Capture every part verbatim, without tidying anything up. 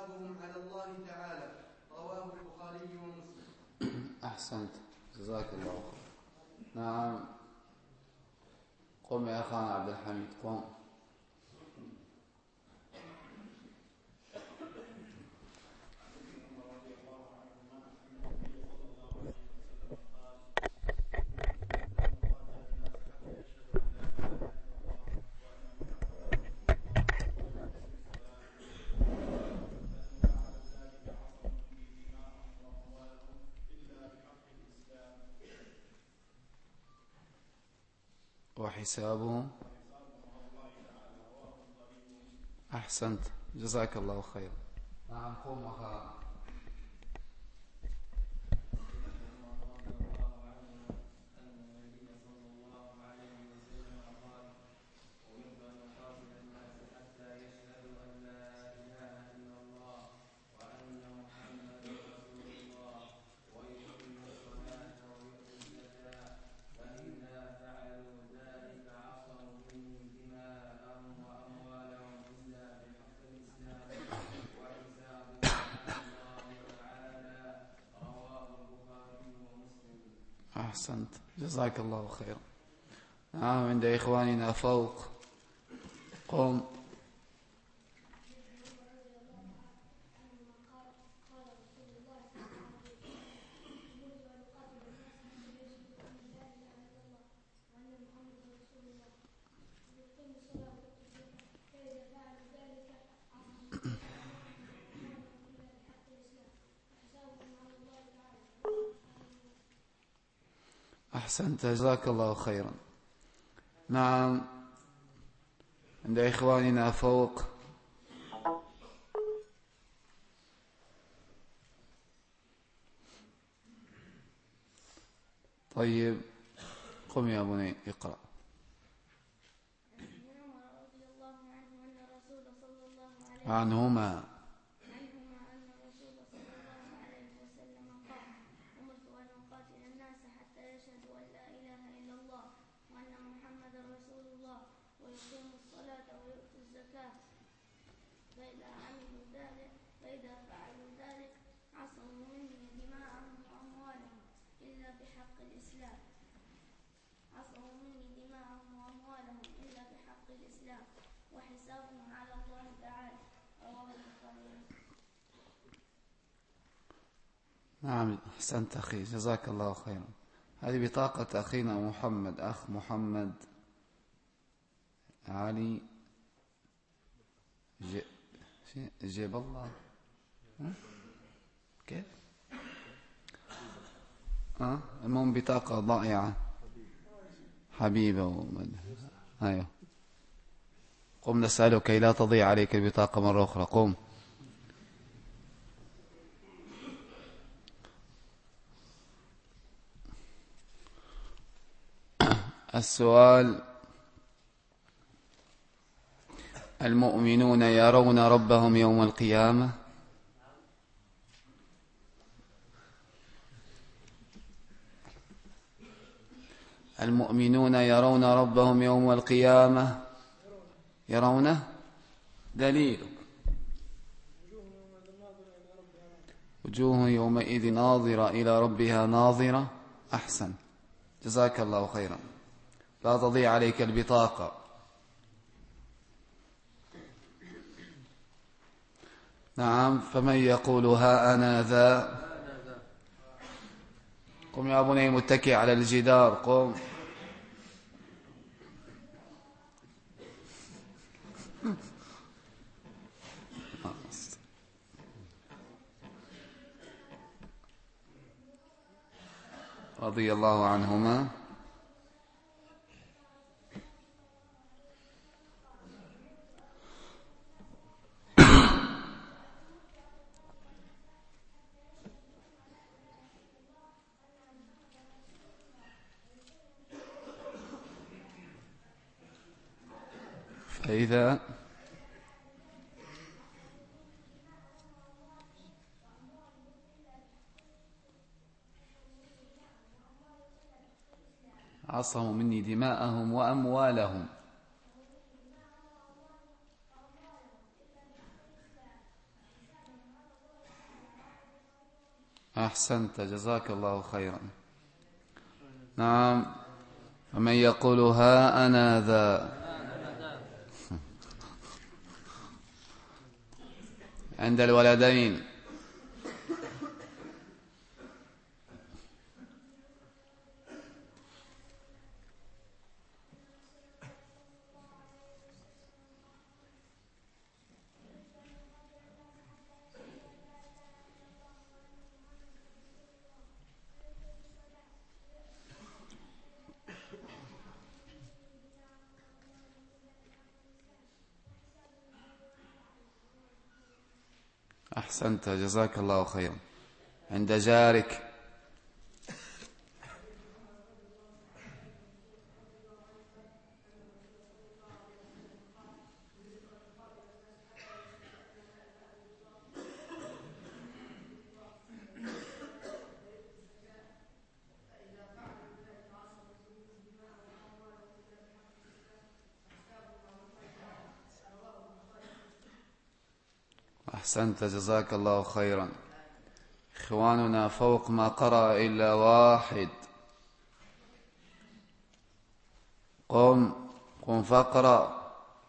وحسابهم على الله تعالى. رواه البخاري ومسلم. أحسنت، جزاك الله خير. نعم، قم يا أخانا عبد الحميد، قم. وحسابهم. أحسنت، جزاك الله خير. نعم، قم أخانا. أحسنت، جزاك الله خيرا. نعم، عند إخواننا فوق، قم. أحسنت، جزاك الله خيرا. نعم، عند إخواننا فوق، طيب قم يا بني اقرأ. عنهما نعم، أحسنت أخي، جزاك الله خيرا. هذه بطاقة أخينا محمد، أخ محمد علي ج... جيب الله، كيف أه؟ المهم بطاقة ضائعة حبيبة ومد... أيوه، قم نسأله كي لا تضيع عليك البطاقة مرة أخرى. قم. السؤال: المؤمنون يرون ربهم يوم القيامة. المؤمنون يرون ربهم يوم القيامة. يرونه؟ دليل: وجوه يومئذ ناظرة إلى ربها ناظرة. أحسن، جزاك الله خيرا. لا تضيع عليك البطاقة. نعم، فمن يقول ها أنا ذا؟ قم يا بني متكئ على الجدار، قم. رضي الله عنهما. فإذا عصموا مني دماءهم وأموالهم. أحسنت جزاك الله خيرا. نعم. فمن يقول ها أنا ذا عند الولدين. أحسنت جزاك الله خيرا. عند جارك. أحسنت جزاك الله خيرا. إخواننا فوق ما قرأ إلا واحد. قم قم فاقرأ.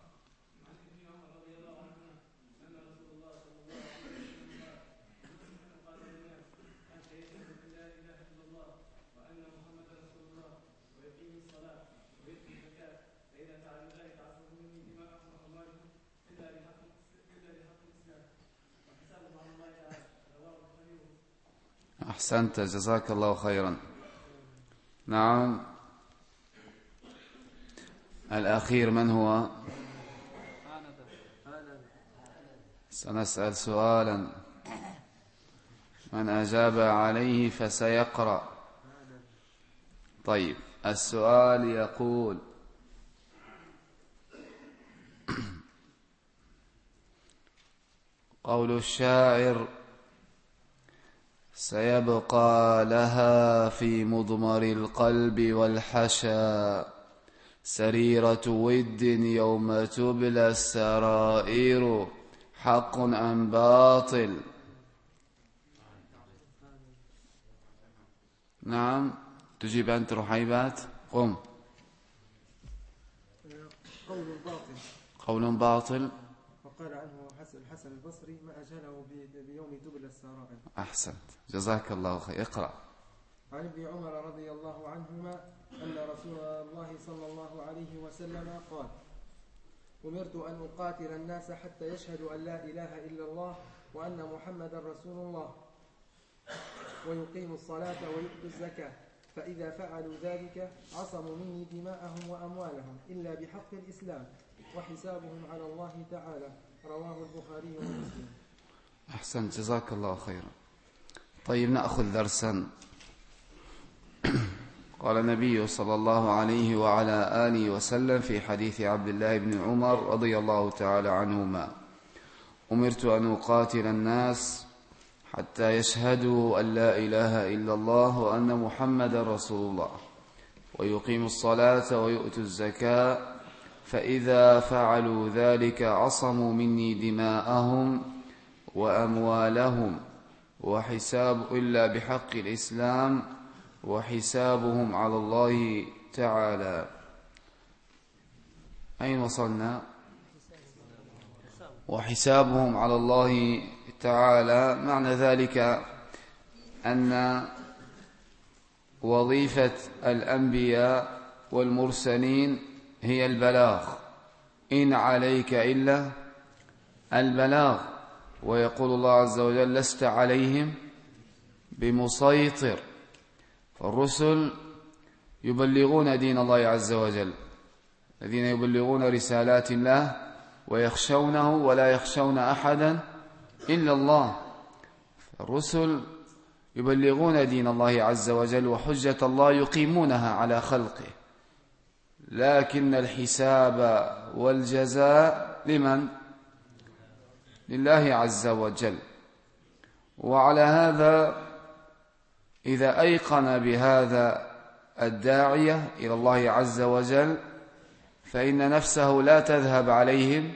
أحسنت جزاك الله خيرا. نعم. الأخير من هو؟ سنسأل سؤالا، من أجاب عليه فسيقرأ. طيب، السؤال يقول: قول الشاعر: سيبقى لها في مضمر القلب والحشا سريرة ود يوم تبلى السرائر، حق أم باطل؟ نعم، تجيب أنت رحيبات. قم. قول باطل. قول باطل. وقال عنه الحسن البصري: ما أجهله بيوم تبلى السرائر. أحسنت جزاك الله خير. اقرأ. عن ابن عمر رضي الله عنهما أن رسول الله صلى الله عليه وسلم قال: أمرت أن أقاتل الناس حتى يشهدوا أن لا إله إلا الله وأن محمدا رسول الله ويقيموا الصلاة ويؤتوا الزكاة، فإذا فعلوا ذلك عصموا مني دماءهم وأموالهم إلا بحق الإسلام وحسابهم على الله تعالى. رواه البخاري ومسلم. أحسنت جزاك الله خيرا. طيب، نأخذ درسا. قال النبي صلى الله عليه وعلى آله وسلم في حديث عبد الله بن عمر رضي الله تعالى عنهما: أمرت أن أقاتل الناس حتى يشهدوا أن لا إله إلا الله وأن محمدا رسول الله ويقيموا الصلاة ويؤتوا الزكاة، فإذا فعلوا ذلك عصموا مني دماءهم وأموالهم وحساب إلا بحق الإسلام وحسابهم على الله تعالى. أين وصلنا؟ وحسابهم على الله تعالى. معنى ذلك أن وظيفة الأنبياء والمرسلين هي البلاغ، إن عليك إلا البلاغ. ويقول الله عز وجل: لست عليهم بمسيطر. فالرسل يبلغون دين الله عز وجل، الذين يبلغون رسالات الله ويخشونه ولا يخشون أحدا إلا الله. الرسل يبلغون دين الله عز وجل وحجة الله يقيمونها على خلقه، لكن الحساب والجزاء لمن؟ لله عز وجل. وعلى هذا إذا أيقن بهذا الداعية إلى الله عز وجل فإن نفسه لا تذهب عليهم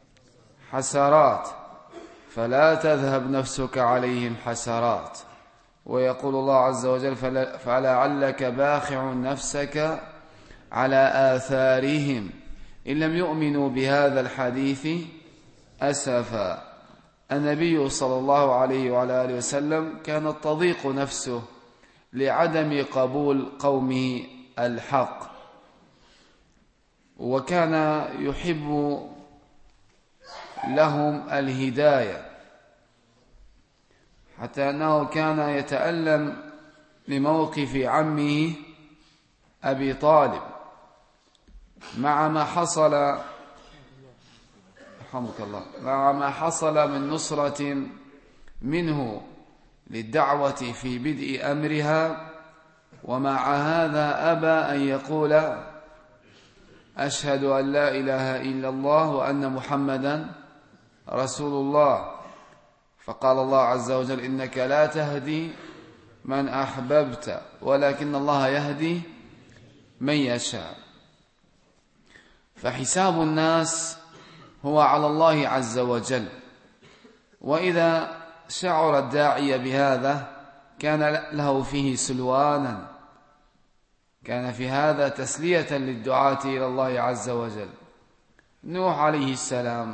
حسرات، فلا تذهب نفسك عليهم حسرات، ويقول الله عز وجل فلعلك باخع نفسك على آثارهم إن لم يؤمنوا بهذا الحديث أسفا. النبي صلى الله عليه وعلى آله وسلم كانت تضيق نفسه لعدم قبول قومه الحق، وكان يحب لهم الهداية، حتى أنه كان يتألم لموقف عمه أبي طالب مع ما حصل رحمك الله مع ما حصل من نصرة منه للدعوة في بدء أمرها، ومع هذا أبى أن يقول أشهد أن لا إله إلا الله وأن محمدا رسول الله. فقال الله عز وجل إنك لا تهدي من أحببت ولكن الله يهدي من يشاء. فحساب الناس هو على الله عز وجل، وإذا شعر الداعي بهذا كان له فيه سلوانا، كان في هذا تسلية للدعاة إلى الله عز وجل. نوح عليه السلام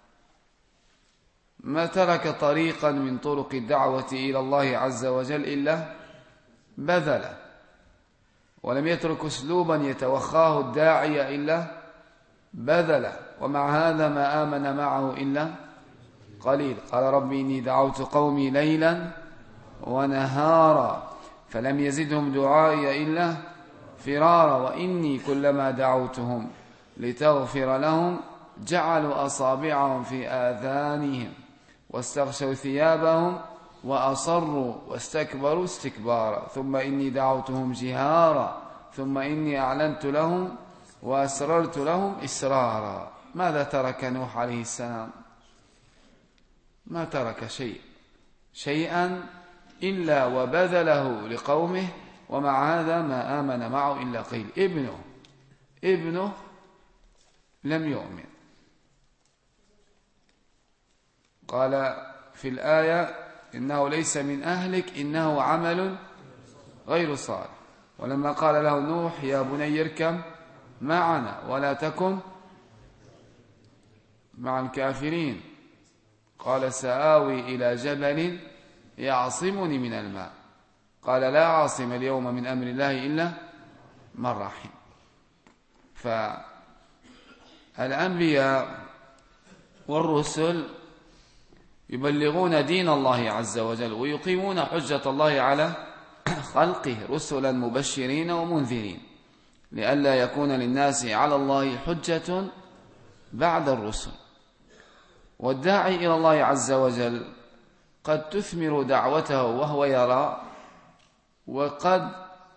ما ترك طريقا من طرق الدعوة إلى الله عز وجل إلا بذله، ولم يترك أسلوبا يتوخاه الداعي إلا بذله، ومع هذا ما آمن معه إلا قليل. قال ربي إني دعوت قومي ليلا ونهارا فلم يزدهم دعائي إلا فرارا وإني كلما دعوتهم لتغفر لهم جعلوا أصابعهم في آذانهم واستغشوا ثيابهم وأصروا واستكبروا استكبارا ثم إني دعوتهم جهارا ثم إني أعلنت لهم وأسررت لهم إسرارا. ماذا ترك نوح عليه السلام؟ ما ترك شيء شيئا إلا وبذله لقومه، ومع هذا ما آمن معه إلا قليل. ابنه ابنه لم يؤمن. قال في الآية إنه ليس من أهلك إنه عمل غير صالح. ولما قال له نوح يا بني اركب معنا ولا تكن مع الكافرين قال سآوي إلى جبل يعصمني من الماء قال لا عاصم اليوم من أمر الله إلا من رحم. فالأنبياء والرسل يبلغون دين الله عز وجل ويقيمون حجة الله على خلقه رسلا مبشرين ومنذرين لئلا يكون للناس على الله حجة بعد الرسل. والداعي إلى الله عز وجل قد تثمر دعوته وهو يرى، وقد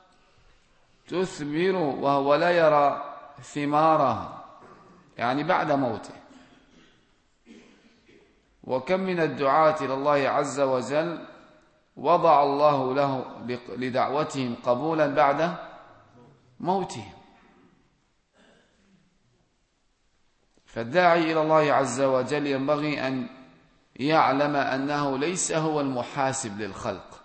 تثمر وهو لا يرى ثمارها، يعني بعد موته. وكم من الدعاة إلى الله عز وجل وضع الله له لدعوتهم قبولا بعد موتهم. فالداعي إلى الله عز وجل ينبغي أن يعلم أنه ليس هو المحاسب للخلق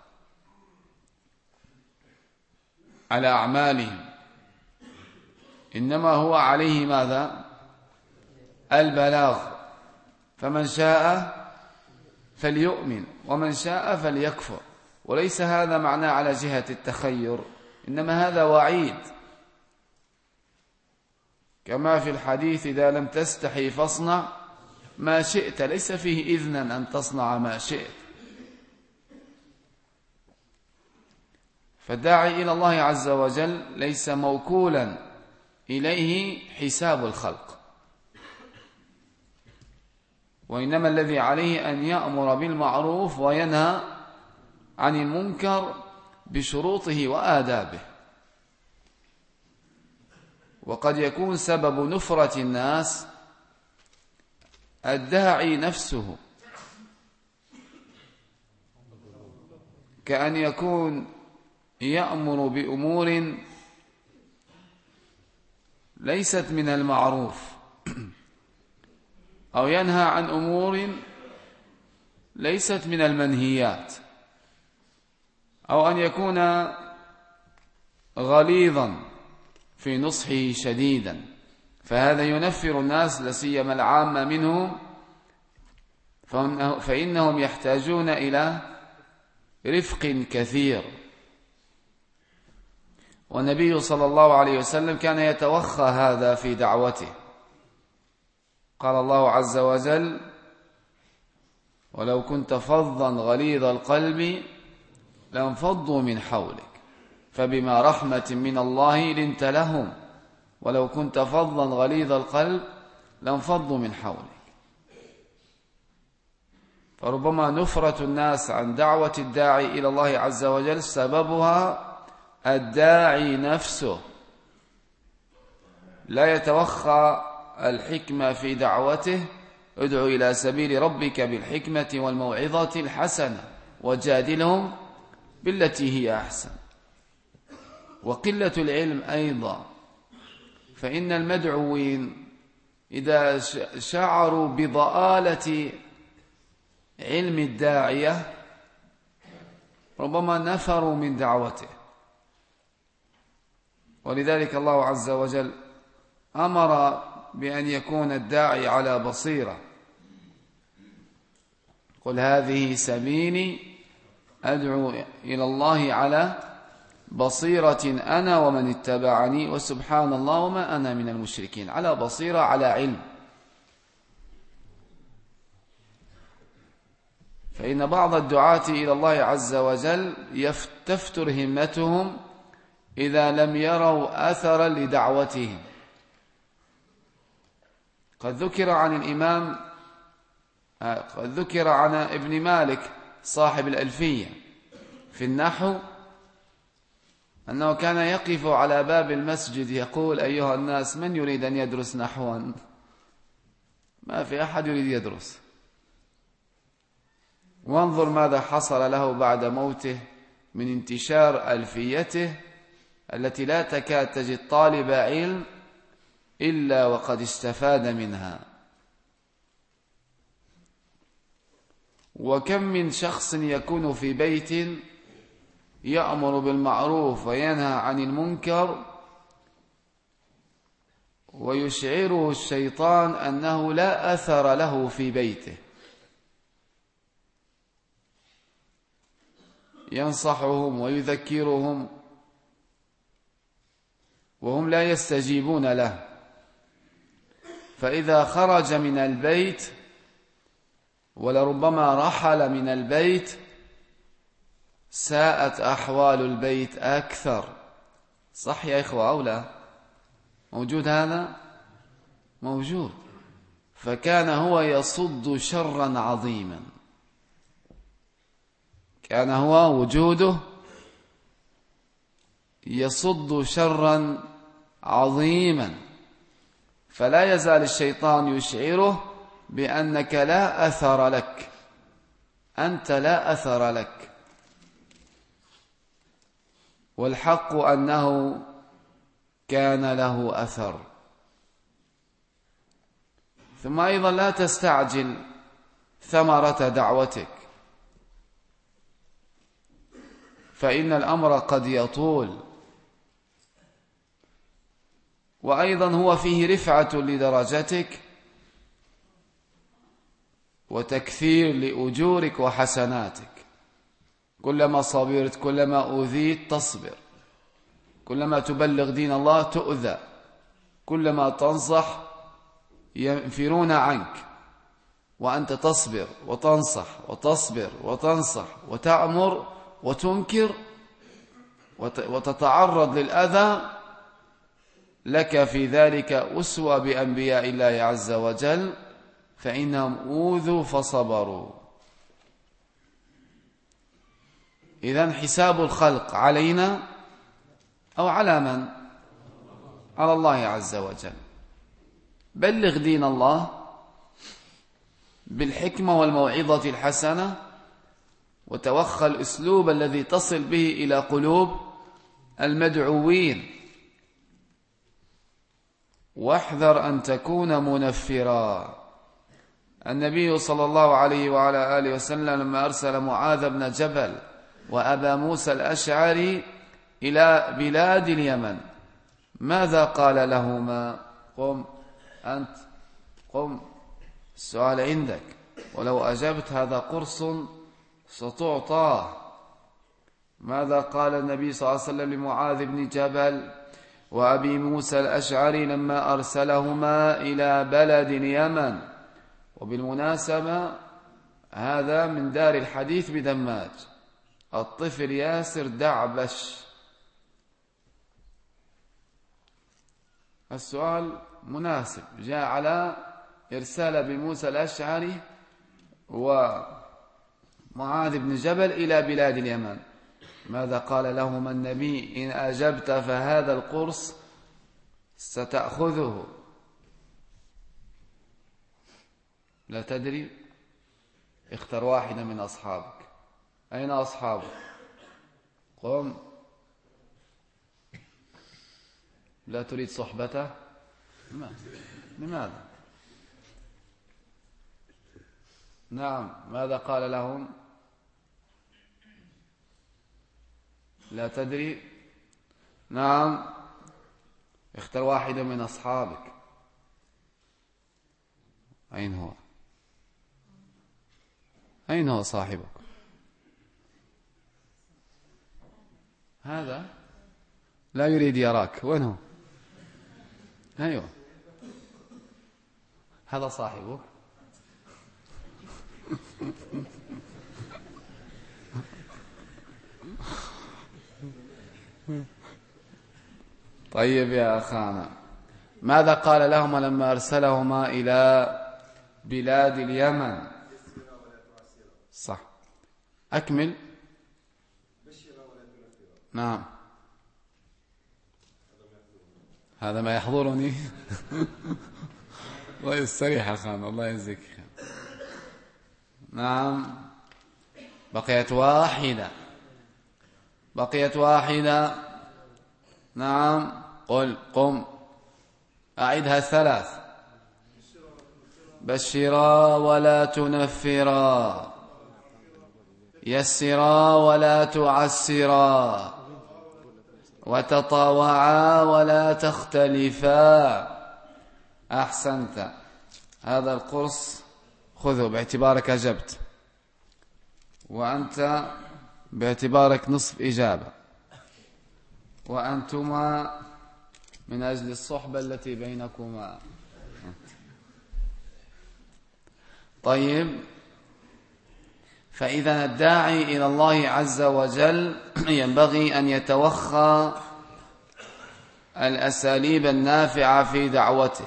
على أعمالهم، إنما هو عليه ماذا؟ البلاغ. فمن شاء فليؤمن ومن شاء فليكفر. وليس هذا معناه على جهة التخير، إنما هذا وعيد، كما في الحديث إذا لم تستحي فاصنع ما شئت، ليس فيه إذنا أن تصنع ما شئت. فالداعي إلى الله عز وجل ليس موكولا إليه حساب الخلق، وإنما الذي عليه أن يأمر بالمعروف وينهى عن المنكر بشروطه وآدابه. وقد يكون سبب نفرة الناس الداعي نفسه، كأن يكون يأمر بأمور ليست من المعروف، أو ينهى عن أمور ليست من المنهيات، أو أن يكون غليظا في نصحه شديدا، فهذا ينفر الناس لسيما العامة منهم، فإنهم يحتاجون إلى رفق كثير. والنبي صلى الله عليه وسلم كان يتوخى هذا في دعوته. قال الله عز وجل: ولو كنت فظا غليظ القلب لانفضوا من حولك فبما رحمة من الله لنت لهم ولو كنت فظا غليظ القلب لانفضوا من حولك. فربما نفرة الناس عن دعوة الداعي إلى الله عز وجل سببها الداعي نفسه، لا يتوخى الحكمة في دعوته: ادع إلى سبيل ربك بالحكمة والموعظة الحسنة وجادلهم بالتي هي أحسن. وقلة العلم أيضا، فإن المدعوين إذا شعروا بضآلة علم الداعية ربما نفروا من دعوته. ولذلك الله عز وجل أمر بأن يكون الداعي على بصيرة: قل هذه سبيلي أدعو إلى الله على بصيرة أنا ومن اتبعني وسبحان الله وما أنا من المشركين. على بصيرة، على علم. فإن بعض الدعاة إلى الله عز وجل تفتر همتهم إذا لم يروا أثرا لدعوتهم. قد ذكر عن الإمام قد ذكر عن ابن مالك صاحب الألفية في النحو أنه كان يقف على باب المسجد يقول: أيها الناس، من يريد أن يدرس نحوا؟ ما في أحد يريد يدرس. وانظر ماذا حصل له بعد موته من انتشار ألفيته التي لا تكاد تجد طالب علم إلا وقد استفاد منها. وكم من شخص يكون في بيت يأمر بالمعروف وينهى عن المنكر ويشعره الشيطان أنه لا أثر له في بيته، ينصحهم ويذكرهم وهم لا يستجيبون له. فإذا خرج من البيت ولربما رحل من البيت ساءت أحوال البيت أكثر. صح يا إخوة أو لا؟ موجود هذا؟ موجود. فكان هو يصد شرا عظيما، كان هو وجوده يصد شرا عظيما، فلا يزال الشيطان يشعره بأنك لا أثر لك، أنت لا أثر لك. والحق أنه كان له أثر. ثم أيضا لا تستعجل ثمرة دعوتك، فإن الأمر قد يطول، وأيضا هو فيه رفعة لدرجتك وتكثير لأجورك وحسناتك. كلما صبرت كلما أوذيت تصبر، كلما تبلغ دين الله تؤذى، كلما تنصح ينفرون عنك، وأنت تصبر وتنصح وتصبر وتنصح وتأمر وتنكر وتتعرض للأذى. لك في ذلك أسوة بأنبياء الله عز وجل، فإنهم أوذوا فصبروا. إذن حساب الخلق علينا أو على من؟ على الله عز وجل. بلغ دين الله بالحكمة والموعظة الحسنة، وتوخى الأسلوب الذي تصل به إلى قلوب المدعوين، واحذر أن تكون منفرا. النبي صلى الله عليه وعلى آله وسلم لما أرسل معاذ بن جبل وأبا موسى الأشعري إلى بلاد اليمن، ماذا قال لهما؟ قم أنت، قم، السؤال عندك، ولو أجبت هذا قرص ستعطاه. ماذا قال النبي صلى الله عليه وسلم لمعاذ بن جبل وأبي موسى الأشعري لما أرسلهما إلى بلد اليمن؟ وبالمناسبة هذا من دار الحديث بدماج، الطفل ياسر دعبش. السؤال مناسب، جاء على إرسال أبي موسى الأشعري ومعاذ بن جبل إلى بلاد اليمن. ماذا قال لهما النبي؟ إن أجبت فهذا القرص ستأخذه. لا تدري؟ اختر واحدا من أصحابك. أين أصحابك؟ قم. لا تريد صحبته؟ لماذا؟ نعم، ماذا قال لهم؟ لا تدري؟ نعم، اختر واحدا من أصحابك. أين هو؟ أين هو صاحبك؟ هذا لا يريد يراك. وين هو؟ أيوه، هذا صاحبك. طيب يا أخانا، ماذا قال لهما لما أرسلهما إلى بلاد اليمن؟ صح، أكمل. نعم، هذا ما يحضرني. الله يستريح أخانا، الله يجزيك خير. نعم، بقيت واحدة، بقيت واحدة. نعم، قل، قم، أعدها الثلاث. بشرا ولا تنفرا، يسرا ولا تعسرا، وتطاوعا ولا تختلفا. أحسنت، هذا القرص خذه باعتبارك أجبت، وأنت باعتبارك نصف إجابة، وأنتما من أجل الصحبة التي بينكما. طيب، فإذا الداعي إلى الله عز وجل ينبغي أن يتوخى الأساليب النافعة في دعوته،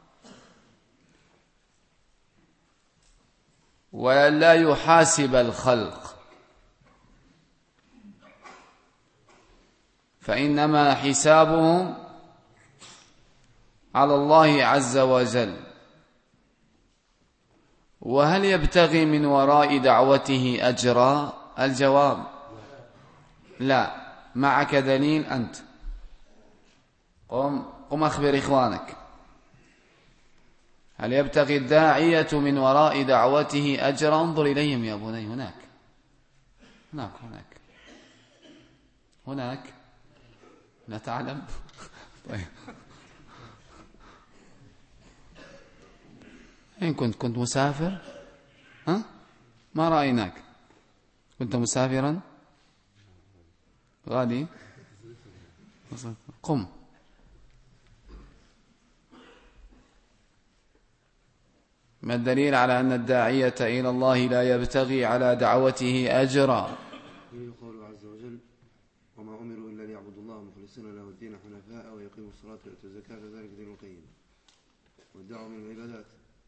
ولا يحاسب الخلق، فإنما حسابهم على الله عز وجل. وهل يبتغي من وراء دعوته أجرا؟ الجواب لا. معك دليل أنت؟ قم، قم أخبر إخوانك. هل يبتغي الداعية من وراء دعوته أجرا؟ انظر إليهم يا بني، هناك هناك هناك هناك لا تعلم. طيب، إن كنت كنت مسافر؟ ها؟ ما رأيناك. كنت مسافرا غادي؟ قم. ما الدليل على أن الداعية إلى الله لا يبتغي على دعوته أجرا؟ يقول عز وجل: وما أمروا إلا ليعبدوا الله مخلصين له الدين حنفاء ويقيموا الصلاة ويؤتوا الزكاة ذلك دين القيم، والدعوة من العبادات.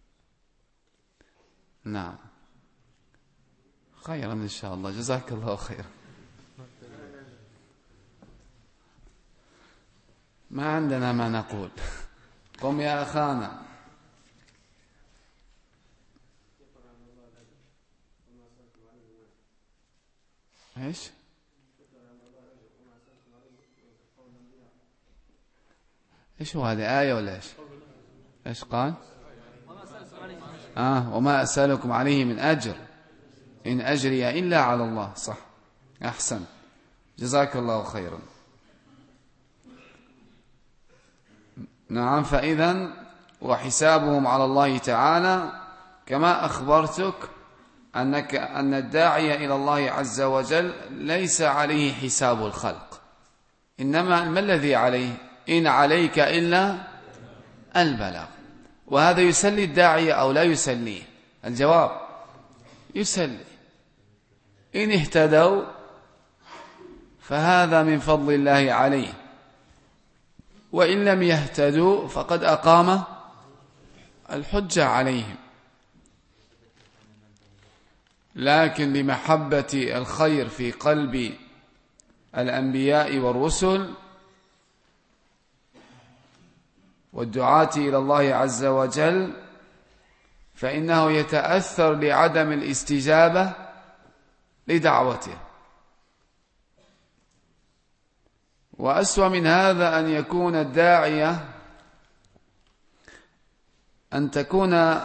نعم، خيرا إن شاء الله، جزاك الله خيرا. ما عندنا ما نقول. قم يا أخانا. ايش ايش هو هذه آية ولا ايش؟ ايش قال؟ آه وما أسألكم عليه من أجر إن أجري إلا على الله. صح، أحسن، جزاك الله خيرا. نعم، فإذا وحسابهم على الله تعالى كما أخبرتك أنك أن الداعي إلى الله عز وجل ليس عليه حساب الخلق، إنما ما الذي عليه؟ إن عليك إلا البلاغ. وهذا يسلي الداعي أو لا يسليه؟ الجواب يسلي. إن اهتدوا فهذا من فضل الله عليه، وإن لم يهتدوا فقد أقام الحجة عليهم. لكن لمحبة الخير في قلب الأنبياء والرسل والدعاة إلى الله عز وجل فإنه يتأثر لعدم الاستجابة لدعوته. وأسوأ من هذا أن يكون الداعية أن تكون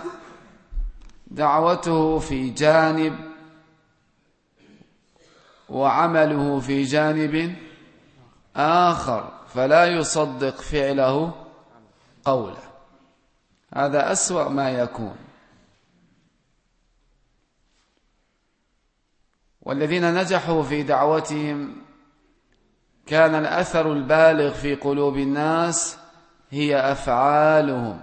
دعوته في جانب وعمله في جانب آخر، فلا يصدق فعله قوله. هذا أسوأ ما يكون. والذين نجحوا في دعوتهم كان الأثر البالغ في قلوب الناس هي أفعالهم.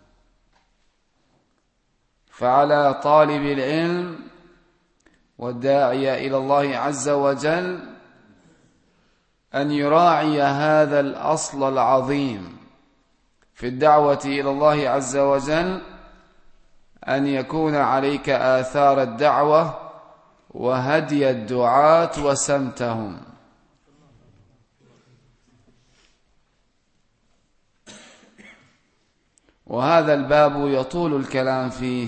فعلى طالب العلم والداعي إلى الله عز وجل أن يراعي هذا الأصل العظيم في الدعوة إلى الله عز وجل، أن يكون عليك آثار الدعوة وهدي الدعاة وسمتهم. وهذا الباب يطول الكلام فيه،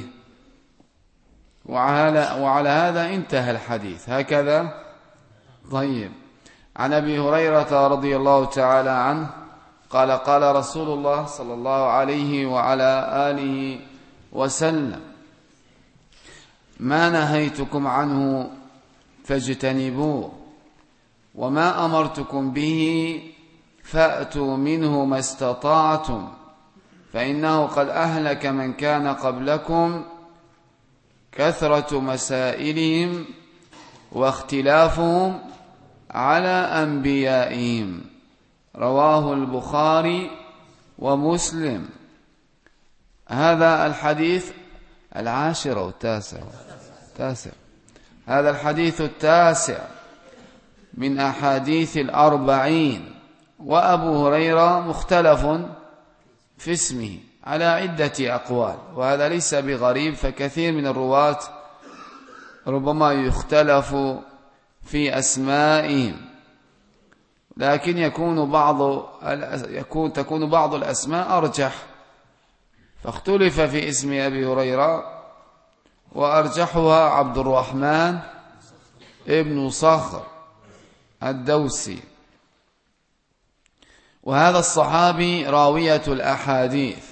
وعلى, وعلى هذا انتهى الحديث هكذا. طيب، عن أبي هريرة رضي الله تعالى عنه قال قال رسول الله صلى الله عليه وعلى آله وسلم: ما نهيتكم عنه فاجتنبوه، وما أمرتكم به فأتوا منه ما استطعتم، فإنه قد أهلك من كان قبلكم كثرة مسائلهم واختلافهم على أنبيائهم. رواه البخاري ومسلم. هذا الحديث العاشر أو التاسع التاسع هذا الحديث التاسع من أحاديث الأربعين. وأبو هريرة مختلف في اسمه على عدة أقوال، وهذا ليس بغريب، فكثير من الرواة ربما يختلف في أسمائهم، لكن يكون بعض يكون تكون بعض الأسماء أرجح، فاختلف في اسم أبي هريرة، وأرجحها عبد الرحمن ابن صخر الدوسي. وهذا الصحابي راوية الأحاديث،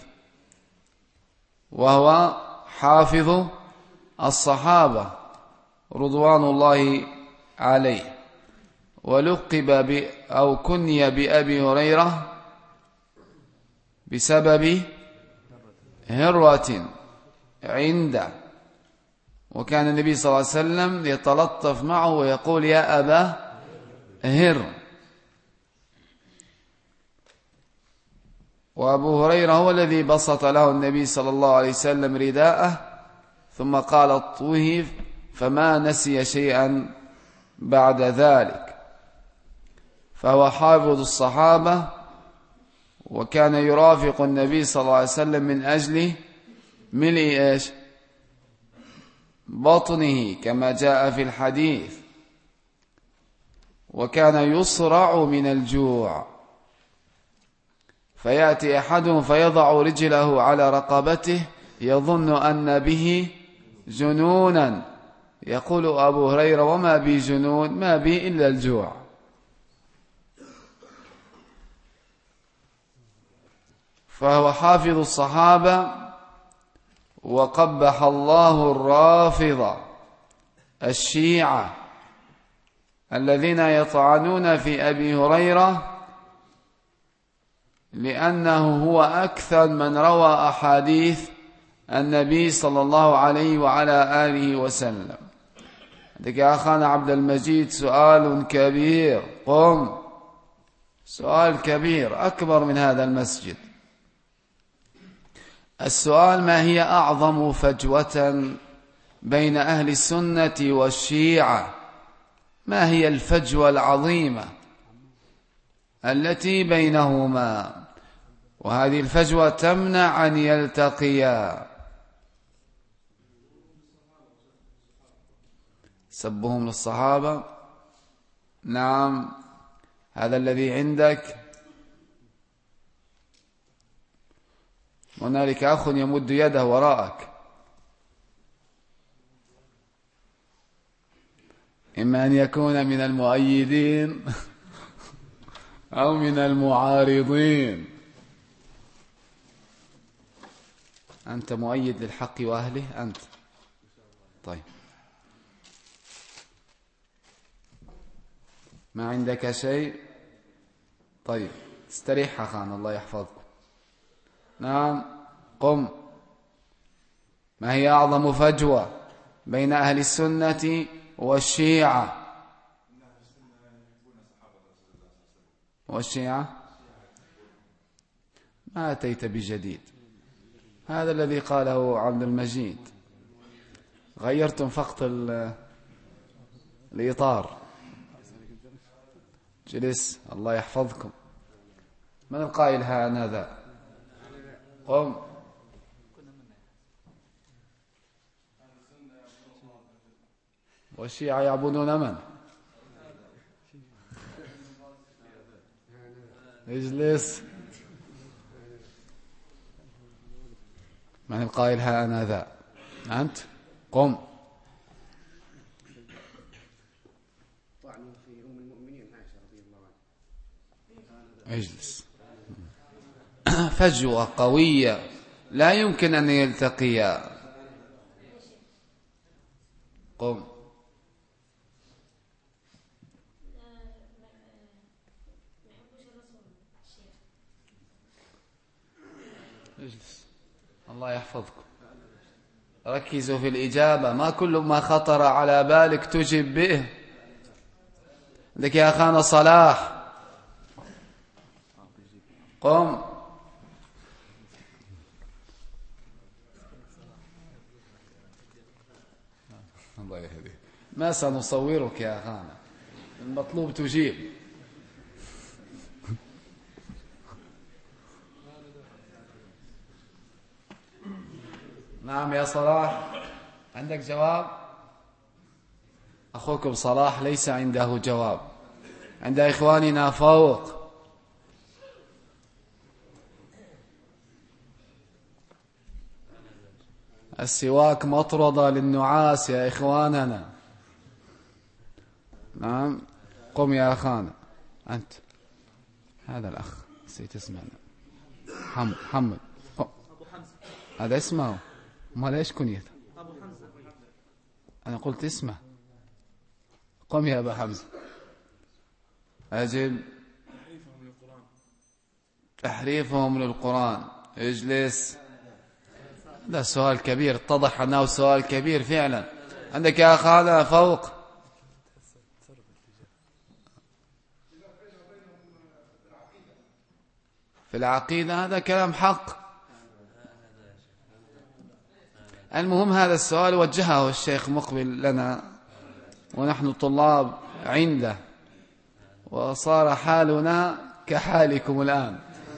وهو حافظ الصحابة رضوان الله عليه، ولقب ب أو كني بأبي هريرة بسبب هرة عنده، وكان النبي صلى الله عليه وسلم يتلطف معه ويقول: يا أبا هر. وأبو هريرة هو الذي بسط له النبي صلى الله عليه وسلم رداءه ثم قال: اطوه، فما نسي شيئا بعد ذلك. فهو حافظ الصحابة، وكان يرافق النبي صلى الله عليه وسلم من أجل ملء إيش؟ بطنه كما جاء في الحديث، وكان يصرع من الجوع، فيأتي أحدهم فيضع رجله على رقبته يظن أن به جنونا، يقول أبو هريرة: وما بي جنون، ما بي إلا الجوع. فهو حافظ الصحابة. وقبح الله الرافضة الشيعة الذين يطعنون في أبي هريرة لأنه هو أكثر من روى أحاديث النبي صلى الله عليه وعلى آله وسلم. عندك يا أخانا عبد المجيد سؤال كبير، قم، سؤال كبير أكبر من هذا المسجد. السؤال: ما هي أعظم فجوة بين أهل السنة والشيعة؟ ما هي الفجوة العظيمة التي بينهما؟ وهذه الفجوة تمنع أن يلتقيا. سبهم للصحابة، نعم، هذا الذي عندك. هنالك أخ يمد يده وراءك، إما أن يكون من المؤيدين أو من المعارضين. أنت مؤيد للحق وأهله أنت؟ طيب، ما عندك شيء؟ طيب، استريح أخانا، الله يحفظكم. نعم، قم. ما هي أعظم فجوة بين أهل السنة والشيعة؟ والشيعة ما أتيت بجديد، هذا الذي قاله عبد المجيد، غيرتم فقط الإطار. جلس، الله يحفظكم. من القائل هذا؟ قم. والشيعة يعبدون من؟ اجلس. من القائل ها أنا ذا؟ أنت؟ قم. اجلس. فجوة قوية لا يمكن أن يلتقيا. قم. اجلس، الله يحفظكم. ركزوا في الإجابة، ما كل ما خطر على بالك تجب به. عندك يا أخانا صلاح، قم. الله يهديك، ما سنصورك يا أخانا، المطلوب تجيب. نعم يا صلاح، عندك جواب؟ أخوكم صلاح ليس عنده جواب، عند إخواننا فوق. السواك مطردة للنعاس يا إخواننا. نعم، قم يا أخانا. أنت هذا الأخ نسيت اسمه، حمد. حمد هذا اسمه، ما ليش كنيته؟ أبو حمزة. أنا قلت اسمه. قم يا أبا حمزة. أجل. تحريفهم للقرآن. اجلس. هذا سؤال كبير، اتضح أنه سؤال كبير فعلا. عندك يا أخ هذا فوق. في العقيدة هذا كلام حق. المهم هذا السؤال وجهه الشيخ مقبل لنا ونحن طلاب عنده، وصار حالنا كحالكم الآن،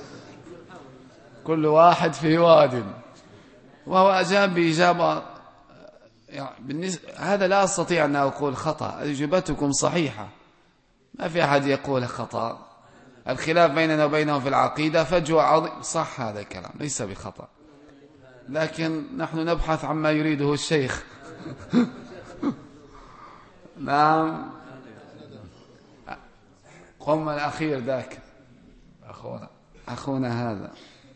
كل واحد في واد. وهو أجاب بإجابة يعني بالنسبة هذا لا أستطيع أن أقول خطأ، إجابتكم صحيحة، ما في أحد يقول خطأ. الخلاف بيننا وبينهم في العقيدة فجوة عظيم، صح، هذا الكلام ليس بخطأ، لكن نحن نبحث عما يريده الشيخ. نعم، قم الأخير ذاك أخونا أخونا هذا.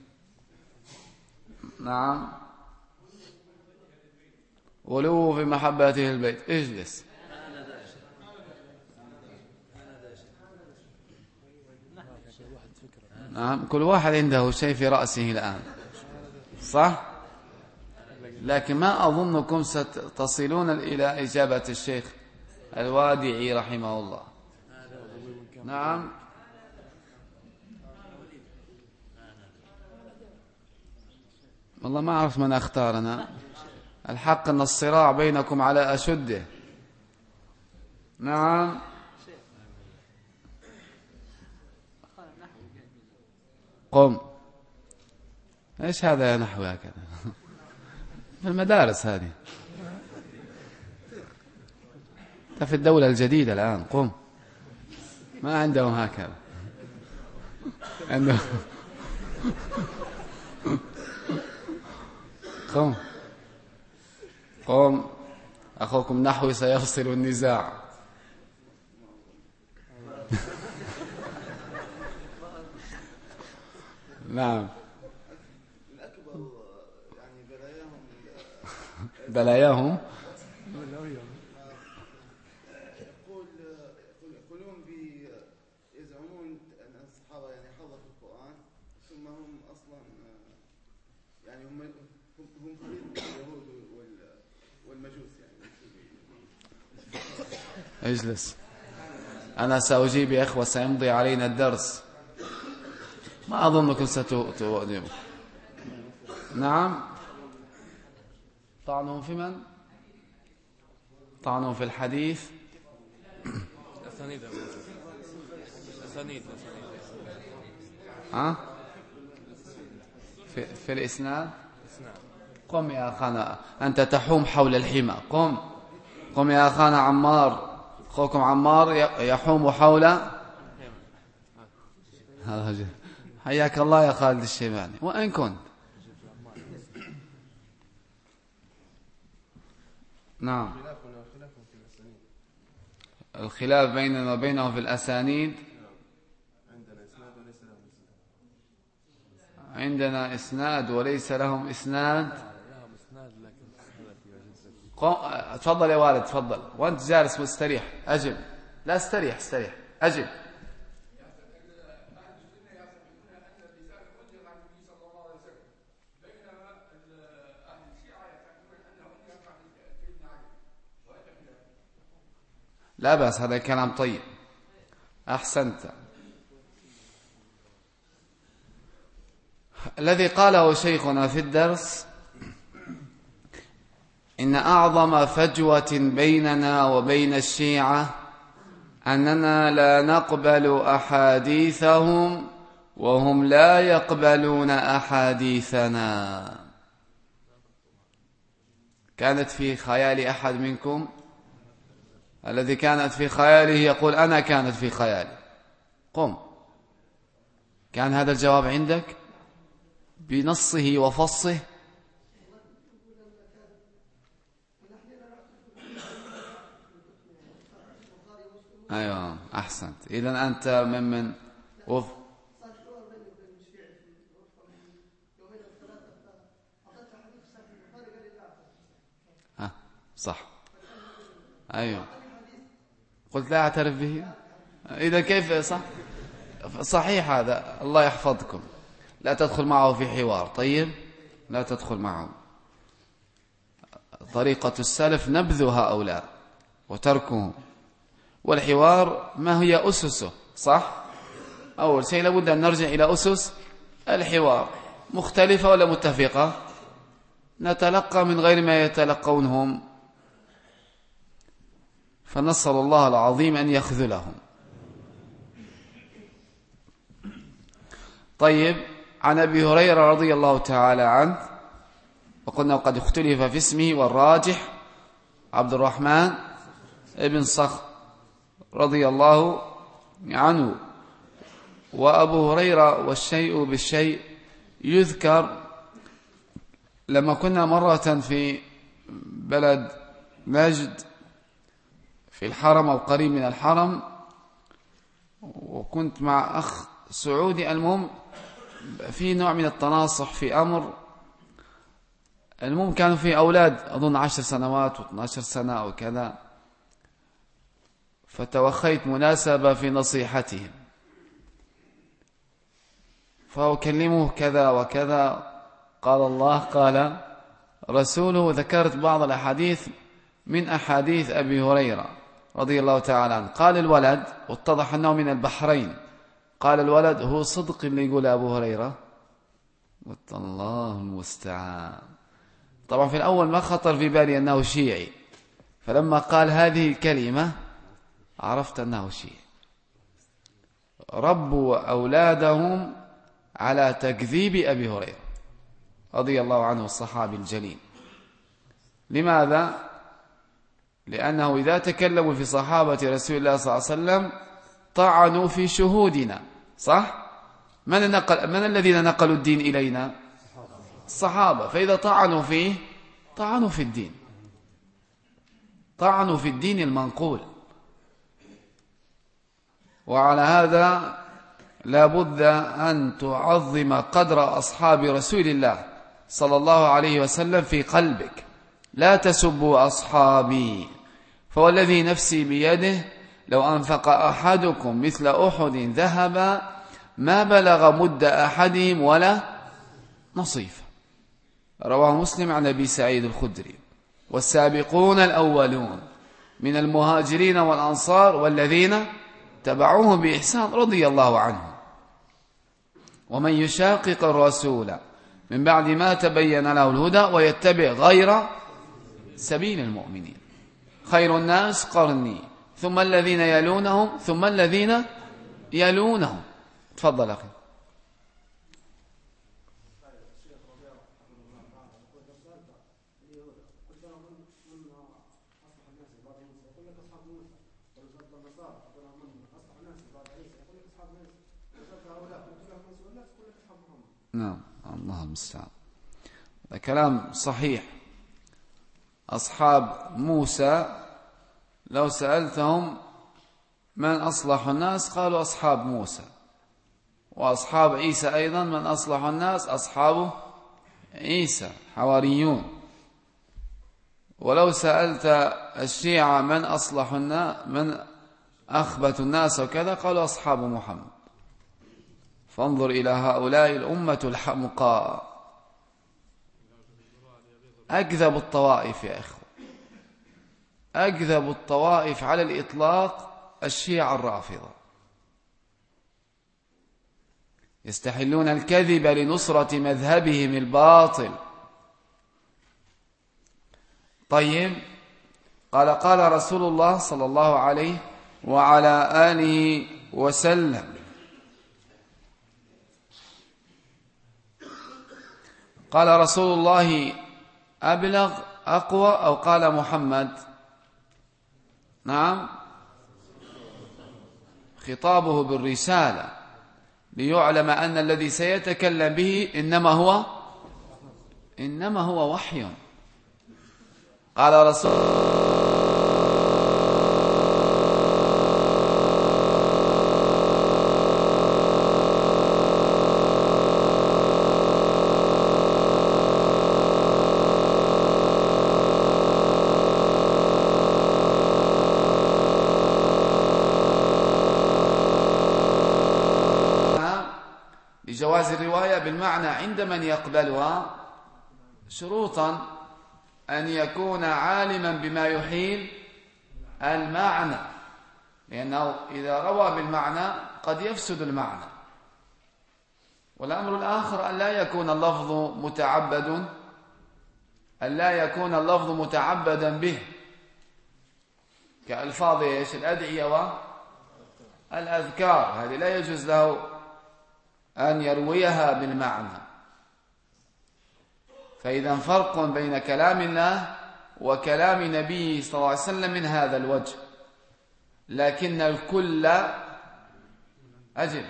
نعم، غلو في محبته البيت. اجلس. نعم كل واحد عنده شيء في رأسه الآن صح؟ لكن ما أظنكم ستصلون إلى إجابة الشيخ الوادعي رحمه الله. نعم والله ما أعرف من أختارنا. الحق أن الصراع بينكم على أشده. نعم قم. إيش هذا يا نحو هكذا في المدارس هذه في الدولة الجديدة الآن. قم. ما عندهم هكذا عندهم قم قم. أخوكم نحوي سيفصل النزاع. نعم بلاياهم يقولون يزعمون أن الصحابة يعني حظوا في القرآن ثم هم أصلا يعني هم هم خليط من اليهود والمجوس يعني. اجلس أنا سأجيب يا إخوة سيمضي علينا الدرس. ما أظنكم ستؤدبوا. نعم طعنهم في من؟ طعنهم في الحديث. أسانيد أسانيد ها؟ في, في الإسناد. قم يا أخانا أنت تحوم حول الحمى. قم قم يا أخانا عمار. أخوكم عمار يحوم حول هذا. حياك الله يا خالد الشيباني وإن كنت. نعم الخلاف بيننا وبينهم في الأسانيد. عندنا إسناد وليس لهم إسناد. تفضل يا والد تفضل. وأنت جالس مستريح أجل. لا استريح استريح أجل. لا بأس هذا كلام طيب. أحسنت. الذي قاله شيخنا في الدرس إن أعظم فجوة بيننا وبين الشيعة أننا لا نقبل أحاديثهم وهم لا يقبلون أحاديثنا. كانت في خيال أحد منكم الذي كانت في خياله يقول أنا كانت في خيالي. قم. كان هذا الجواب عندك بنصه وفصه. أيوة أحسنت. إذن أنت ممن وف... ها صح. أيوة قلت لا أعترف به. إذا كيف صح صحيح هذا. الله يحفظكم. لا تدخل معه في حوار. طيب لا تدخل معه. طريقة السلف نبذ هؤلاء وتركهم. والحوار ما هي أسسه صح. أول شيء لابد أن نرجع إلى أسس الحوار. مختلفة ولا متفقة؟ نتلقى من غير ما يتلقونهم. فنسأل الله العظيم أن يخذلهم. طيب عن أبي هريرة رضي الله تعالى عنه وقلنا قد اختلف في اسمه والراجح عبد الرحمن ابن صخر رضي الله عنه. وأبو هريرة والشيء بالشيء يذكر. لما كنا مرة في بلد نجد في الحرم أو قريب من الحرم وكنت مع أخ سعودي. المهم في نوع من التناصح في أمر. المهم كانوا في أولاد أظن عشر سنوات واثناشر سنة أو كذا. فتوخيت مناسبة في نصيحتهم. فأكلمه كذا وكذا، قال الله قال رسوله. ذكرت بعض الأحاديث من أحاديث أبي هريرة رضي الله تعالى عنه. قال الولد، واتضح أنه من البحرين، قال الولد هو صدق اللي يقول أبو هريرة؟ قلت الله المستعان. طبعا في الأول ما خطر في بالي أنه شيعي، فلما قال هذه الكلمة عرفت أنه شيعي. ربوا أولادهم على تكذيب أبي هريرة رضي الله عنه الصحابي الجليل. لماذا؟ لأنه إذا تكلموا في صحابة رسول الله صلى الله عليه وسلم طعنوا في شهودنا، صح؟ من, نقل من الذين نقلوا الدين إلينا؟ الصحابة. فإذا طعنوا فيه طعنوا في الدين، طعنوا في الدين المنقول. وعلى هذا لا بد أن تعظم قدر أصحاب رسول الله صلى الله عليه وسلم في قلبك. لا تسبوا أصحابي، فوالذي نفسي بيده لو أنفق أحدكم مثل أحد ذهبا ما بلغ مد أحدهم ولا نصيفه. رواه مسلم عن أبي سعيد الخدري. والسابقون الأولون من المهاجرين والأنصار والذين تبعوهم بإحسان رضي الله عنهم. ومن يشاقق الرسول من بعد ما تبين له الهدى ويتبع غير سبيل المؤمنين خير الناس قرني ثم الذين يلونهم ثم الذين يلونهم. تفضل أخي. نعم، الله المستعان. هذا كلام صحيح. أصحاب موسى لو سألتهم من أصلح الناس قالوا أصحاب موسى. وأصحاب عيسى أيضا من أصلح الناس؟ أصحاب عيسى، حواريون. ولو سألت الشيعة من أصلح الناس، من أخبث الناس وكذا، قالوا أصحاب محمد. فانظر إلى هؤلاء الأمة الحمقاء، أكذب الطوائف يا إخوة، أكذب الطوائف على الإطلاق الشيعة الرافضة. يستحلون الكذب لنصرة مذهبهم الباطل. طيب، قال قال رسول الله صلى الله عليه وعلى آله وسلم: قال رسول الله أبلغ أقوى، أو قال محمد؟ نعم، خطابه بالرسالة ليعلم أن الذي سيتكلم به إنما هو إنما هو وحي. قال رسول جواز الرواية بالمعنى عند من يقبلها شروطا: أن يكون عالما بما يحيل المعنى، لأنه إذا روى بالمعنى قد يفسد المعنى. والأمر الآخر أن لا يكون اللفظ متعبد أن لا يكون اللفظ متعبدا به، كألفاظ إيش؟ الأدعية والأذكار، هذه لا يجوز له أن يرويها بالمعنى. فإذا فرق بين كلام الله وكلام نبيه صلى الله عليه وسلم من هذا الوجه، لكن الكل أجل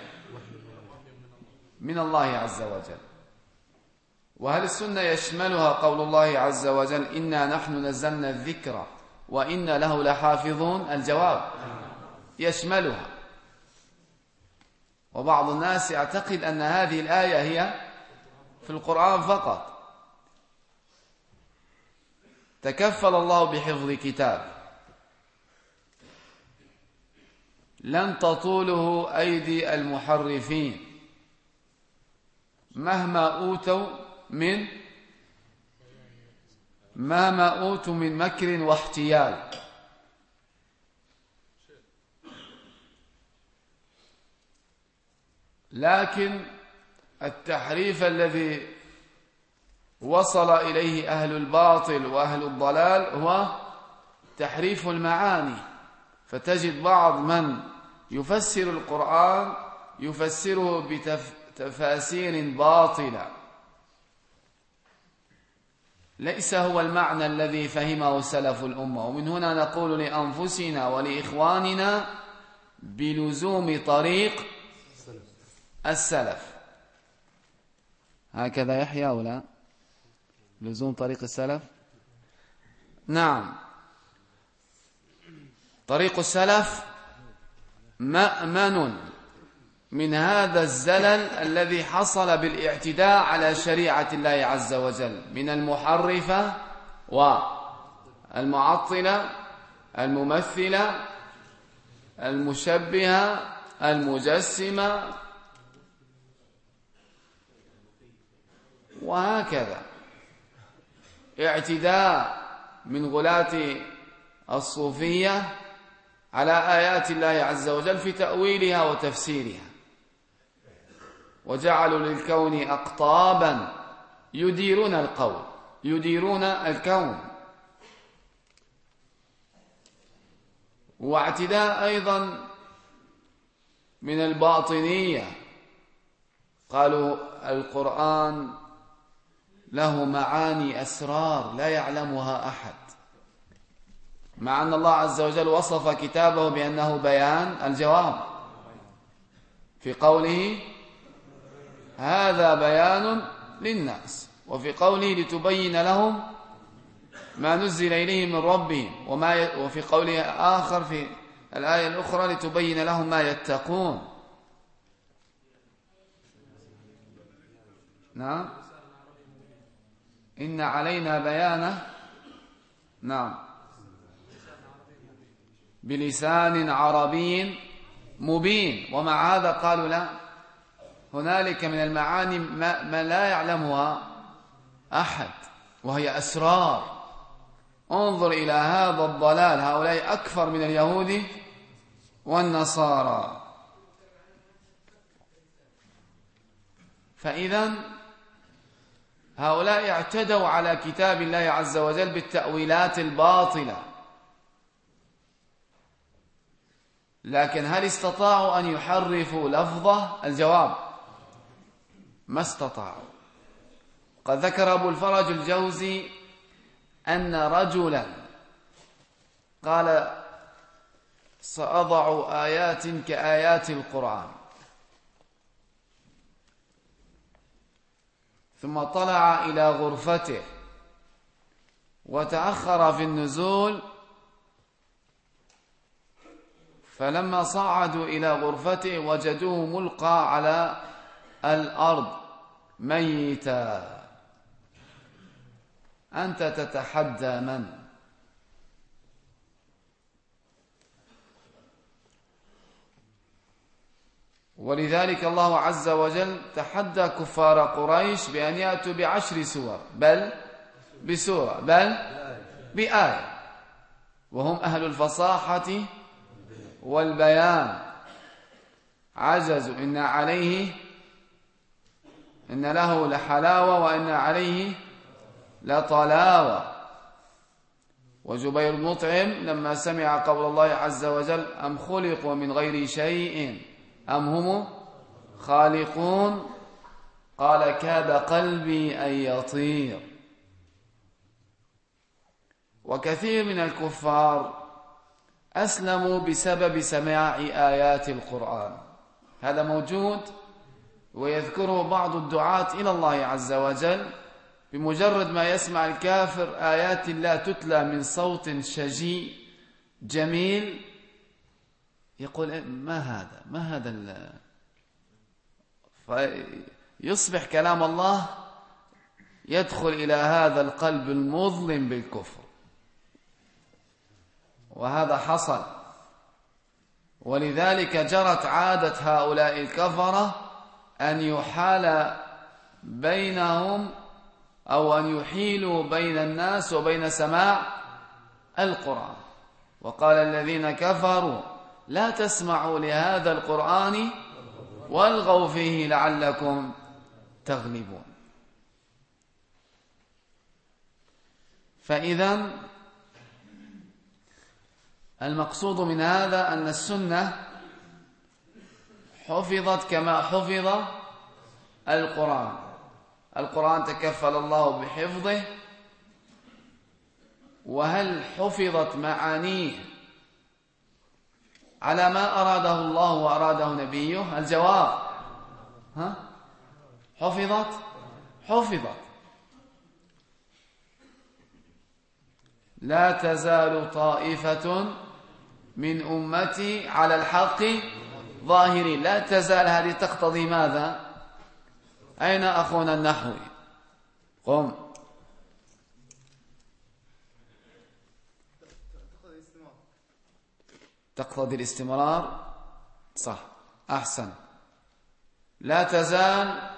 من الله عز وجل. وهل السنة يشملها قول الله عز وجل: إنا نحن نزلنا الذكر وإنا له لحافظون؟ الجواب: يشملها. وبعض الناس يعتقد أن هذه الآية هي في القرآن فقط. تكفل الله بحفظ كتاب لن تطوله أيدي المحرفين، مهما أوتوا من مهما أوتوا من مكر واحتيال. لكن التحريف الذي وصل إليه أهل الباطل وأهل الضلال هو تحريف المعاني، فتجد بعض من يفسر القرآن يفسره بتفاسير باطلة ليس هو المعنى الذي فهمه سلف الأمة. ومن هنا نقول لأنفسنا ولإخواننا بلزوم طريق السلف. هكذا يحيى ولا لزوم طريق السلف؟ نعم، طريق السلف مأمن من هذا الزلل الذي حصل بالاعتداء على شريعة الله عز وجل من المحرفة والمعطلة الممثلة المشبهة المجسمة وهكذا، اعتداء من غلاة الصوفية على آيات الله عز وجل في تأويلها وتفسيرها، وجعلوا للكون أقطابا يديرون القول يديرون الكون. واعتداء أيضا من الباطنية، قالوا القرآن له معاني أسرار لا يعلمها أحد، مع أن الله عز وجل وصف كتابه بأنه بيان الجواب في قوله هذا بيان للناس، وفي قوله لتبين لهم ما نزل إليهم من ربهم، وما ي... وفي قوله آخر في الآية الأخرى لتبين لهم ما يتقون. نعم، إن علينا بيانه، نعم، بلسان عربي مبين. ومع هذا قالوا لا، هنالك من المعاني ما, ما لا يعلمها أحد وهي أسرار. انظر إلى هذا الضلال، هؤلاء أكثر من اليهود والنصارى. فإذا هؤلاء اعتدوا على كتاب الله عز وجل بالتأويلات الباطلة، لكن هل استطاعوا أن يحرفوا لفظه؟ الجواب ما استطاعوا. قد ذكر أبو الفرج الجوزي أن رجلا قال سأضع آيات كآيات القرآن، ثم طلع إلى غرفته وتأخر في النزول، فلما صعدوا إلى غرفته وجدوه ملقى على الأرض ميتا. أنت تتحدى من؟ ولذلك الله عز وجل تحدى كفار قريش بأن يأتوا بعشر سور، بل بسورة، بل بآية، وهم أهل الفصاحة والبيان. عجزوا. إن عليه إن له لحلاوة وإن عليه لطلاوة. وجبير بن مطعم لما سمع قول الله عز وجل أم خلقوا من غير شيء أم هم خالقون قال كاد قلبي أن يطير. وكثير من الكفار أسلموا بسبب سماع آيات القرآن، هذا موجود ويذكره بعض الدعاة إلى الله عز وجل. بمجرد ما يسمع الكافر آيات الله تتلى من صوت شجي جميل يقول ما هذا ما هذا ال... فيصبح كلام الله يدخل إلى هذا القلب المظلم بالكفر، وهذا حصل. ولذلك جرت عادة هؤلاء الكفرة أن يحال بينهم أو أن يحيلوا بين الناس وبين سماع القرآن. وقال الذين كفروا لا تسمعوا لهذا القرآن والغوا فيه لعلكم تغلبون. فإذا المقصود من هذا أن السنة حفظت كما حفظ القرآن. القرآن تكفل الله بحفظه، وهل حفظت معانيه على ما أراده الله وأراده نبيه؟ الجواب ها؟ حفظت حفظت. لا تزال طائفة من أمتي على الحق ظاهرين. لا تزال هذه تقتضي ماذا؟ أين أخونا النحوي؟ قم. تقتضي الاستمرار. صح، أحسن. لا تزال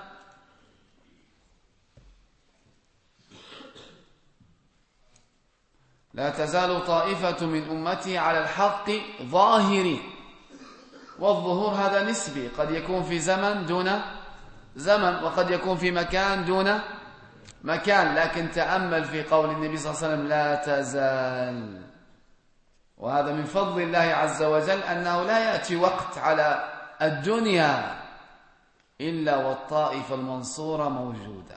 لا تزال طائفة من أمتي على الحق ظاهرين. والظهور هذا نسبي، قد يكون في زمن دون زمن، وقد يكون في مكان دون مكان. لكن تأمل في قول النبي صلى الله عليه وسلم لا تزال، وهذا من فضل الله عز وجل أنه لا يأتي وقت على الدنيا إلا والطائفة المنصورة موجودة.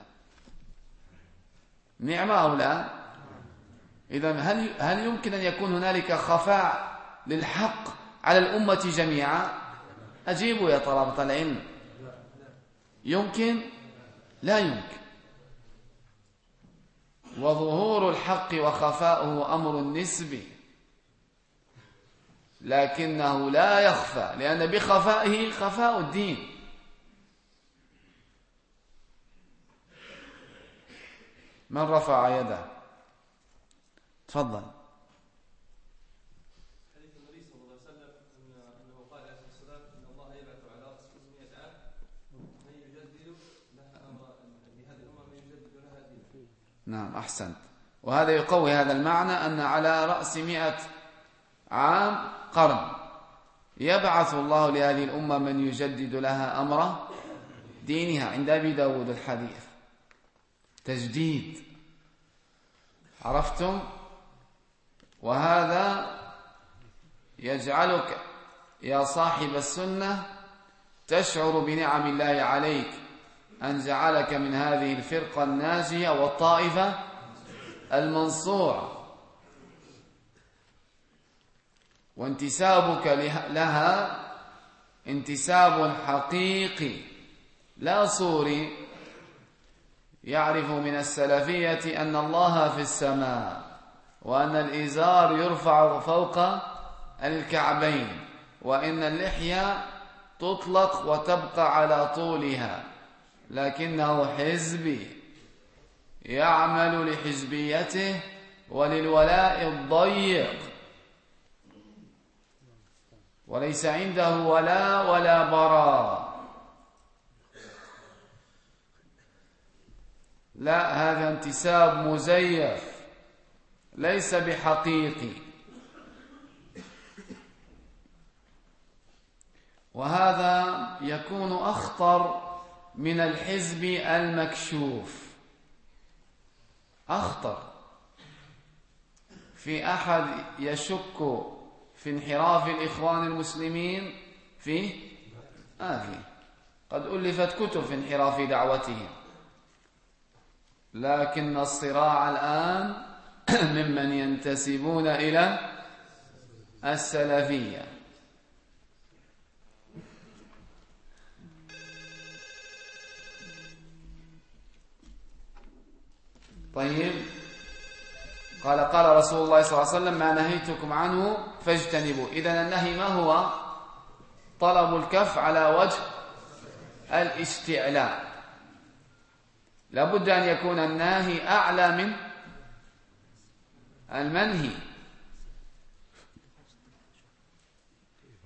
نعم أو لا؟ إذن هل هل يمكن أن يكون هنالك خفاء للحق على الأمة جميعا؟ أجيبوا يا طلبة العلم. يمكن؟ لا يمكن. وظهور الحق وخفاؤه أمر نسبي، لكنه لا يخفى، لأن بخفائه خفاء الدين. من رفع يده؟ تفضل. حديث النبي صلى الله عليه وسلم أنه قال عليه الصلاة والسلام إن الله يبعث على رأس أمة عام من يجدد لها أمر لهذه الأمة، من يجدد لها دينها. نعم، أحسنت. وهذا يقوي هذا المعنى أن على رأس مئة عام قرن يبعث الله لهذه الأمة من يجدد لها أمر دينها. عند أبي داود الحديث تجديد. عرفتم؟ وهذا يجعلك يا صاحب السنة تشعر بنعم الله عليك أن جعلك من هذه الفرقة الناجية والطائفة المنصورة، وانتسابك لها انتساب حقيقي لا صوري. يعرف من السلفية أن الله في السماء، وأن الإزار يرفع فوق الكعبين، وإن اللحية تطلق وتبقى على طولها، لكنه حزبي يعمل لحزبيته وللولاء الضيق، وليس عنده ولا ولا براء. لا، هذا انتساب مزيف ليس بحقيقي. وهذا يكون أخطر من الحزب المكشوف. أخطر. في أحد يشك في انحراف الإخوان المسلمين فيه؟ آه فيه. قد ألفت كتب في انحراف دعوتهم، لكن الصراع الآن ممن ينتسبون إلى السلفية. طيب، قال قال رسول الله صلى الله عليه وسلم ما نهيتكم عنه فاجتنبوا. إذن النهي ما هو؟ طلب الكف على وجه الاستعلاء. لابد أن يكون الناهي أعلى من المنهي.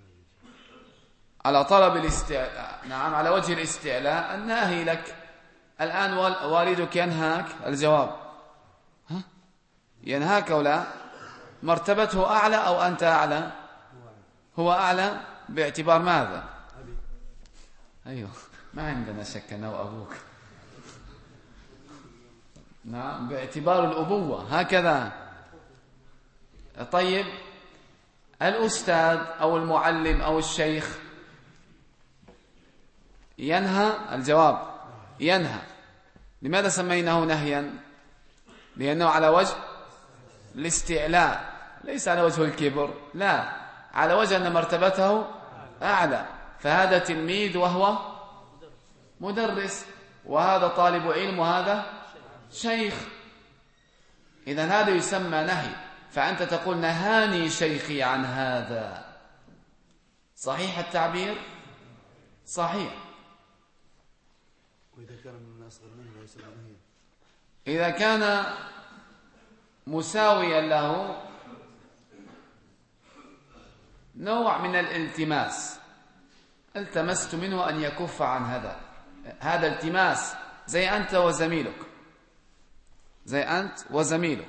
على طلب الاستعلاء، نعم، على وجه الاستعلاء الناهي لك الآن والدك ينهاك، الجواب ها؟ ينهاك أو لا؟ مرتبته أعلى أو أنت أعلى؟ هو أعلى باعتبار ماذا؟ أيوه، ما عندنا شك أنه أبوك. نعم، باعتبار الأبوة هكذا. طيب الأستاذ أو المعلم أو الشيخ ينهى؟ الجواب ينهى. لماذا سميناه نهيا؟ لأنه على وجه الاستعلاء، ليس على وجه الكبر، لا، على وجه أن مرتبته أعلى. فهذا تلميذ وهو مدرس، وهذا طالب علم وهذا شيخ. إذن هذا يسمى نهي. فأنت تقول نهاني شيخي عن هذا، صحيح التعبير؟ صحيح. وإذا كان من أصغر منه ويسمى نهيا، إذا كان مساويا له نوع من الالتماس، التمست منه أن يكف عن هذا، هذا التماس، زي أنت وزميلك، زي أنت وزميلك،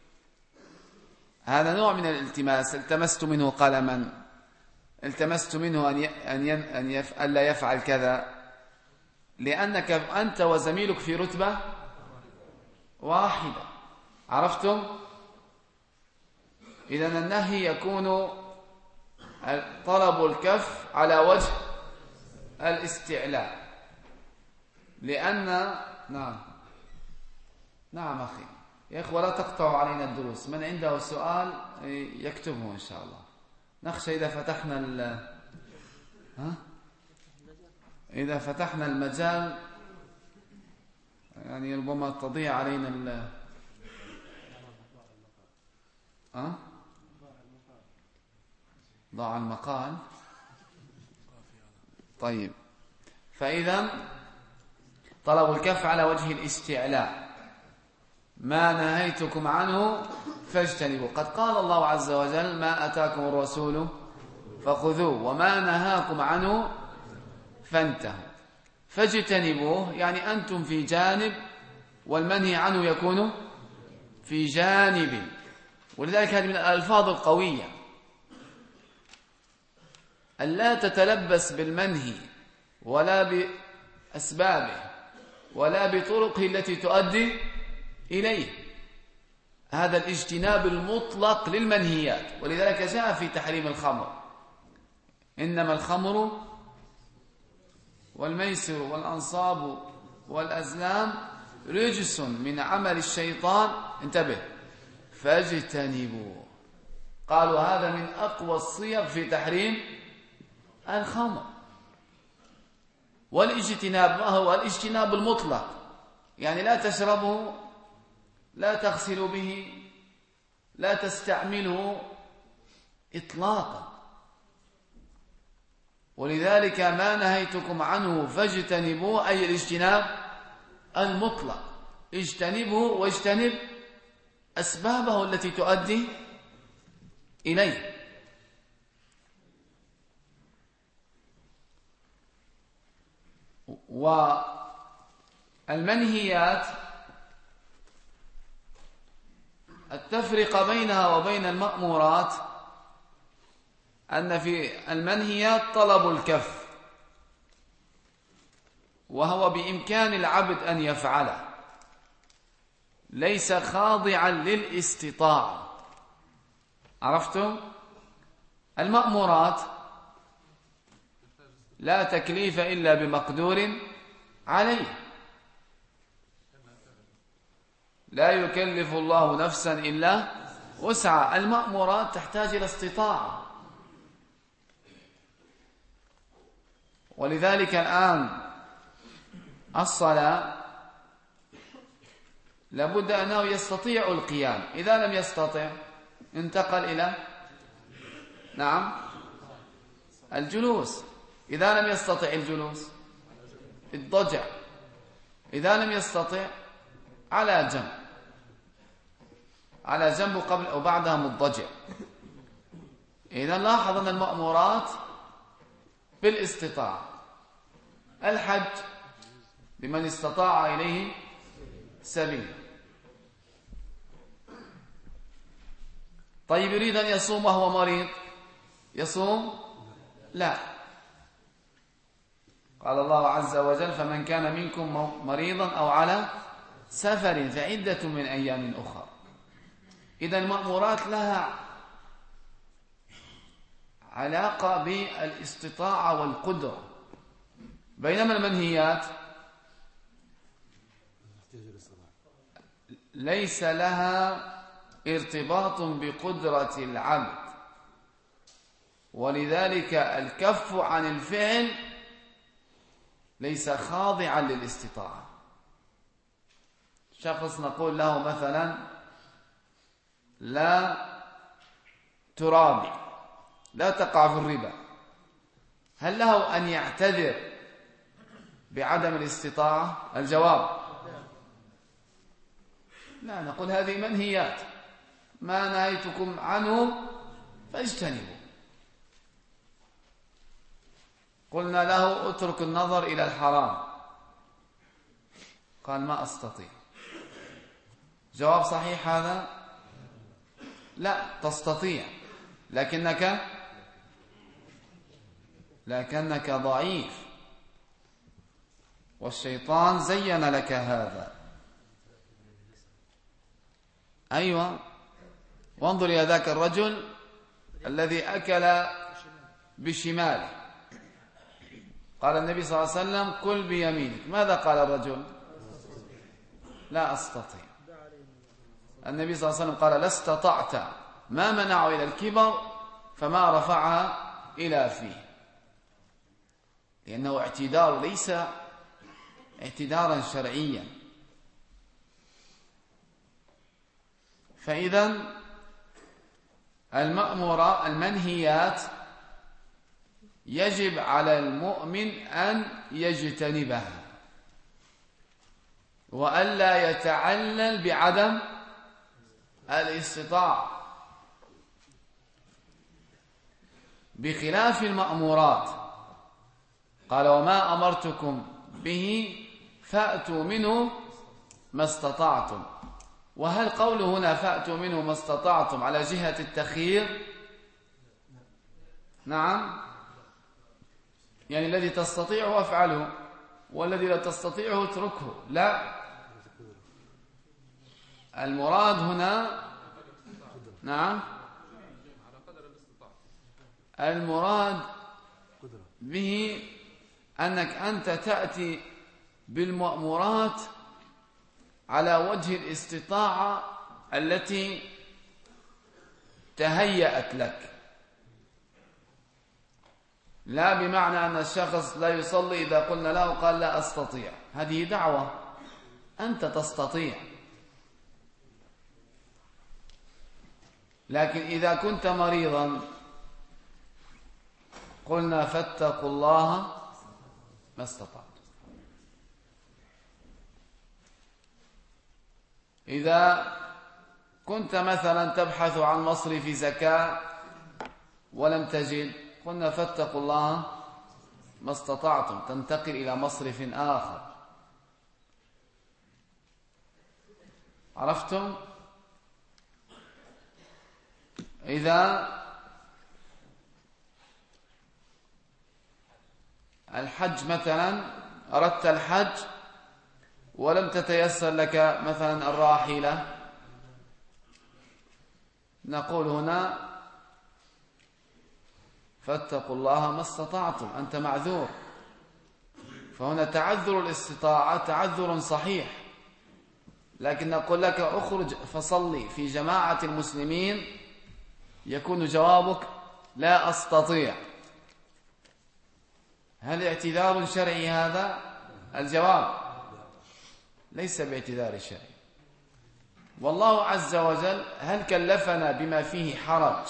هذا نوع من الالتماس. التمست منه قلما، التمست منه أن أن أن يف... ألا يفعل كذا، لأنك أنت وزميلك في رتبة واحدة. عرفتم؟ إذن النهي يكون طلب الكف على وجه الاستعلاء، لأن نعم نعم أخي يا إخوة، لا تقطعوا علينا الدروس. من عنده سؤال يكتبه إن شاء الله. نخشى إذا فتحنا ال... ها؟ إذا فتحنا المجال يعني ربما تضيع علينا ال... ها؟ ضاع المقال. طيب، فإذا طلب الكف على وجه الاستعلاء. ما نهيتكم عنه فاجتنبوا. قد قال الله عز وجل: ما أتاكم الرسول فخذوه وما نهاكم عنه فانتهوا. فاجتنبوه يعني أنتم في جانب، والمنهي عنه يكون في جانب. ولذلك هذه من الألفاظ القوية، ألا تتلبس بالمنهي ولا بأسبابه ولا بطرقه التي تؤدي إليه. هذا الاجتناب المطلق للمنهيات. ولذلك جاء في تحريم الخمر: إنما الخمر والميسر والأنصاب والأزلام رجس من عمل الشيطان، انتبه، فاجتنبوا. قالوا هذا من أقوى الصيغ في تحريم الخمر. والاجتناب ما هو؟ الاجتناب المطلق، يعني لا تشربه، لا تغسل به، لا تستعمله إطلاقا. ولذلك ما نهيتكم عنه فاجتنبوه، أي الاجتناب المطلق. اجتنبه واجتنب أسبابه التي تؤدي إليه. والمنهيات التفرق بينها وبين المأمورات أن في المنهيات طلب الكف، وهو بإمكان العبد أن يفعله، ليس خاضعا للاستطاعة. عرفتم؟ المأمورات لا تكليف إلا بمقدور عليه، لا يكلف الله نفسا إلا وسعها. المأمورات تحتاج إلى استطاعة. ولذلك الآن الصلاة لابد أنه يستطيع القيام، إذا لم يستطع انتقل إلى نعم الجلوس، إذا لم يستطع الجلوس الضجع، إذا لم يستطع على جنب، على جنب قبل أو بعدها مضطجع. إذا لاحظ أن المأمورات بالاستطاعة. الحج لمن استطاع إليه سبيلا. طيب يريد أن يصوم وهو مريض يصوم؟ لا. قال الله عز وجل فمن كان منكم مريضا أو على سفر فعدة من أيام أخرى. إذا المأمورات لها علاقة بالاستطاعة والقدرة، بينما المنهيات ليس لها ارتباط بقدرة العبد، ولذلك الكف عن الفعل ليس خاضعا للاستطاعة. شخص نقول له مثلا لا ترابي، لا تقع في الربا، هل له أن يعتذر بعدم الاستطاعة؟ الجواب لا. نقول هذه منهيات، ما نهيتكم عنه فاجتنبوا. قلنا له اترك النظر إلى الحرام، قال ما أستطيع. جواب صحيح هذا؟ لا، تستطيع، لكنك لكنك ضعيف، والشيطان زين لك هذا. أيوة، وانظر إلى ذاك الرجل الذي أكل بشماله، قال النبي صلى الله عليه وسلم كل بيمينك، ماذا قال الرجل؟ لا أستطيع. النبي صلى الله عليه وسلم قال لا استطعت، ما منعه إلى الكبر فما رفعها إلى فيه، لأنه اعتذار ليس اعتذارا شرعيا. فإذا المأمورة المنهيات يجب على المؤمن أن يجتنبها، وألا يتعلل بعدم الاستطاعة، بخلاف المأمورات. قال وما أمرتكم به فأتوا منه ما استطعتم. وهل قوله هنا فأتوا منه ما استطعتم على جهة التخيير؟ نعم، يعني الذي تستطيعه أفعله، والذي لا تستطيعه اتركه. لا، المراد هنا نعم المراد به أنك أنت تأتي بالمأمورات على وجه الاستطاعة التي تهيأت لك، لا بمعنى أن الشخص لا يصلي إذا قلنا له قال لا أستطيع. هذه دعوة، أنت تستطيع، لكن إذا كنت مريضا قلنا فاتقوا الله ما استطعتم. إذا كنت مثلا تبحث عن مصرف زكاة ولم تجد قلنا فاتقوا الله ما استطعتم، تنتقل إلى مصرف آخر. عرفتم؟ إذا الحج مثلا، أردت الحج ولم تتيسر لك مثلا الراحلة، نقول هنا فاتقوا الله ما استطعتم، أنت معذور. فهنا تعذر الاستطاعة تعذر صحيح، لكن نقول لك اخرج فصلي في جماعة المسلمين، يكون جوابك لا أستطيع. هل اعتذار شرعي هذا؟ الجواب ليس باعتذار شرعي. والله عز وجل هل كلفنا بما فيه حرج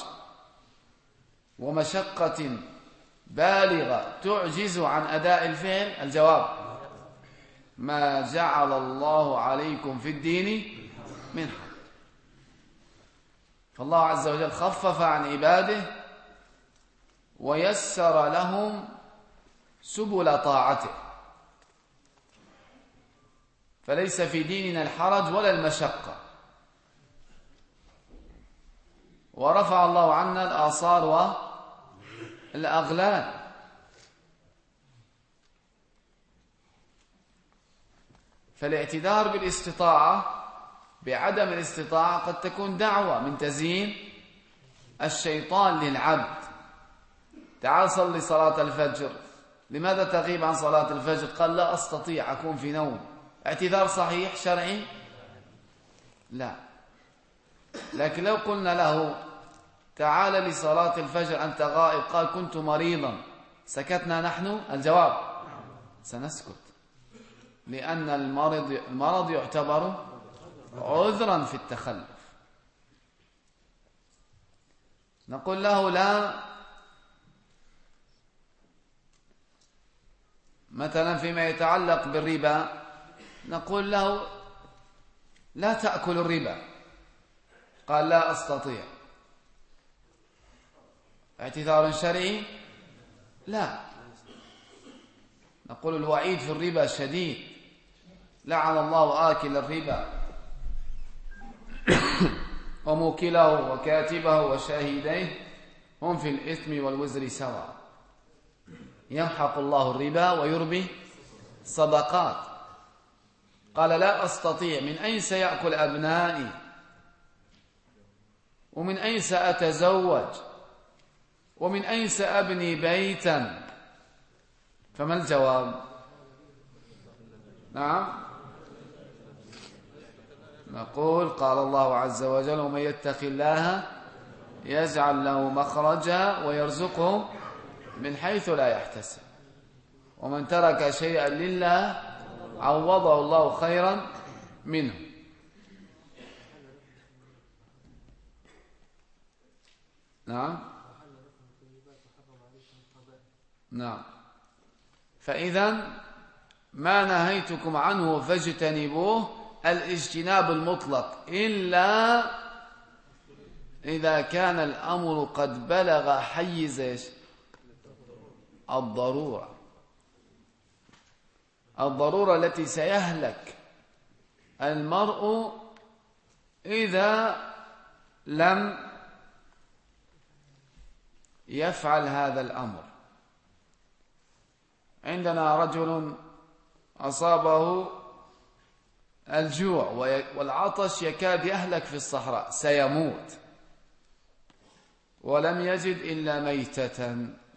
ومشقة بالغة تعجز عن أداء الفعل؟ الجواب ما جعل الله عليكم في الدين من حرج. فالله عز وجل خفف عن عباده ويسر لهم سبل طاعته. فليس في ديننا الحرج ولا المشقة، ورفع الله عنا الآثار والأغلال. فالاعتذار بالاستطاعة بعدم الاستطاعة قد تكون دعوة من تزيين الشيطان للعبد. تعال صلي صلاة الفجر، لماذا تغيب عن صلاة الفجر؟ قال لا أستطيع، أكون في نوم. اعتذار صحيح شرعي؟ لا. لكن لو قلنا له تعال لصلاة الفجر أنت غائب، قال كنت مريضا، سكتنا نحن؟ الجواب سنسكت، لأن المرض, المرض يعتبر عذرا في التخلف. نقول له لا، مثلا فيما يتعلق بالربا نقول له لا تأكل الربا، قال لا أستطيع. اعتذار شرعي؟ لا. نقول الوعيد في الربا شديد، لعن الله آكل الربا وموكله وكاتبه وشاهديه هم في الإثم والوزر سواء، يمحق الله الربا ويربي صدقات. قال لا أستطيع، من أين سيأكل أبنائي؟ ومن أين سأتزوج؟ ومن أين سأبني بيتا؟ فما الجواب؟ نعم، نقول قال الله عز وجل ومن يتق الله يجعل له مخرجا ويرزقه من حيث لا يحتسب، ومن ترك شيئا لله عوضه الله خيرا منه. نعم نعم. فإذا ما نهيتكم عنه فاجتنبوه، الاجتناب المطلق، إلا إذا كان الأمر قد بلغ حيز الضرورة، الضرورة التي سيهلك المرء إذا لم يفعل هذا الأمر. عندنا رجل أصابه الجوع والعطش يكاد يهلك في الصحراء، سيموت، ولم يجد إلا ميتة.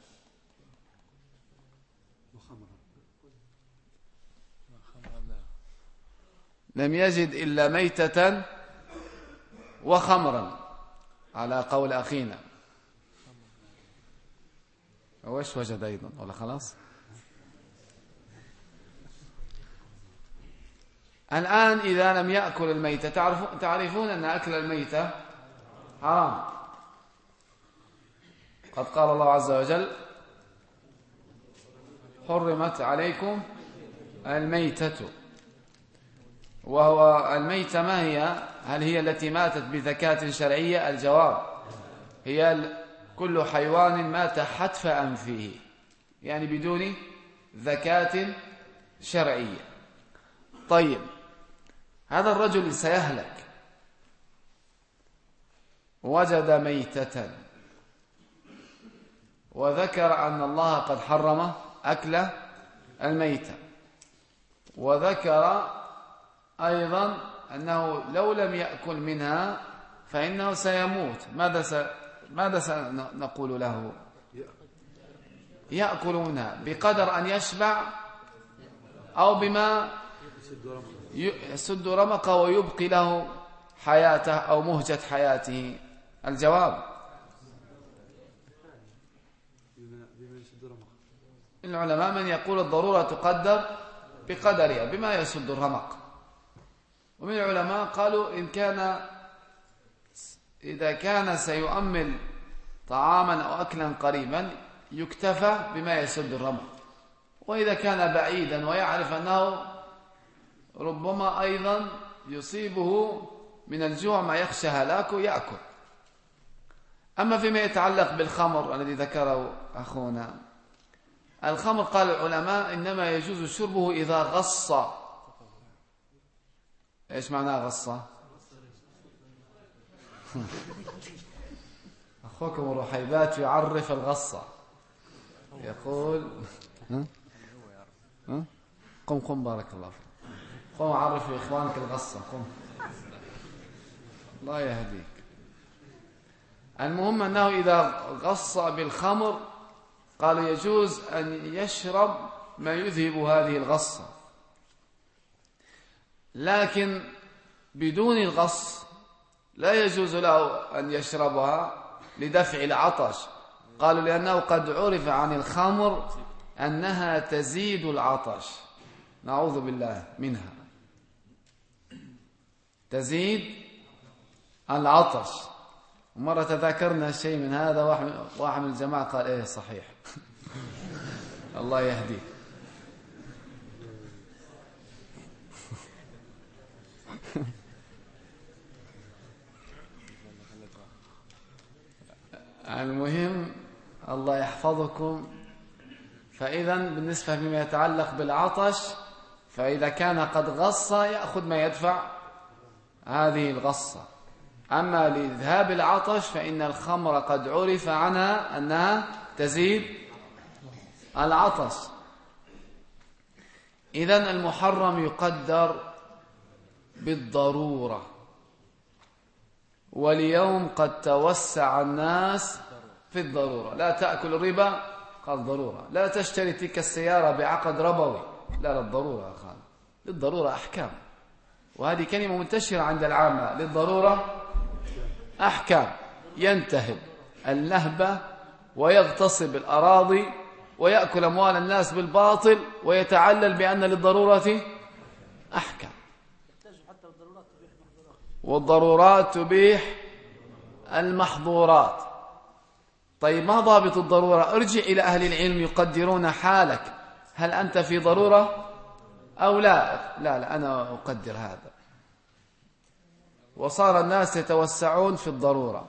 لم يجد إلا ميتة وخمرا على قول أخينا. وش وجد أيضا ولا خلاص؟ الآن إذا لم يأكل الميتة، تعرفون أن أكل الميتة حرام. قد قال الله عز وجل حرمت عليكم الميتة. وهو الميتة ما هي؟ هل هي التي ماتت بذكاة شرعية؟ الجواب هي كل حيوان مات حتف أنفه، يعني بدون ذكاة شرعية. طيب، هذا الرجل سيهلك، وجد ميتة وذكر أن الله قد حرم أكل الميتة، وذكر أيضا أنه لو لم يأكل منها فإنه سيموت. ماذا س... ماذا سنقول له؟ يأكل منها بقدر أن يشبع، أو بما يسد رمقه ويبقي له حياته أو مهجة حياته؟ الجواب العلماء من يقول الضرورة تقدر بقدرها بما يسد الرمق، ومن العلماء قالوا إن كان إذا كان سيؤمل طعاما أو أكلا قريبا يكتفى بما يسد الرمق، وإذا كان بعيدا ويعرف أنه ربما أيضا يصيبه من الجوع ما يخشى هلاكه يأكل. أما فيما يتعلق بالخمر الذي ذكره أخونا، الخمر قال العلماء إنما يجوز شربه إذا غص إيش معناه غصة؟ أخوكم الرحيبات يعرف الغصة، يقول ها؟ ها؟ قم قم بارك الله فيك، قم عرف إخوانك الغصة، قم الله يهديك. المهم أنه إذا غص بالخمر قالوا يجوز أن يشرب ما يذهب هذه الغصة، لكن بدون الغص لا يجوز له أن يشربها لدفع العطش. قالوا لأنه قد عرف عن الخمر أنها تزيد العطش، نعوذ بالله منها، تزيد العطش. ومرة تذاكرنا شيء من هذا، واحد من الجماعة قال إيه صحيح الله يهديه. المهم الله يحفظكم. فإذا بالنسبة لما يتعلق بالعطش، فإذا كان قد غص يأخذ ما يدفع هذه الغصة. أما لذهاب العطش فإن الخمر قد عرف عنها أنها تزيد العطش. إذن المحرم يقدر بالضرورة، واليوم قد توسع الناس في الضرورة. لا تأكل الربا، قال ضرورة. لا تشتري تلك السيارة بعقد ربوي، لا للضرورة قال، للضرورة أحكام. وهذه كلمة منتشرة عند العامة، للضرورة أحكام. ينتهب النهبة ويغتصب الأراضي ويأكل أموال الناس بالباطل ويتعلل بأن للضرورة أحكام، والضرورات تبيح المحظورات. طيب ما ضابط الضرورة؟ ارجع إلى أهل العلم يقدرون حالك، هل أنت في ضرورة أو لا؟ لا لا أنا أقدر هذا. وصار الناس يتوسعون في الضرورة.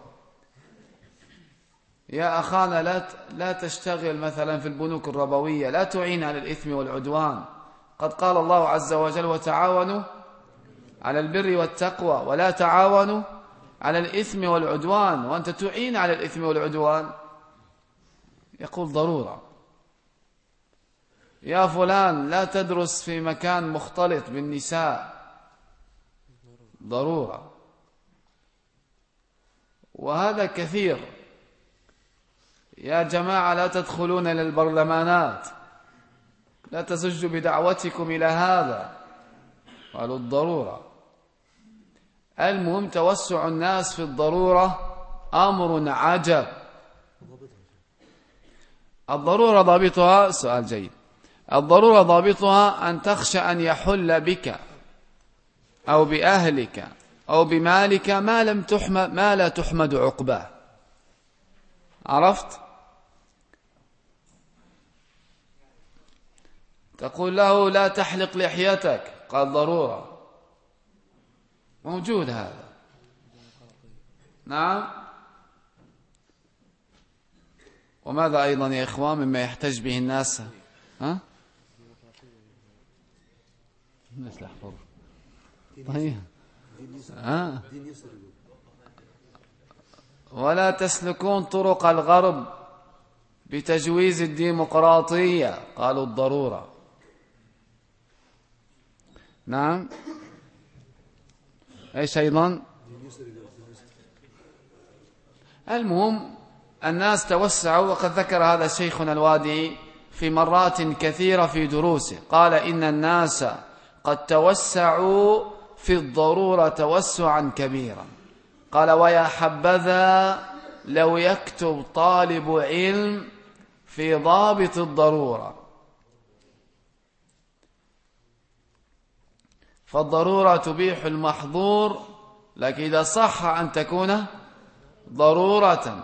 يا أخانا لا لا تشتغل مثلا في البنوك الربوية، لا تعين على الإثم والعدوان. قد قال الله عز وجل وتعاونوا على البر والتقوى ولا تعاونوا على الإثم والعدوان، وأنت تعين على الإثم والعدوان. يقول ضرورة. يا فلان لا تدرس في مكان مختلط بالنساء، ضرورة. وهذا كثير. يا جماعة لا تدخلون إلى البرلمانات، لا تزجوا بدعوتكم إلى هذا، قالوا الضرورة. المهم توسع الناس في الضرورة أمر عجب. الضرورة ضابطها، سؤال جيد، الضرورة ضابطها أن تخشى أن يحل بك أو بأهلك أو بمالك ما لم تحمد ما لا تحمد عقباه. عرفت؟ تقول له لا تحلق لحيتك، قال ضرورة، موجود هذا. نعم. وماذا أيضا يا إخوان مما يحتج به الناس؟ ها؟ طيب. ها؟ ولا تسلكون طرق الغرب بتجويز الديمقراطية، قالوا الضرورة. نعم. ايش ايضا؟ المهم الناس توسعوا. وقد ذكر هذا شيخنا الوادي في مرات كثيرة في دروسه، قال إن الناس قد توسعوا في الضرورة توسعا كبيرا. قال ويا حبذا لو يكتب طالب علم في ضابط الضرورة. فالضرورة تبيح المحظور، لكن إذا صح أن تكون ضرورة.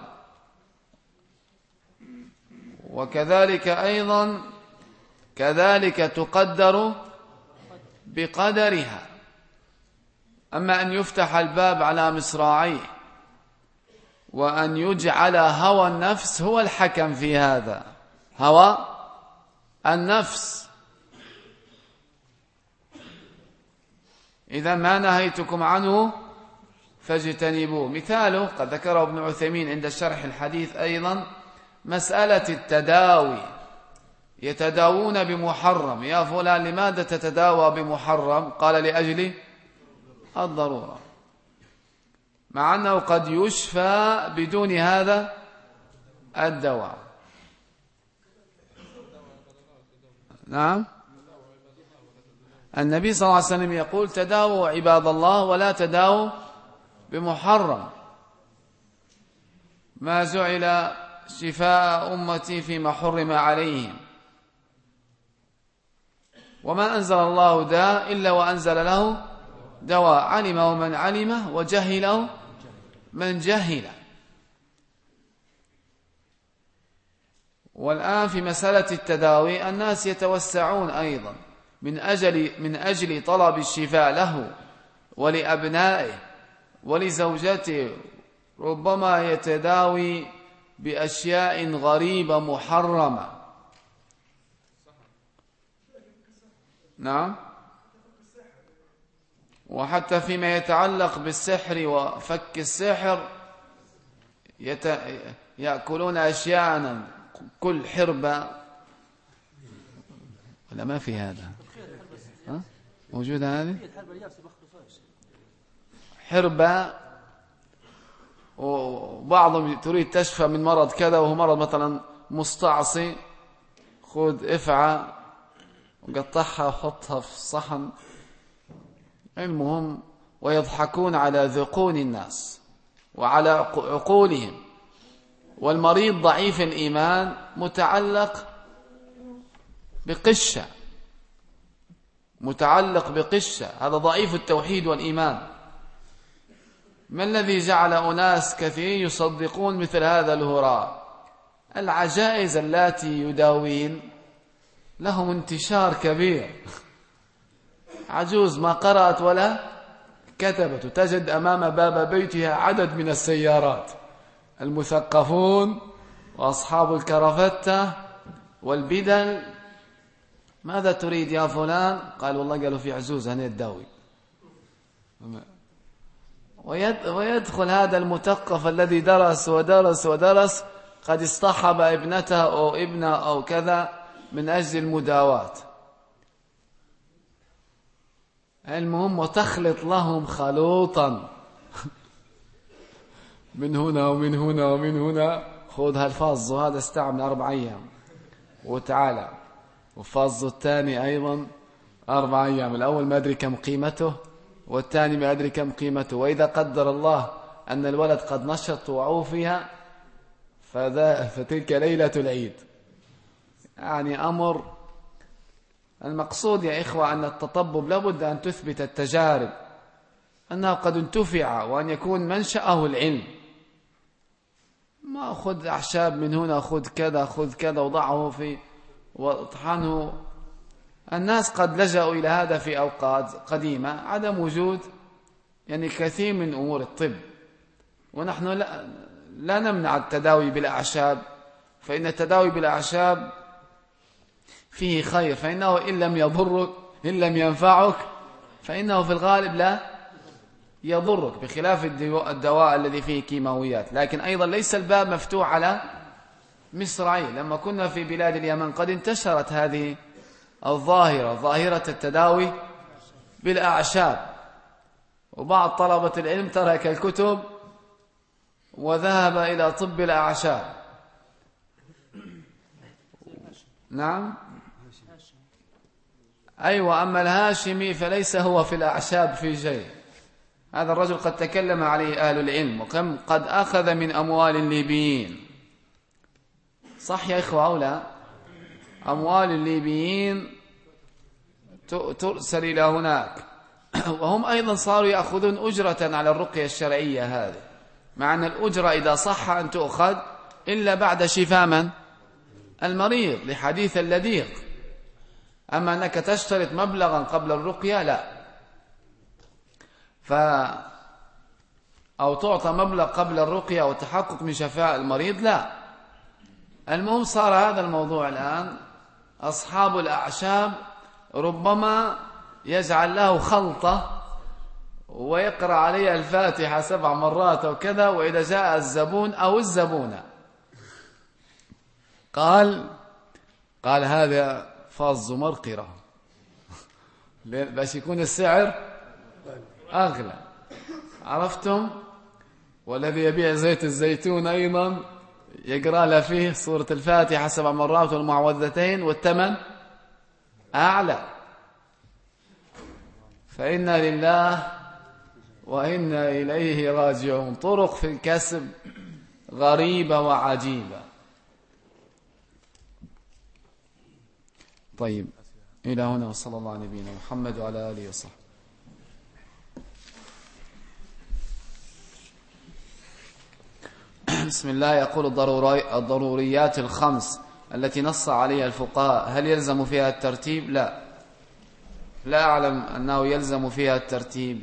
وكذلك أيضا كذلك تقدر بقدرها. أما أن يفتح الباب على مصراعيه وأن يجعل هوى النفس هو الحكم في هذا، هوى النفس. إذا ما نهيتكم عنه فاجتنبوه. مثاله قد ذكره ابن عثيمين عند شرح الحديث أيضا مسألة التداوي، يتداوون بمحرم. يا فلان لماذا تتداوى بمحرم؟ قال لأجل الضرورة، مع أنه قد يشفى بدون هذا الدواء. نعم، النبي صلى الله عليه وسلم يقول تداووا عباد الله ولا تداووا بمحرم. ما جعل شفاء أمتي فيما حرم عليهم. وما أنزل الله داء إلا وأنزل له دواء، علمه من علمه وجهله من جهله. والآن في مسألة التداوي الناس يتوسعون أيضا من أجل, من أجل طلب الشفاء له ولأبنائه ولزوجته، ربما يتداوي بأشياء غريبة محرمة. نعم، وحتى فيما يتعلق بالسحر وفك السحر يت... يأكلون أشياء، كل حربة ولا ما في هذا؟ ها؟ موجودة هذه حربة، وبعضهم تريد تشفى من مرض كذا وهو مرض مثلا مستعصي، خذ افعى وقطعها وحطها في الصحن. المهم ويضحكون على ذقون الناس وعلى عقولهم. والمريض ضعيف الإيمان متعلق بقشة، متعلق بقشة، هذا ضعيف التوحيد والإيمان. ما الذي جعل أناس كثير يصدقون مثل هذا الهراء؟ العجائز التي يداوين لهم انتشار كبير. عجوز ما قرأت ولا كتبت، تجد أمام باب بيتها عدد من السيارات، المثقفون وأصحاب الكرافتة والبدل. ماذا تريد يا فلان؟ قال والله قالوا في عزوز هنا الداوي. ويدخل هذا المثقف الذي درس ودرس ودرس قد اصطحب ابنته أو ابنه أو كذا من أجل المداواة. المهم وتخلط لهم خلوطا من هنا ومن هنا ومن هنا. خذ هالفاز وهذا استعمل أربع أيام وتعالى، وفاز الثاني أيضا أربع أيام. الأول ما أدري كم قيمته والثاني ما أدري كم قيمته. وإذا قدر الله أن الولد قد نشط وعوفي فتلك ليلة العيد. يعني أمر. المقصود يا إخوة أن التطبب لابد أن تثبت التجارب أنه قد انتفع، وأن يكون منشأه العلم. ما خذ أعشاب من هنا، خذ كذا خذ كذا وضعه في واطحنه. الناس قد لجأوا إلى هذا في أوقات قديمة، عدم وجود يعني كثير من أمور الطب. ونحن لا, لا نمنع التداوي بالأعشاب، فإن التداوي بالأعشاب فيه خير، فإنه إن لم يضرك إن لم ينفعك فإنه في الغالب لا يضرك، بخلاف الدواء الذي فيه كيماويات. لكن أيضا ليس الباب مفتوح على مصراعي. لما كنا في بلاد اليمن قد انتشرت هذه الظاهرة، ظاهرة التداوي بالأعشاب، وبعض طلبة العلم ترك الكتب وذهب إلى طب الأعشاب. نعم، أيوة. أما الهاشمي فليس هو في الأعشاب في شيء. هذا الرجل قد تكلم عليه أهل العلم، وكم قد أخذ من أموال الليبيين. صح يا إخوة أو لا؟ أموال الليبيين ترسل إلى هناك، وهم أيضا صاروا يأخذون أجرة على الرقية الشرعية هذه، مع أن الأجرة إذا صح أن تؤخذ إلا بعد شفاء من؟ المريض، لحديث اللديق. أما أنك تشترط مبلغا قبل الرقية لا، ف أو تعطى مبلغ قبل الرقية والتحقق من شفاء المريض لا. المهم صار هذا الموضوع الآن أصحاب الأعشاب ربما يجعل له خلطة ويقرأ عليها الفاتحة سبع مرات أو كذا، وإذا جاء الزبون أو الزبونة قال قال هذا فاز مرقرة باش يكون السعر أغلى. عرفتم؟ والذي يبيع زيت الزيتون أيضا يقرأ له فيه سورة الفاتحة سبع مرات والمعوذتين والثمن أعلى. فإنا لله وإنا إليه راجعون. طرق في الكسب غريبة وعجيبة. طيب، إلى هنا وصلى الله على نبينا محمد وعلى آله وصحبه. بسم الله. يقول الضروريات الخمس التي نص عليها الفقهاء هل يلزم فيها الترتيب؟ لا، لا أعلم أنه يلزم فيها الترتيب.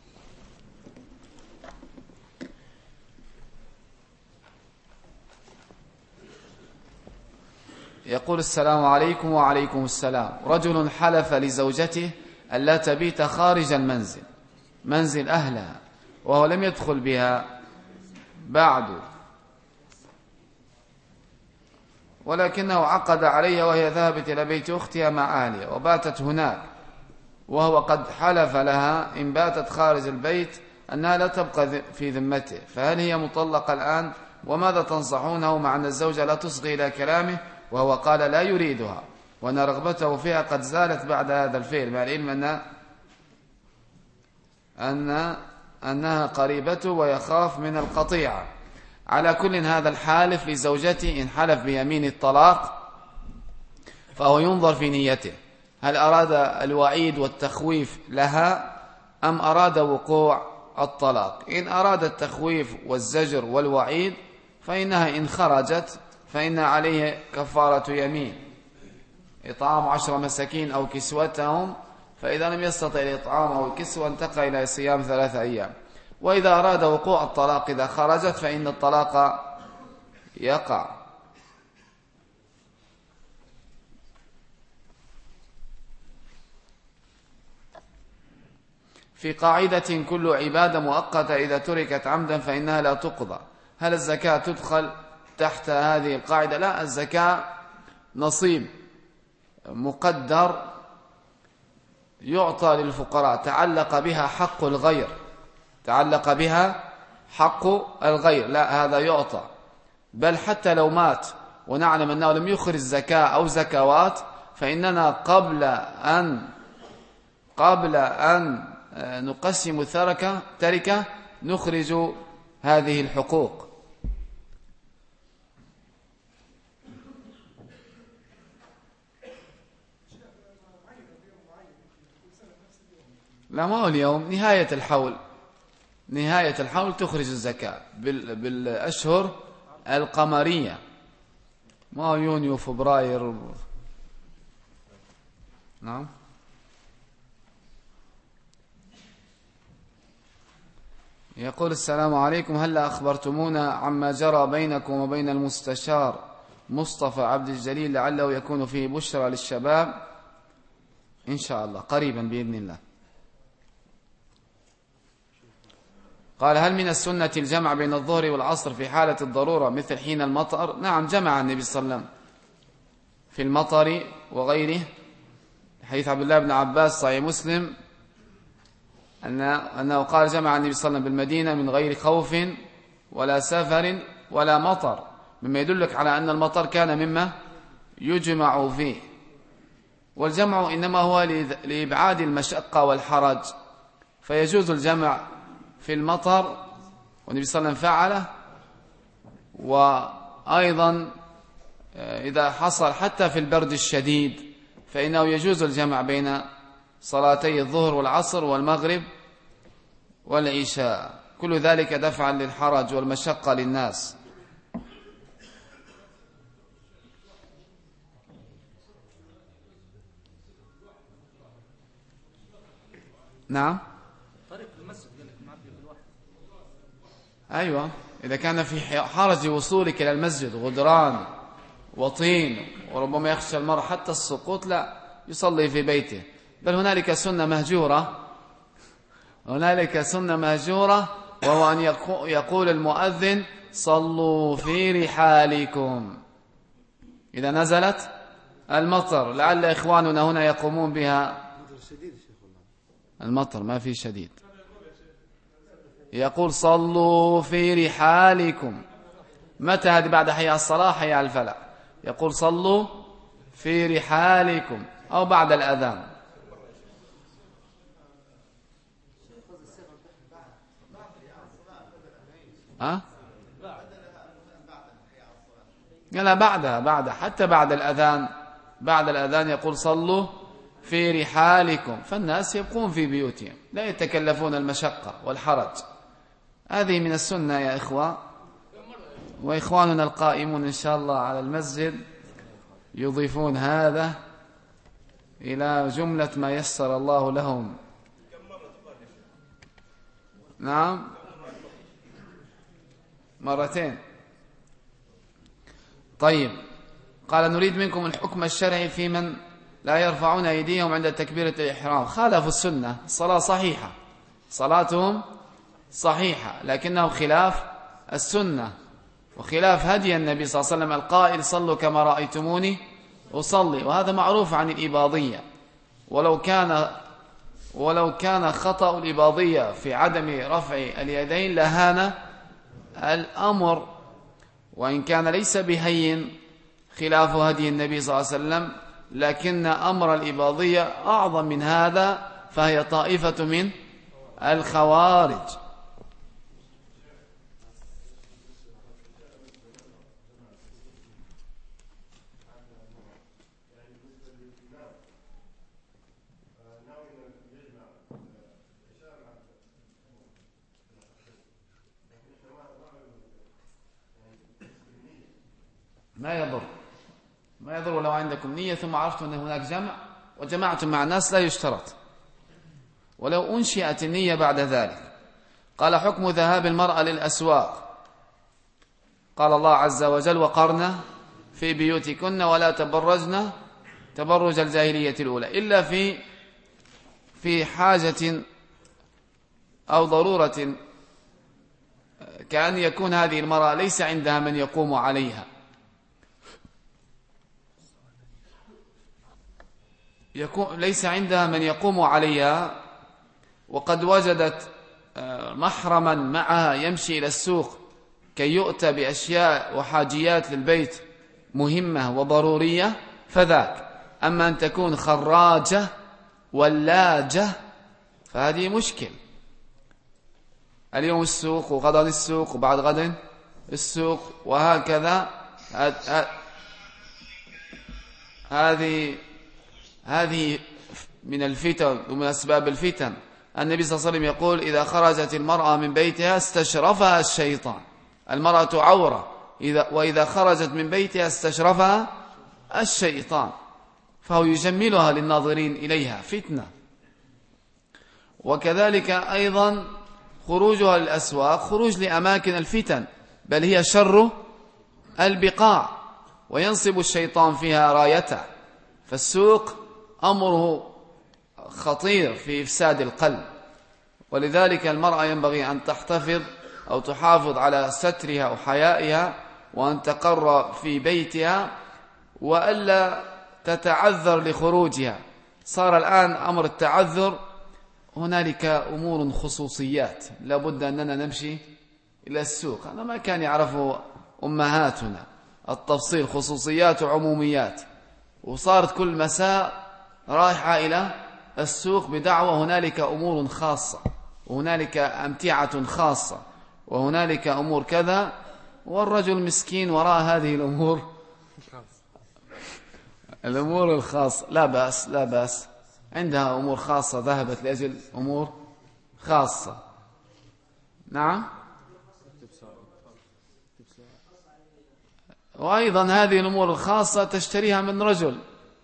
يقول السلام عليكم. وعليكم السلام. رجل حلف لزوجته ألا تبيت خارج المنزل، منزل أهلها، وهو لم يدخل بها بعد، ولكنه عقد عليها وهي ذهبت إلى بيت أختها مع أهلها وباتت هناك، وهو قد حلف لها إن باتت خارج البيت أنها لا تبقى في ذمته، فهل هي مطلقة الآن؟ وماذا تنصحونه مع أن الزوجة لا تصغي إلى كلامه وهو قال لا يريدها وأن رغبته فيها قد زالت بعد هذا الفعل، مع العلم أن أن أنها قريبته ويخاف من القطيعة. على كل هذا الحالف لزوجته إن حلف بيمين الطلاق فهو ينظر في نيته، هل أراد الوعيد والتخويف لها أم أراد وقوع الطلاق؟ إن أراد التخويف والزجر والوعيد فإنها إن خرجت فإن عليه كفارة يمين، إطعام عشر مساكين أو كسوتهم، فإذا لم يستطع الإطعام أو الكسوة انتقل إلى صيام ثلاثة أيام. وإذا أراد وقوع الطلاق إذا خرجت فإن الطلاق يقع. في قاعدة كل عبادة مؤقتة إذا تركت عمدا فإنها لا تقضى، هل الزكاة تدخل تحت هذه القاعدة؟ لا، الزكاة نصيب مقدر يعطى للفقراء، تعلق بها حق الغير، تعلق بها حق الغير، لا هذا يعطى. بل حتى لو مات ونعلم أنه لم يخرج زكاة أو زكوات فإننا قبل أن قبل أن نقسم التركة تركة نخرج هذه الحقوق. لا، ما هو اليوم، نهاية الحول، نهاية الحول تخرج الزكاة بالأشهر القمرية، ما هو يونيو فبراير. نعم. يقول السلام عليكم، هل أخبرتمونا عما جرى بينكم وبين المستشار مصطفى عبد الجليل لعله يكون فيه بشرى للشباب؟ إن شاء الله قريبا بإذن الله. قال هل من السنة الجمع بين الظهر والعصر في حالة الضرورة مثل حين المطر؟ نعم، جمع النبي صلى الله عليه وسلم في المطر وغيره، حديث عبد الله بن عباس صحيح مسلم أنه قال جمع النبي صلى الله عليه وسلم بالمدينة من غير خوف ولا سفر ولا مطر، مما يدلك على أن المطر كان مما يجمع فيه. والجمع إنما هو لإبعاد المشقة والحرج، فيجوز الجمع في المطر والنبي صلى الله عليه وسلم فعله، وأيضا إذا حصل حتى في البرد الشديد فإنه يجوز الجمع بين صلاتي الظهر والعصر والمغرب والعشاء، كل ذلك دفعا للحرج والمشقة للناس. نعم، طريق المسجد قال لك معبي بالواحد. أيوة، إذا كان في حرج وصولك إلى المسجد غدران وطين وربما يخشى المرء حتى السقوط، لا، يصلي في بيته. بل هنالك سنة مهجورة هنالك سنة مهجورة، وهو أن يقول المؤذن صلوا في رحالكم إذا نزلت المطر. لعل إخواننا هنا يقومون بها. المطر ما في شديد. يقول صلوا في رحالكم. متى هذه؟ بعد حي على الصلاة حي على الفلاح. يقول صلوا في رحالكم أو بعد الأذان. ها؟ لا بعدها بعد حتى بعد الأذان. بعد الأذان يقول صلوا في رحالكم، فالناس يبقون في بيوتهم لا يتكلفون المشقة والحرج. هذه من السنة يا إخوة. وإخواننا القائمون إن شاء الله على المسجد يضيفون هذا إلى جملة ما يسر الله لهم. نعم مرتين. طيب، قال نريد منكم الحكم الشرعي في من لا يرفعون أيديهم عند تكبيرة الإحرام. خالفوا السنة. الصلاة صحيحة، صلاتهم صحيحة، لكنه خلاف السنة وخلاف هدي النبي صلى الله عليه وسلم القائل صلوا كما رأيتموني أصلي. وهذا معروف عن الإباضية. ولو كان ولو كان خطأ الإباضية في عدم رفع اليدين لهان الأمر، وإن كان ليس بهين خلاف هدي النبي صلى الله عليه وسلم، لكن أمر الإباضية أعظم من هذا، فهي طائفة من الخوارج. ما يضر ما يضر لو عندكم نية ثم عرفتم أن هناك جمع وجمعتم مع الناس لا يشترط، ولو أنشئت النية بعد ذلك. قال حكم ذهاب المرأة للأسواق. قال الله عز وجل وقرن في بيوتكن ولا تبرجن تبرج الجاهلية الأولى إلا في في حاجة أو ضرورة، كأن يكون هذه المرأة ليس عندها من يقوم عليها، يكون ليس عندها من يقوم عليها، وقد وجدت محرما معها يمشي إلى السوق كي يؤتى بأشياء وحاجيات للبيت مهمة وضرورية فذاك. أما أن تكون خراجة ولاجة فهذه مشكل. اليوم السوق وغدا السوق وبعد غد السوق وهكذا. هذه هذه من الفتن ومن أسباب الفتن. النبي صلى الله عليه وسلم يقول إذا خرجت المرأة من بيتها استشرفها الشيطان. المرأة عورة، إذا وإذا خرجت من بيتها استشرفها الشيطان، فهو يجملها للناظرين إليها فتنة. وكذلك أيضا خروجها للأسواق خروج لأماكن الفتن، بل هي شر البقاع وينصب الشيطان فيها رايته. فالسوق أمره خطير في إفساد القلب، ولذلك المرأة ينبغي أن تحتفظ أو تحافظ على سترها وحيائها، وأن تقر في بيتها وألا تتعذر لخروجها. صار الآن أمر التعذر، هنالك أمور خصوصيات لابد أننا نمشي إلى السوق. هذا ما كان يعرفه أمهاتنا، التفصيل خصوصيات وعموميات. وصارت كل مساء رايحة إلى السوق بدعوة هنالك أمور خاصة، وهنالك أمتعة خاصة، وهنالك أمور كذا، والرجل مسكين وراء هذه الأمور الأمور الخاصة. لا بأس لا بأس، عندها أمور خاصة ذهبت لأجل أمور خاصة. نعم. وأيضا هذه الأمور الخاصة تشتريها من رجل.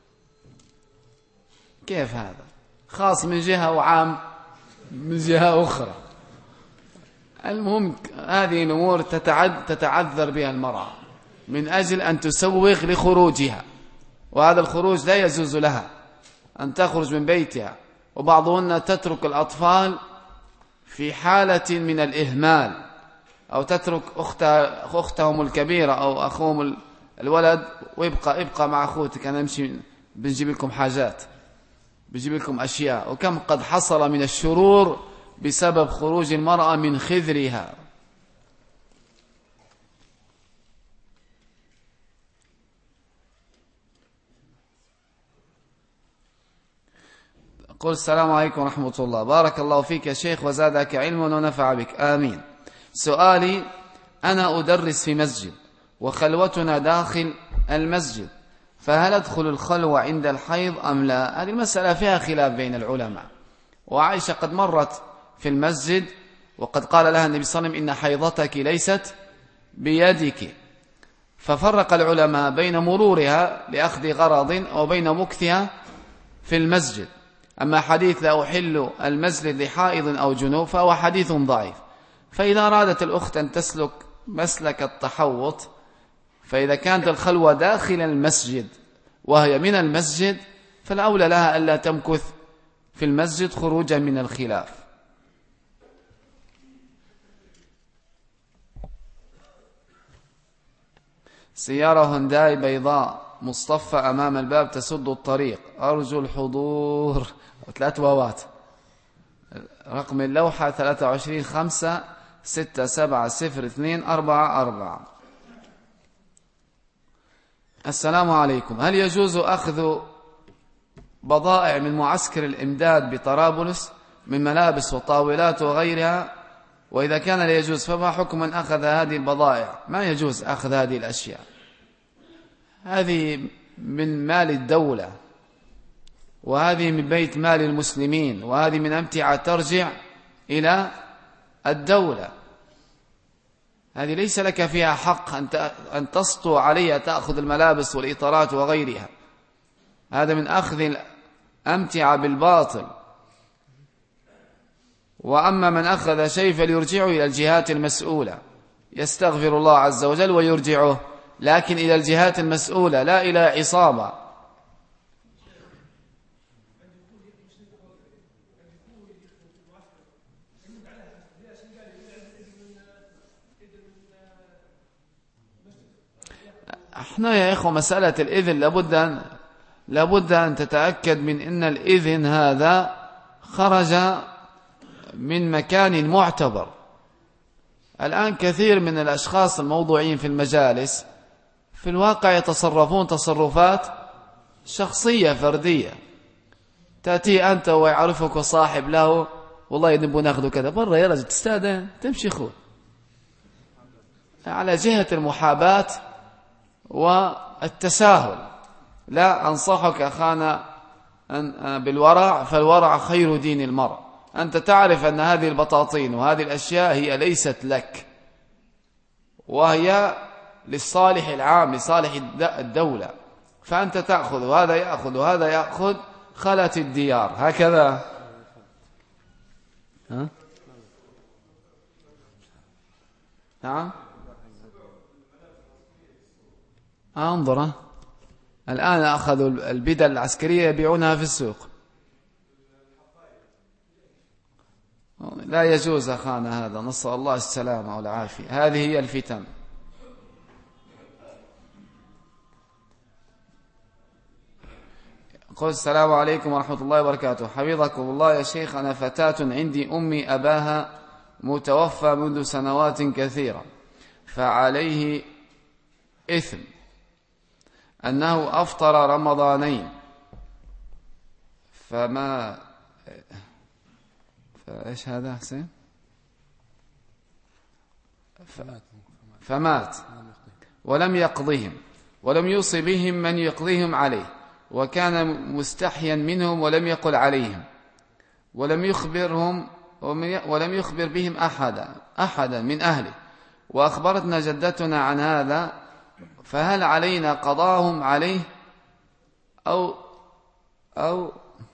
كيف هذا؟ خاص من جهة وعام من جهة أخرى. المهم هذه الأمور تتعد تتعذر بها المرأة من أجل أن تسوغ لخروجها، وهذا الخروج لا يجوز لها أن تخرج من بيتها. وبعضهن تترك الأطفال في حالة من الإهمال، أو تترك أختها أختهم الكبيرة أو أخوهم الولد ويبقى ابقى مع أخوتك، أنا نمشي بنجيب لكم حاجات، بنجيب لكم أشياء. وكم قد حصل من الشرور بسبب خروج المرأة من خذرها. قل السلام عليكم ورحمة الله. بارك الله فيك يا شيخ وزادك علما ونفع بك، آمين. سؤالي: أنا أدرس في مسجد وخلوتنا داخل المسجد، فهل أدخل الخلوة عند الحيض أم لا؟ هذه المسألة فيها خلاف بين العلماء. وعائشة قد مرت في المسجد وقد قال لها النبي صلى الله عليه وسلم: إن حيضتك ليست بيدك. ففرق العلماء بين مرورها لأخذ غرض وبين مكثها في المسجد. أما حديث لا أحل المسجد لحائض أو جنوب فهو حديث ضعيف. فإذا أرادت الأخت أن تسلك مسلك التحوط، فإذا كانت الخلوة داخل المسجد وهي من المسجد، فالأولى لها ألا تمكث في المسجد خروجا من الخلاف. سيارة هونداي بيضاء مصطفى أمام الباب تسد الطريق، أرجو الحضور. ثلاث واوات. رقم اللوحة ثلاثة وعشرين خمسة ستة سبعة صفر اثنين أربعة أربعة. السلام عليكم. هل يجوز أخذ بضائع من معسكر الإمداد بطرابلس من ملابس وطاولات وغيرها؟ وإذا كان لا يجوز فما حكم من أخذ هذه البضائع؟ ما يجوز أخذ هذه الأشياء، هذه من مال الدولة، وهذه من بيت مال المسلمين، وهذه من أمتعة ترجع إلى الدولة. هذه ليس لك فيها حق أن تسطو عليها تأخذ الملابس والإطارات وغيرها. هذا من أخذ الأمتعة بالباطل. وأما من أخذ شيء فليرجعه إلى الجهات المسؤولة، يستغفر الله عز وجل ويرجعه، لكن إلى الجهات المسؤولة لا إلى عصابة. احنا يا إخوة مسألة الإذن لابد أن, لابد أن تتأكد من أن الإذن هذا خرج من مكان معتبر. الآن كثير من الأشخاص الموضوعين في المجالس في الواقع يتصرفون تصرفات شخصية فردية. تأتي أنت ويعرفك صاحب له: والله نبغى ناخذه كذا برا، يا رجل تستأذن تمشي خذ. على جهة المحاباة والتساهل. لا، أنصحك أخانا بالورع، فالورع خير دين المرء. أنت تعرف أن هذه البطاطين وهذه الأشياء هي ليست لك، وهي للصالح العام، لصالح الدولة، فأنت تأخذ وهذا يأخذ وهذا يأخذ، خلت الديار هكذا. ها؟ نعم. انظر، الآن أخذوا البدل العسكرية يبيعونها في السوق. لا يجوز أخانا هذا، نسأل الله السلامة والعافية. هذه هي الفتن. قل السلام عليكم ورحمة الله وبركاته. حفظكم الله يا شيخ. أنا فتاة عندي أمي أباها متوفى منذ سنوات كثيرة، فعليه إثم أنه أفطر رمضانين، فما فإيش هذا حسين؟ فمات ولم يقضهم، ولم يوصي بهم من يقضيهم عليه، وكان مستحيا منهم ولم يقل عليهم، ولم يخبرهم ولم يخبر بهم أحدا أحدا من أهله، وأخبرتنا جدتنا عن هذا، فهل علينا قضاهم عليه أو أو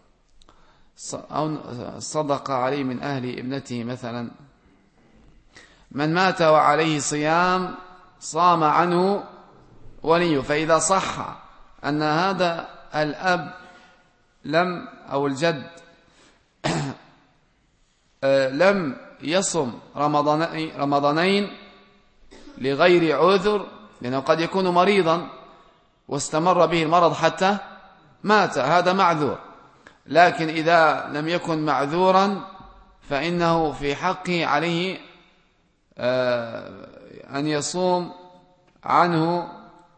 أو صدق عليه من أهل ابنته مثلا؟ من مات وعليه صيام صام عنه وليه. فإذا صح أن هذا الأب لم أو الجد لم يصم رمضانين, رمضانين لغير عذر، لأنه قد يكون مريضا واستمر به المرض حتى مات، هذا معذور. لكن إذا لم يكن معذورا فإنه في حقه عليه أن يصوم عنه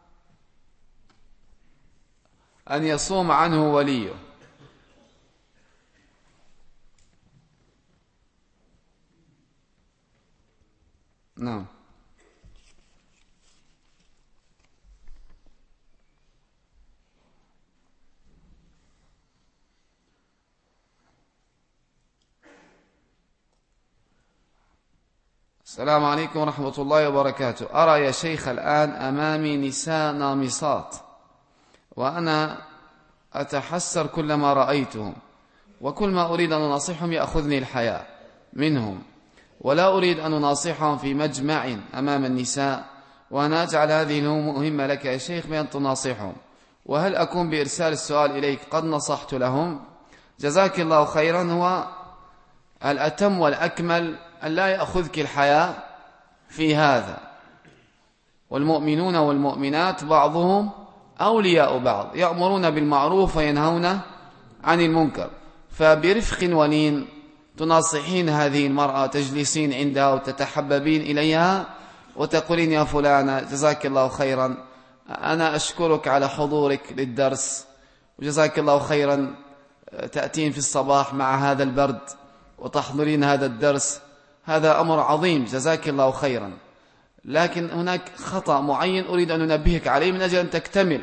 أن يصوم عنه وليه. نعم. السلام عليكم ورحمة الله وبركاته. أرى يا شيخ الآن أمامي نساء نامصات، وأنا أتحسر كلما رأيتهم، وكل ما أريد أن أناصحهم يأخذني الحياء منهم، ولا أريد أن أناصحهم في مجمع أمام النساء، وأنا أجعل هذه مهمة لك يا شيخ بأن تناصحهم. وهل أكون بإرسال السؤال إليك قد نصحت لهم؟ جزاك الله خيرا. هو الأتم والأكمل أن لا يأخذك الحياء في هذا، والمؤمنون والمؤمنات بعضهم أولياء بعض، يأمرون بالمعروف وينهون عن المنكر. فبرفق ولين تناصحين هذه المرأة، تجلسين عندها وتتحببين إليها وتقولين يا فلانة جزاك الله خيرا، أنا أشكرك على حضورك للدرس، وجزاك الله خيرا تأتين في الصباح مع هذا البرد وتحضرين هذا الدرس، هذا أمر عظيم، جزاك الله خيرا. لكن هناك خطأ معين أريد أن أنبهك عليه من أجل أن تكتمل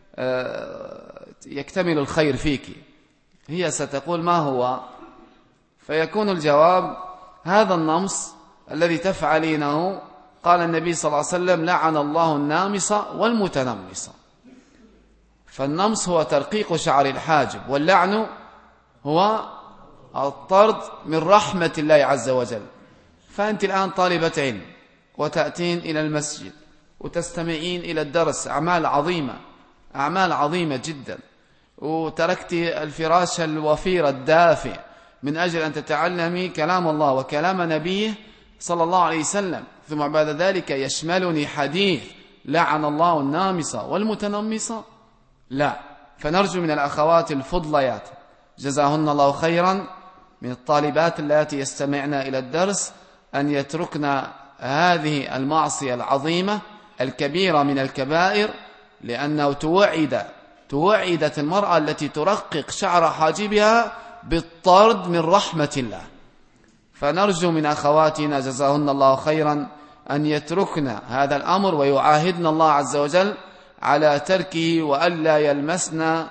يكتمل الخير فيك. هي ستقول ما هو؟ فيكون الجواب هذا النمص الذي تفعلينه قال النبي صلى الله عليه وسلم لعن الله النامص والمتنمص. فالنمص هو ترقيق شعر الحاجب، واللعن هو الطرد من رحمة الله عز وجل. فأنت الآن طالبة علم وتأتين إلى المسجد وتستمعين إلى الدرس، أعمال عظيمة، أعمال عظيمة جدا، وتركت الفراش الوفير الدافئ من أجل أن تتعلمي كلام الله وكلام نبيه صلى الله عليه وسلم. ثم بعد ذلك يشملني حديث لعن الله النامص والمتنمص؟ لا. فنرجو من الأخوات الفضليات جزاهن الله خيرا من الطالبات اللاتي يستمعن إلى الدرس أن يتركن هذه المعصية العظيمة الكبيرة من الكبائر، لأنه توعد توعدت المرأة التي ترقق شعر حاجبها بالطرد من رحمة الله. فنرجو من أخواتنا جزاهن الله خيرا أن يتركن هذا الأمر ويعاهدن الله عز وجل على تركه، وألا يلمسن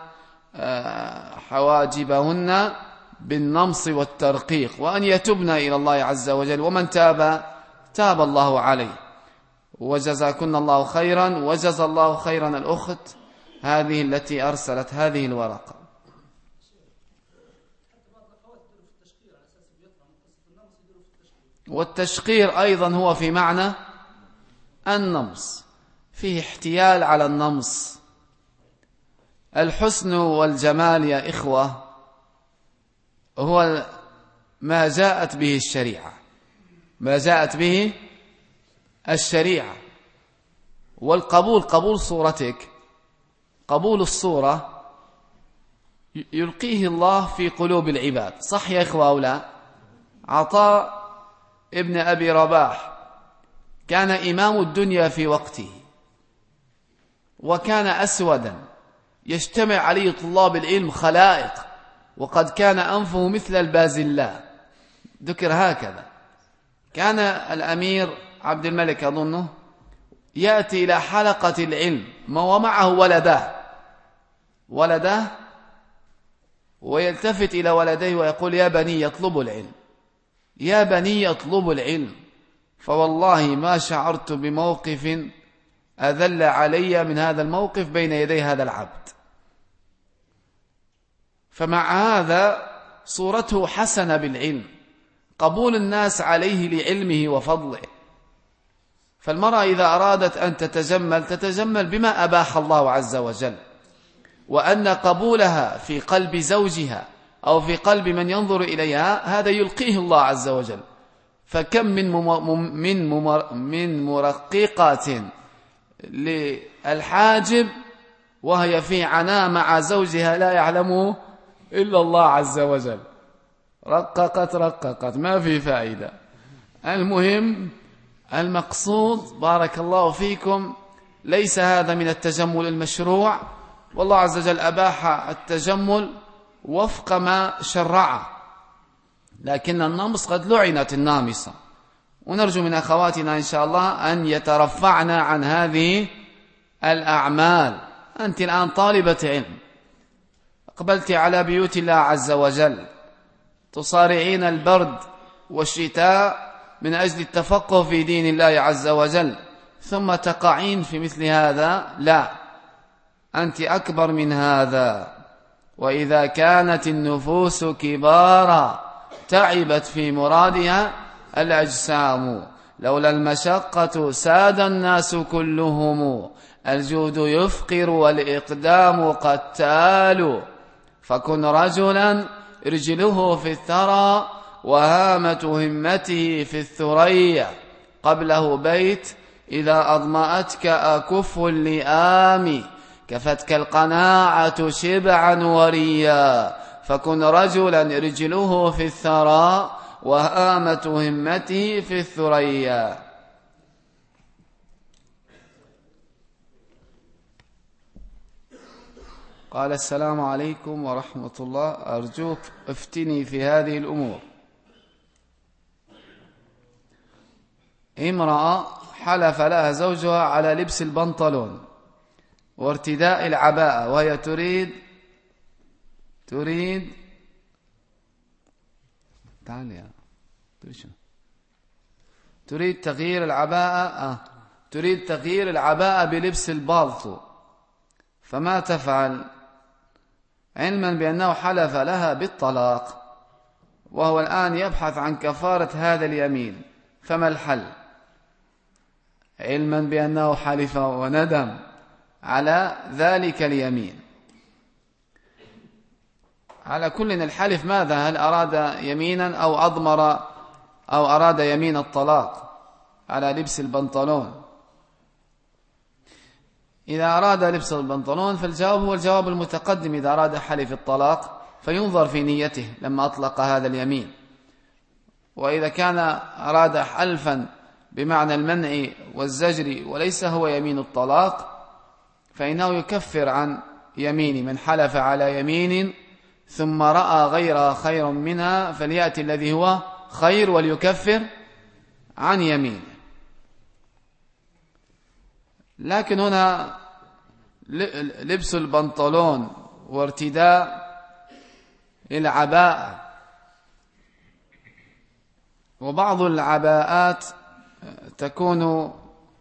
حواجبهن بالنمص والترقيق، وأن يتبن إلى الله عز وجل، ومن تاب تاب الله عليه. وجزاكن الله خيرا، وجزا الله خيرا الأخت هذه التي أرسلت هذه الورقة. والتشقير أيضا هو في معنى النمص، فيه احتيال على النمص. الحسن والجمال يا إخوة هو ما جاءت به الشريعة، ما جاءت به الشريعة. والقبول، قبول صورتك، قبول الصورة يلقيه الله في قلوب العباد، صح يا إخوة أو لا؟ عطاء ابن أبي رباح كان إمام الدنيا في وقته، وكان أسودا يجتمع عليه طلاب العلم خلائق، وقد كان أنفه مثل البازلاء، ذكر هكذا. كان الأمير عبد الملك أظنه يأتي إلى حلقة العلم ومعه ولده ولده ويلتفت إلى ولديه ويقول يا بني اطلبوا العلم، يا بني اطلبوا العلم. فوالله ما شعرت بموقف أذل علي من هذا الموقف بين يدي هذا العبد. فمع هذا صورته حسنة بالعلم، قبول الناس عليه لعلمه وفضله. فالمرأة إذا أرادت أن تتجمل تتجمل بما أباح الله عز وجل، وأن قبولها في قلب زوجها أو في قلب من ينظر إليها هذا يلقيه الله عز وجل. فكم من من من مرققة للحاجب وهي في عناء مع زوجها لا يعلمه إلا الله عز وجل، رققت رققت ما في فائدة. المهم المقصود بارك الله فيكم ليس هذا من التجمل المشروع، والله عز وجل أباح التجمل وفق ما شرعه، لكن النمص قد لعنت النامصة، ونرجو من أخواتنا إن شاء الله أن يترفعن عن هذه الأعمال. أنت الآن طالبة علم، أقبلت على بيوت الله عز وجل، تصارعين البرد والشتاء من أجل التفقه في دين الله عز وجل، ثم تقعين في مثل هذا. لا، أنت أكبر من هذا. وإذا كانت النفوس كبارا تعبت في مرادها الأجسام، لولا المشقة ساد الناس كلهم، الجود يفقر والإقدام قتال، فكن رجلا رجله في الثرى وهامة همته في الثريا، قبله بيت إذا أضمأتك أكف اللئام، كفتك القناعة شبعا وريا، فكن رجلا رجله في الثرى وهامة همته في الثريا. قال السلام عليكم ورحمة الله، أرجوك افتني في هذه الأمور. امرأة حلف لها زوجها على لبس البنطلون وارتداء العباءة، وهي تريد تريد تعال يا تريد تغيير العباءة آه. تريد تغيير العباءة بلبس البالطو، فما تفعل؟ علما بأنه حلف لها بالطلاق، وهو الآن يبحث عن كفارة هذا اليمين، فما الحل؟ علما بأنه حلف وندم على ذلك اليمين. على كل الحلف ماذا؟ هل أراد يمينا أو أضمر أو أراد يمين الطلاق على لبس البنطلون؟ إذا أراد لبس البنطلون فالجواب هو الجواب المتقدم، إذا أراد حلف الطلاق فينظر في نيته لما أطلق هذا اليمين، وإذا كان أراد حلفا بمعنى المنع والزجر وليس هو يمين الطلاق فإنه يكفر عن يمين من حلف على يمين ثم رأى غيرها خيرا منها فليأتي الذي هو خير وليكفر عن يمينه. لكن هنا لبس البنطلون وارتداء العباءة، وبعض العباءات تكون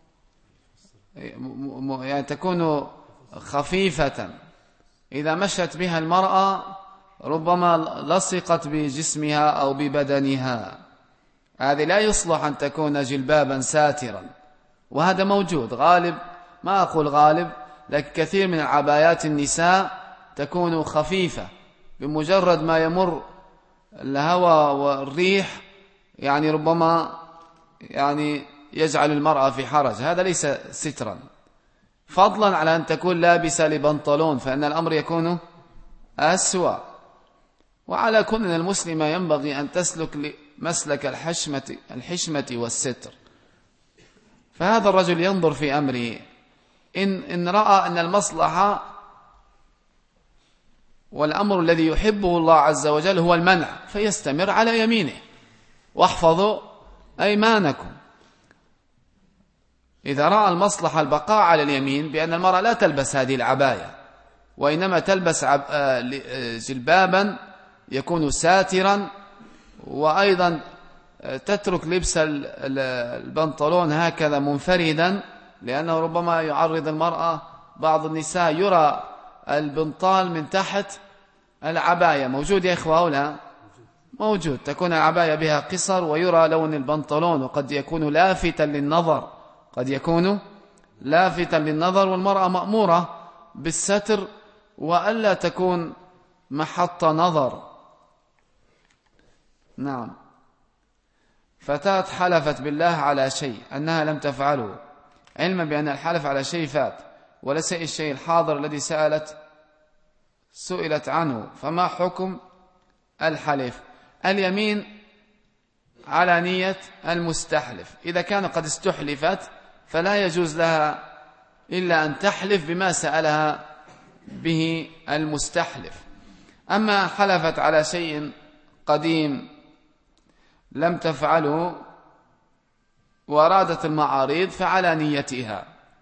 يعني تكون خفيفة، إذا مشت بها المرأة ربما لصقت بجسمها أو ببدنها، هذه لا يصلح أن تكون جلبابا ساترا، وهذا موجود غالب، ما أقول غالب، لكن كثير من عبايات النساء تكون خفيفة، بمجرد ما يمر الهواء والريح يعني ربما يعني يجعل المرأة في حرج، هذا ليس سترا، فضلا على أن تكون لابسة لبنطلون، فإن الأمر يكون أسوأ. وعلى كل المسلمة ينبغي أن تسلك مسلك الحشمة, الحشمة والستر. فهذا الرجل ينظر في أمره، إن, إن رأى أن المصلحة والأمر الذي يحبه الله عز وجل هو المنع فيستمر على يمينه، واحفظوا أيمانكم. إذا رأى المصلحة البقاء على اليمين بأن المرأة لا تلبس هذه العباية وإنما تلبس جلبابا يكون ساترا، وأيضا تترك لبس البنطلون هكذا منفردا، لأنه ربما يعرض المرأة، بعض النساء يرى البنطال من تحت العباية، موجود يا إخوة أو لا؟ موجود، تكون العباية بها قصر ويرى لون البنطلون، وقد يكون لافتا للنظر، قد يكون لافتا للنظر، والمرأة مأمورة بالستر وألا تكون محط نظر. نعم. فتاة حلفت بالله على شيء أنها لم تفعله، علما بأن الحلف على شيء فات وليس الشيء الحاضر الذي سألت سئلت عنه، فما حكم الحلف؟ اليمين على نية المستحلف، إذا كان قد استحلفت فلا يجوز لها إلا أن تحلف بما سألها به المستحلف. أما حلفت على شيء قديم لم تفعله وأرادت المعاريض فعلى نيتها.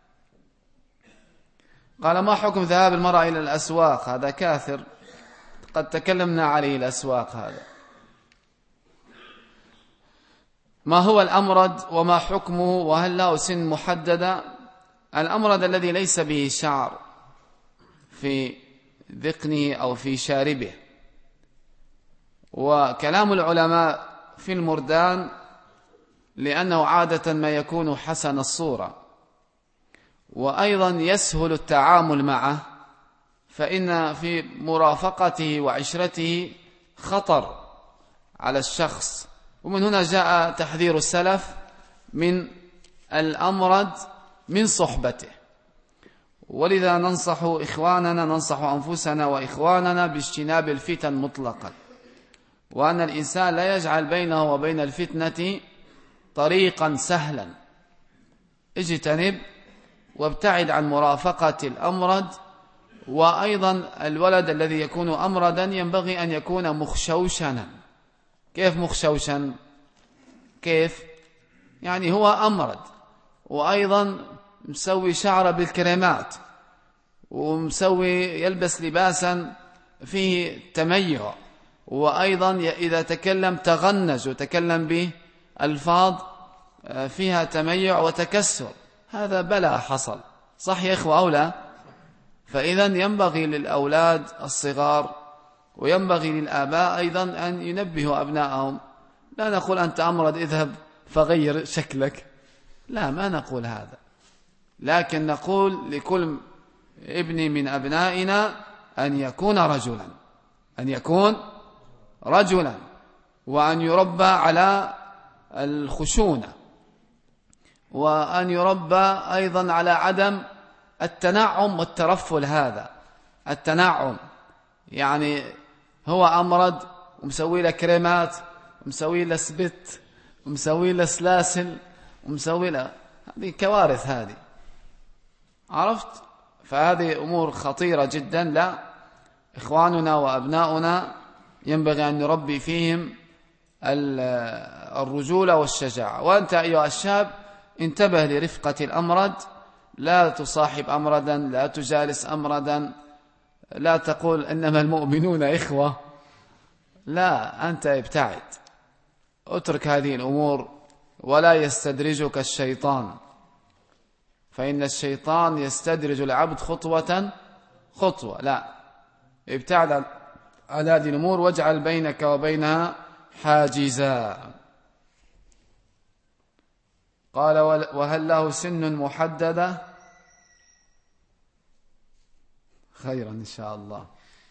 قال: ما حكم ذهاب المرأة إلى الأسواق؟ هذا كاثر، قد تكلمنا عليه الأسواق. هذا ما هو الأمرد وما حكمه وهل له سن محددة؟ الأمرد الذي ليس به شعر في ذقنه أو في شاربه، وكلام العلماء في المردان لأنه عادة ما يكون حسن الصورة وأيضا يسهل التعامل معه، فإن في مرافقته وعشرته خطر على الشخص، ومن هنا جاء تحذير السلف من الأمرد من صحبته. ولذا ننصح إخواننا ننصح أنفسنا وإخواننا باجتناب الفتن مطلقا، وأن الإنسان لا يجعل بينه وبين الفتنة طريقا سهلا. اجتنب وابتعد عن مرافقة الأمرد. وأيضا الولد الذي يكون أمردا ينبغي أن يكون مخشوشنا. كيف مخشوشا؟ كيف؟ يعني هو أمرد وأيضا مسوي شعره بالكريمات ومسوي يلبس لباسا فيه تميع، وأيضا إذا تكلم تغنج وتكلم بألفاظ فيها تميع وتكسر، هذا بلاء حصل. صح يا إخوة أو لا؟ فإذا ينبغي للأولاد الصغار وينبغي للآباء أيضا أن ينبهوا أبنائهم. لا نقول أنت أمرد اذهب فغير شكلك، لا، ما نقول هذا، لكن نقول لكل ابن من أبنائنا أن يكون رجلا، أن يكون رجلا وأن يربى على الخشونة، وأن يربى أيضا على عدم التنعم والترفل. هذا التنعم يعني هو أمرد ومسوي له كريمات ومسوي له سبت ومسوي له سلاسل ومسوي له، هذه كوارث هذه، عرفت؟ فهذه أمور خطيرة جدا. لا، إخواننا وأبناؤنا ينبغي أن نربي فيهم الرجولة والشجاعة. وأنت أيها الشاب انتبه لرفقة الأمرد، لا تصاحب أمردا، لا تجالس أمردا، لا تقول إنما المؤمنون إخوة، لا، أنت ابتعد، اترك هذه الأمور ولا يستدرجك الشيطان، فإن الشيطان يستدرج العبد خطوة خطوة. لا، ابتعد عن هذه الأمور واجعل بينك وبينها حاجزا. قال: وهل له سن محددة؟ خيرا إن شاء الله.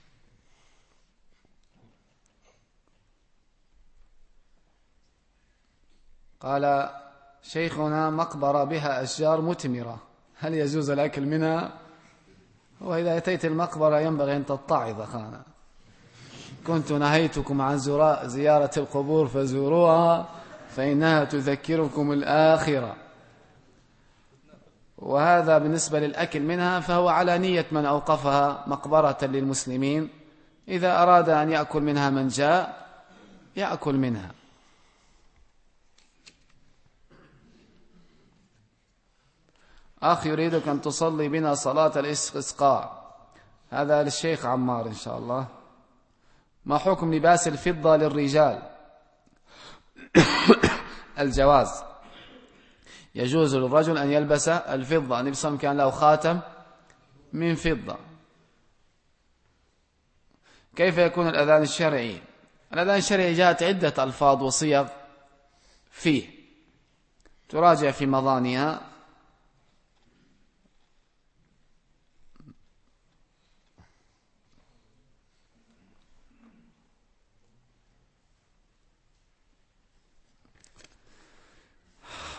قال: شيخنا مقبرة بها أشجار مثمرة، هل يجوز الأكل منها؟ وإذا أتيت المقبرة ينبغي أن تتعظ أخانا، كنت نهيتكم عن زيارة القبور فزوروها فإنها تذكركم الآخرة. وهذا بالنسبة للأكل منها فهو على نية من أوقفها مقبرة للمسلمين، إذا أراد أن يأكل منها من جاء يأكل منها. أخ يريدك أن تصلي بنا صلاة الاستسقاء، هذا للشيخ عمار إن شاء الله. ما حكم لباس الفضة للرجال؟ الجواز، يجوز للرجل أن يلبس الفضة، النبي صلى الله عليه وسلم كان له خاتم من فضة. كيف يكون الأذان الشرعي؟ الأذان الشرعي جاءت عدة ألفاظ وصيغ فيه، تراجع في مضانها.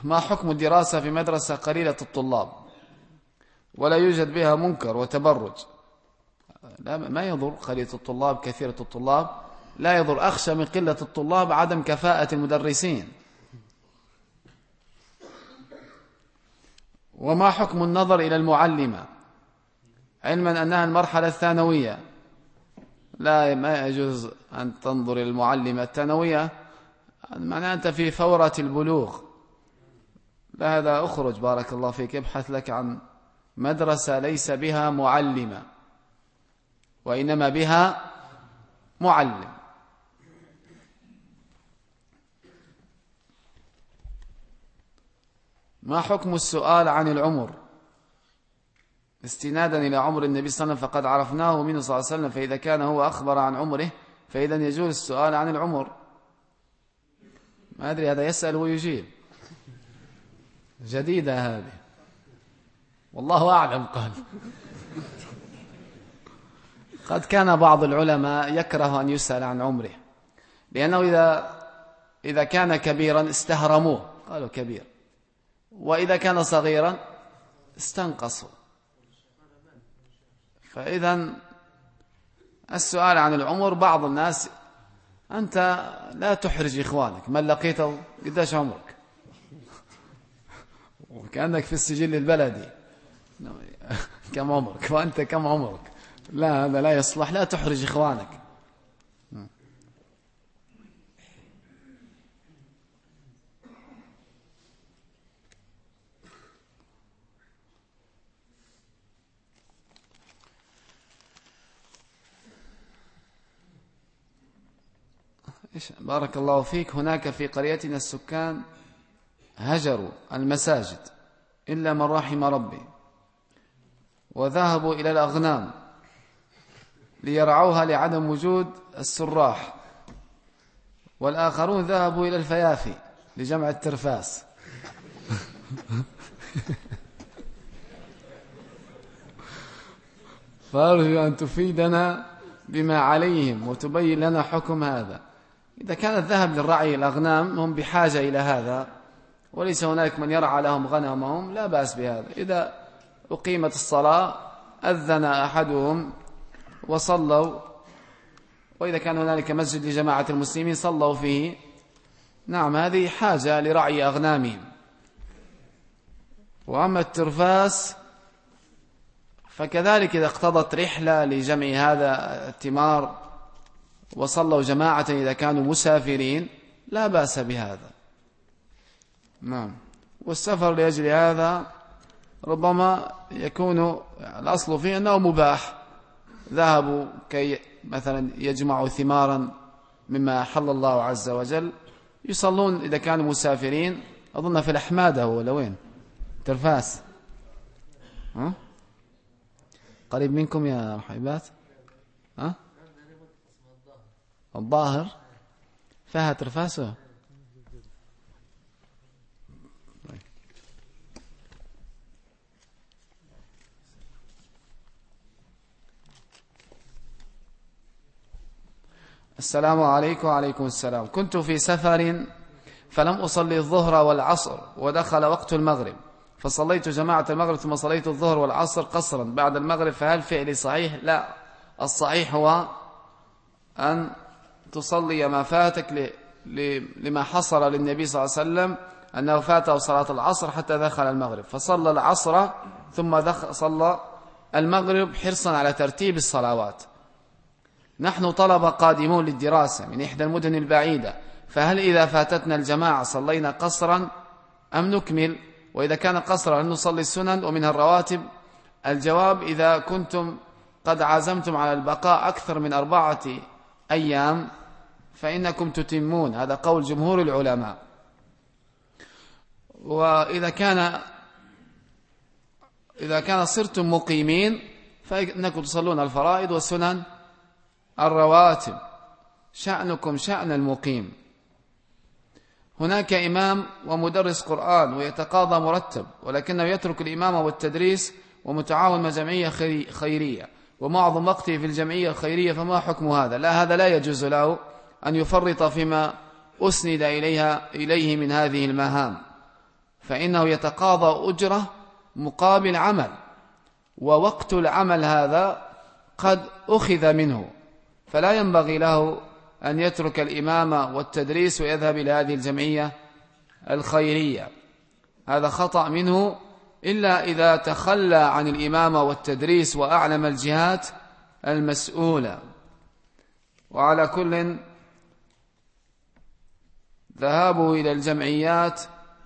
ما حكم الدراسة في مدرسة قليلة الطلاب ولا يوجد بها منكر وتبرج؟ لا، ما يضر قليلة الطلاب كثيرة الطلاب، لا يضر. أخشى من قلة الطلاب عدم كفاءة المدرسين. وما حكم النظر إلى المعلمة علما أنها المرحلة الثانوية؟ لا، ما يجوز أن تنظر إلى المعلمة الثانوية، معناه أنت في فورة البلوغ. لا، هذا أخرج بارك الله فيك، ابحث لك عن مدرسة ليس بها معلمة وإنما بها معلم. ما حكم السؤال عن العمر استنادا إلى عمر النبي صلى الله عليه وسلم فقد عرفناه منه صلى الله عليه وسلم، فإذا كان هو أخبر عن عمره فإذا يجوز السؤال عن العمر؟ ما أدري، هذا يسأل ويجيب، جديدة هذه، والله أعلم. قال قد كان بعض العلماء يكره أن يسأل عن عمره، لأنه إذا إذا كان كبيرا استهرموه، قالوا كبير، وإذا كان صغيرا استنقصوا. فإذا السؤال عن العمر، بعض الناس، أنت لا تحرج إخوانك، من لقيته قداش عمرك، وكأنك في السجل البلدي كم عمرك وأنت كم عمرك. لا، هذا لا يصلح، لا تحرج إخوانك. بارك الله فيك. هناك في قريتنا السكان هجروا المساجد إلا من رحم ربي، وذهبوا إلى الأغنام ليرعوها لعدم وجود السراح، والآخرون ذهبوا إلى الفيافي لجمع الترفاس. فأرجو أن تفيدنا بما عليهم وتبين لنا حكم هذا. إذا كان الذهب للرعي الأغنام هم بحاجة إلى هذا وليس هناك من يرعى لهم غنمهم، لا بأس بهذا. إذا أقيمت الصلاة أذن أحدهم وصلوا، وإذا كان هنالك مسجد لجماعة المسلمين صلوا فيه، نعم، هذه حاجة لرعي أغنامهم. وأما الترفاس فكذلك إذا اقتضت رحلة لجمع هذا التمار وصلوا جماعة إذا كانوا مسافرين لا بأس بهذا. نعم. والسفر لأجل هذا ربما يكون الأصل فيه أنه مباح، ذهبوا كي مثلا يجمعوا ثمارا مما حل الله عز وجل، يصلون إذا كانوا مسافرين. أظن في الأحمادة ولا وين ترفاس، ها؟ قريب منكم يا رحيبات، ها؟ الظاهر فيها ترفاسه. السلام عليكم. وعليكم السلام. كنت في سفر فلم أصلي الظهر والعصر ودخل وقت المغرب، فصليت جماعة المغرب ثم صليت الظهر والعصر قصرا بعد المغرب، فهل فعلي صحيح؟ لا، الصحيح هو أن تصلي ما فاتك لما حصل للنبي صلى الله عليه وسلم أنه فاته صلاة العصر حتى دخل المغرب، فصلى العصر ثم دخل صلى المغرب حرصا على ترتيب الصلوات. نحن طلبة قادمون للدراسة من إحدى المدن البعيدة، فهل إذا فاتتنا الجماعة صلينا قصرا أم نكمل؟ وإذا كان قصرا هل نصلي السنن ومنها الرواتب؟ الجواب: إذا كنتم قد عزمتم على البقاء أكثر من أربعة أيام فإنكم تتمون، هذا قول جمهور العلماء. وإذا كان إذا كان صرتم مقيمين فإنكم تصلون الفرائض والسنن الرواتب، شأنكم شأن المقيم. هناك إمام ومدرس قرآن ويتقاضى مرتب، ولكنه يترك الإمامة والتدريس ومتعاون مع جمعية خيرية ومعظم وقته في الجمعية الخيرية، فما حكم هذا؟ لا، هذا لا يجوز له أن يفرط فيما أسند إليها إليه من هذه المهام، فإنه يتقاضى أجرة مقابل عمل، ووقت العمل هذا قد أخذ منه، فلا ينبغي له أن يترك الإمامة والتدريس ويذهب إلى هذه الجمعية الخيرية. هذا خطأ منه، إلا إذا تخلى عن الإمامة والتدريس وأعلم الجهات المسؤولة. وعلى كل، ذهابه إلى الجمعيات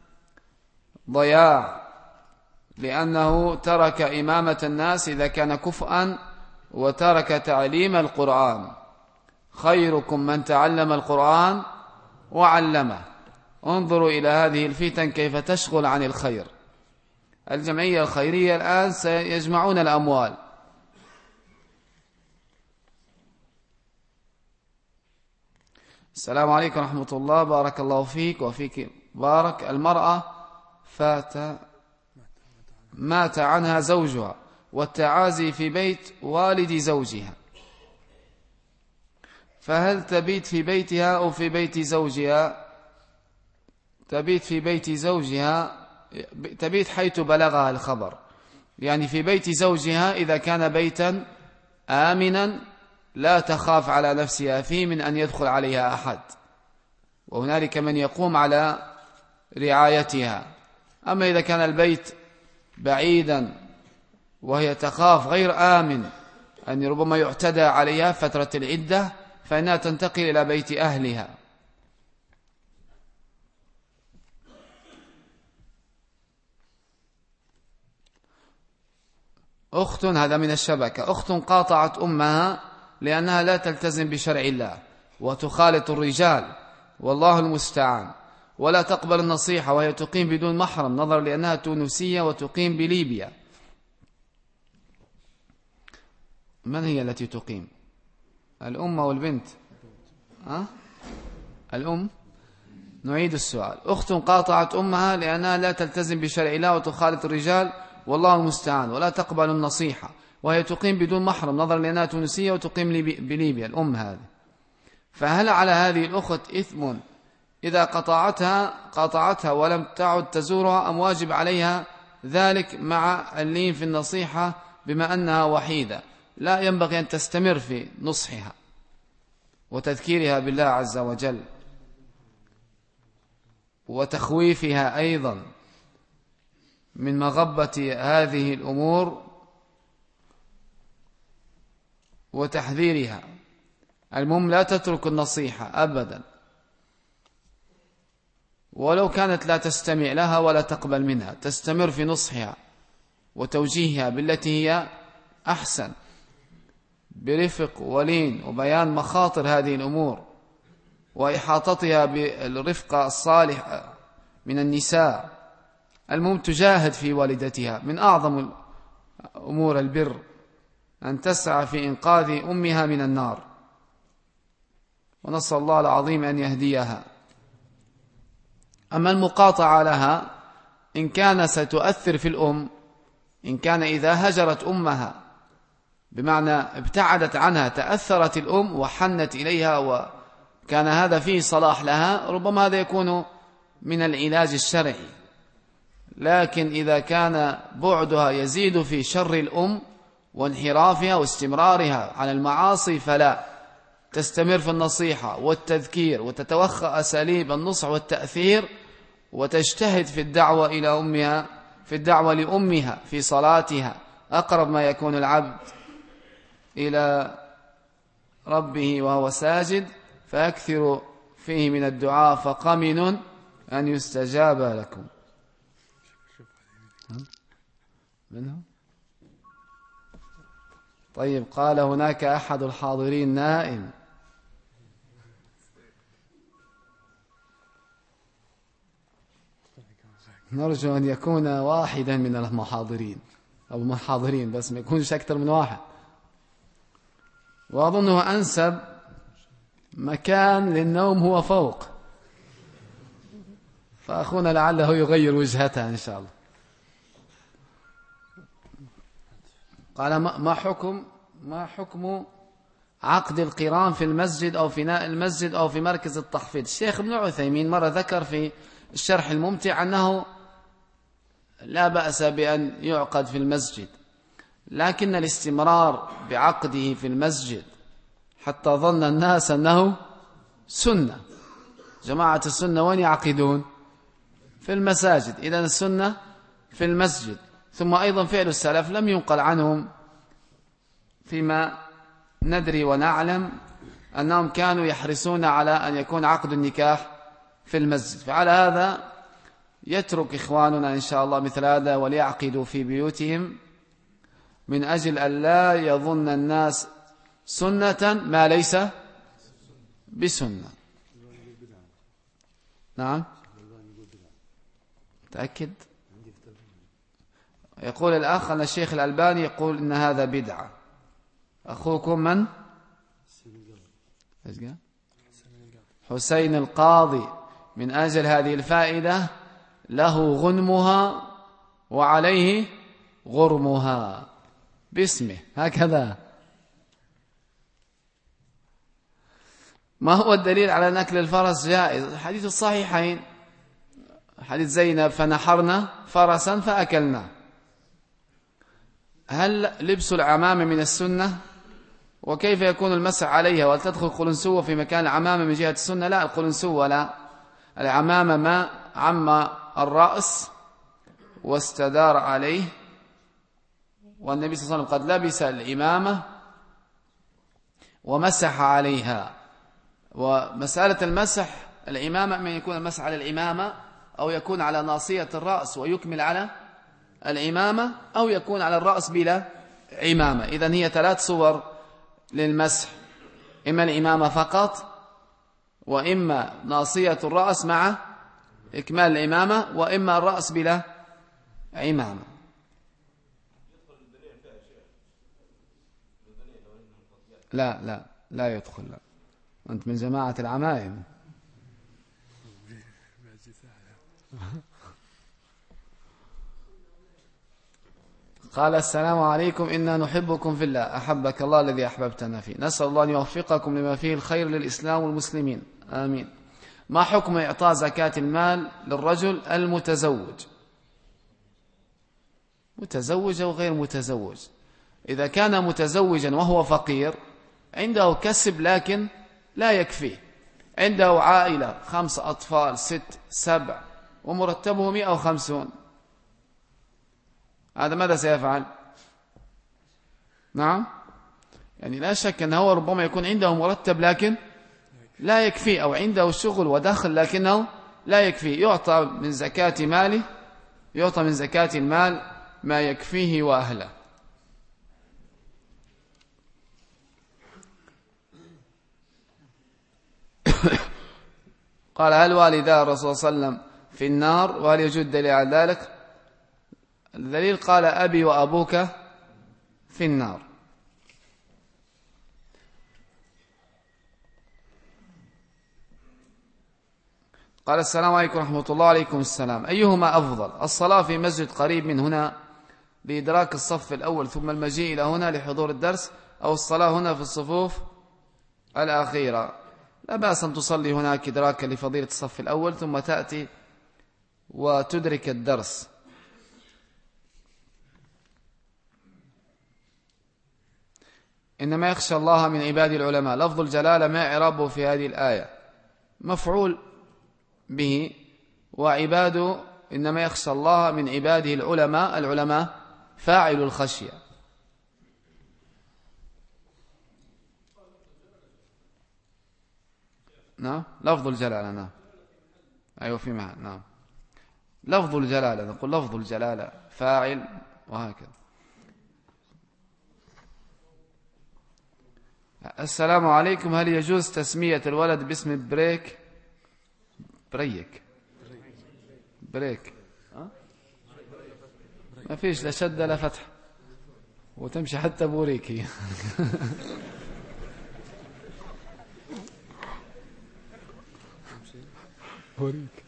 ضياع، لأنه ترك إمامة الناس إذا كان كفءا وترك تعليم القرآن. خيركم من تعلم القرآن وعلمه. انظروا إلى هذه الفتن كيف تشغل عن الخير. الجمعية الخيرية الآن سيجمعون الأموال، السلام عليكم ورحمة الله، بارك الله فيك وفيك بارك. المرأة فات مات عنها زوجها والتعازي في بيت والد زوجها، فهل تبيت في بيتها أو في بيت زوجها؟ تبيت في بيت زوجها، تبيت حيث بلغها الخبر، يعني في بيت زوجها إذا كان بيتا آمنا لا تخاف على نفسها فيه من أن يدخل عليها أحد، وهنالك من يقوم على رعايتها. أما إذا كان البيت بعيدا وهي تخاف غير آمن أن ربما يعتدى عليها فترة العدة، فإنها تنتقل إلى بيت أهلها. أخت، هذا من الشبكة، أخت قاطعت أمها لأنها لا تلتزم بشرع الله وتخالط الرجال والله المستعان، ولا تقبل النصيحة، وهي تقيم بدون محرم نظرا لأنها تونسية وتقيم بليبيا. من هي التي تقيم؟ الأم أو البنت؟ أه؟ الأم. نعيد السؤال. أخت قاطعت أمها لأنها لا تلتزم بشرع الله وتخالط الرجال والله المستعان، ولا تقبل النصيحة، وهي تقيم بدون محرم نظرا لأنها تونسية وتقيم بليبيا، الأم هذه. فهل على هذه الأخت إثم إذا قطعتها قاطعتها ولم تعد تزورها، أم واجب عليها ذلك مع اللين في النصيحة بما أنها وحيدة؟ لا ينبغي أن تستمر في نصحها وتذكيرها بالله عز وجل وتخويفها أيضا من مغبة هذه الأمور وتحذيرها. المهم لا تترك النصيحة أبدا، ولو كانت لا تستمع لها ولا تقبل منها، تستمر في نصحها وتوجيهها بالتي هي أحسن، برفق ولين وبيان مخاطر هذه الأمور وإحاطتها بالرفقة الصالحة من النساء. المهم تجاهد في والدتها، من أعظم أمور البر أن تسعى في إنقاذ أمها من النار، ونسأل الله العظيم أن يهديها. أما المقاطعة لها إن كان ستؤثر في الأم، إن كان إذا هجرت أمها بمعنى ابتعدت عنها تأثرت الأم وحنت إليها وكان هذا فيه صلاح لها، ربما هذا يكون من العلاج الشرعي. لكن إذا كان بعدها يزيد في شر الأم وانحرافها واستمرارها على المعاصي، فلا، تستمر في النصيحة والتذكير وتتوخى أساليب النصح والتأثير، وتجتهد في الدعوة إلى أمها، في الدعوة لأمها في صلاتها، أقرب ما يكون العبد إلى ربه وهو ساجد، فأكثر فيه من الدعاء فقمن أن يستجاب لكم. منه؟ طيب، قال هناك أحد الحاضرين نائم. نرجو أن يكون واحدا من المحاضرين أو محاضرين، بس ما يكونش أكثر من واحد. وأظنه أنسب مكان للنوم هو فوق، فأخونا لعله يغير وجهته إن شاء الله. قال ما حكم ما حكم عقد القران في المسجد أو فناء المسجد أو في مركز التحفيظ؟ الشيخ ابن عثيمين مرة ذكر في الشرح الممتع أنه لا بأس بأن يعقد في المسجد، لكن الاستمرار بعقده في المسجد حتى ظن الناس أنه سنة. جماعة السنة وين يعقدون؟ في المساجد. إذن السنة في المسجد. ثم أيضا فعل السلف لم ينقل عنهم فيما ندري ونعلم أنهم كانوا يحرصون على أن يكون عقد النكاح في المسجد. فعلى هذا يترك إخواننا إن شاء الله مثل هذا وليعقدوا في بيوتهم من أجل أن لا يظن الناس سنة ما ليس بسنة. نعم تأكد. يقول الأخ أن الشيخ الألباني يقول إن هذا بدعة. أخوكم من؟ حسين القاضي من أجل هذه الفائدة له غنمها وعليه غرمها باسمه هكذا. ما هو الدليل على أن أكل الفرس جائز؟ حديث الصحيحين، حديث زينب فنحرنا فرسا فأكلنا. هل لبس العمامة من السنة؟ وكيف يكون المسح عليها؟ وهل تدخل القلنسوة في مكان العمامة من جهة السنة؟ لا، القلنسوة لا. العمامة ما عم الرأس واستدار عليه، والنبي صلى الله عليه وسلم قد لبس الإمامة ومسح عليها. ومسألة المسح الإمامة من يكون المسح على الإمامة أو يكون على ناصية الرأس ويكمل على الإمامة، أو يكون على الرأس بلا إمامة. إذن هي ثلاث صور للمسح: إما الإمامة فقط، وإما ناصية الرأس مع إكمال الإمامة، وإما الرأس بلا إمامة. لا لا لا يدخل. لا، أنت من جماعة العمائم. قال: السلام عليكم، إنا نحبكم في الله، أحبك الله الذي أحببتنا فيه، نسأل الله أن يوفقكم لما فيه الخير للإسلام والمسلمين، آمين. ما حكم إعطاء زكاة المال للرجل المتزوج؟ متزوج أو غير متزوج؟ إذا كان متزوجا وهو فقير عنده كسب لكن لا يكفيه، عنده عائلة خمس أطفال ست سبع ومرتبه مئة وخمسون، هذا ماذا سيفعل؟ نعم، يعني لا شك أنه ربما يكون عنده مرتب لكن لا يكفي، أو عنده شغل ودخل لكنه لا يكفي، يعطى من زكاة ماله، يعطى من زكاة المال ما يكفيه وأهله. قال: هل والدا الرسول صلى الله عليه وسلم في النار؟ وهل يوجد دليل على ذلك؟ الدليل قال: أبي وأبوك في النار. قال: السلام عليكم ورحمة الله. عليكم السلام. أيهما أفضل، الصلاة في مسجد قريب من هنا لإدراك الصف الأول ثم المجيء إلى هنا لحضور الدرس، أو الصلاة هنا في الصفوف الأخيرة؟ لا بأس أن تصلي هناك إدراكا لفضيلة الصف الأول ثم تأتي وتدرك الدرس. إنما يخشى الله من عباد العلماء، لفظ الجلالة ما إعرابه في هذه الآية؟ مفعول به، وعباده إنما يخشى الله من عباده العلماء، العلماء فاعل الخشية. نعم، لفظ الجلالة. نعم، أيوة في معنى. نعم، لفظ الجلالة، نقول لفظ الجلالة فاعل وهكذا. السلام عليكم، هل يجوز تسمية الولد باسم بريك؟ بريك بريك أه؟ ما فيش لا شد لا فتح، وتمشي حتى بوريكي. بوريك.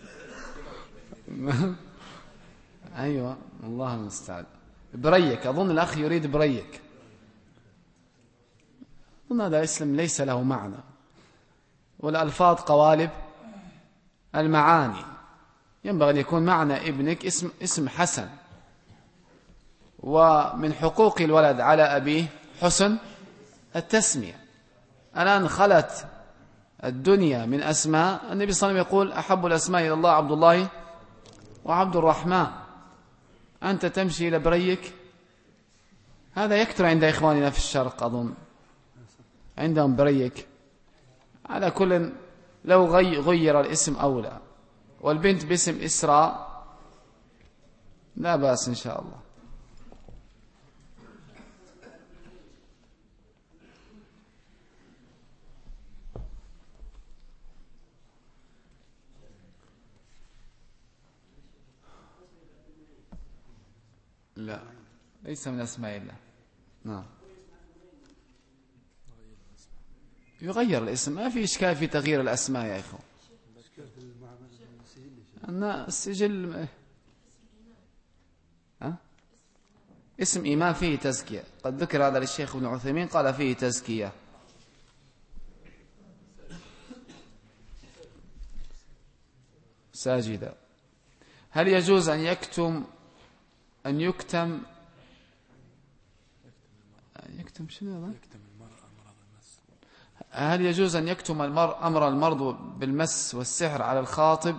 أيوة، الله المستعان. بريك، أظن الأخ يريد بريك. أظن هذا اسم ليس له معنى، والألفاظ قوالب المعاني. ينبغي أن يكون معنى ابنك اسم اسم حسن، ومن حقوق الولد على أبيه حسن التسمية. الآن خلت الدنيا من أسماء، النبي صلى الله عليه وسلم يقول أحب الأسماء إلى الله عبد الله وعبد الرحمن. أنت تمشي إلى بريك، هذا يكثر عند إخواننا في الشرق، أظن عندهم بريك. على كل لو غير الاسم أولى، والبنت باسم إسراء لا بأس إن شاء الله. لا ليس من أسماء الله. نعم يغير الاسم، ما في إشكال في تغيير الأسماء يا إخوان. أن السجل أه؟ اسم إمام فيه تزكية، قد ذكر هذا للشيخ ابن عثيمين قال فيه تزكية. ساجدا، هل يجوز أن يكتم أن يكتم أن يكتم شنو هذا؟ هل يجوز أن يكتم المرء أمر المرض بالمس والسحر على الخاطب؟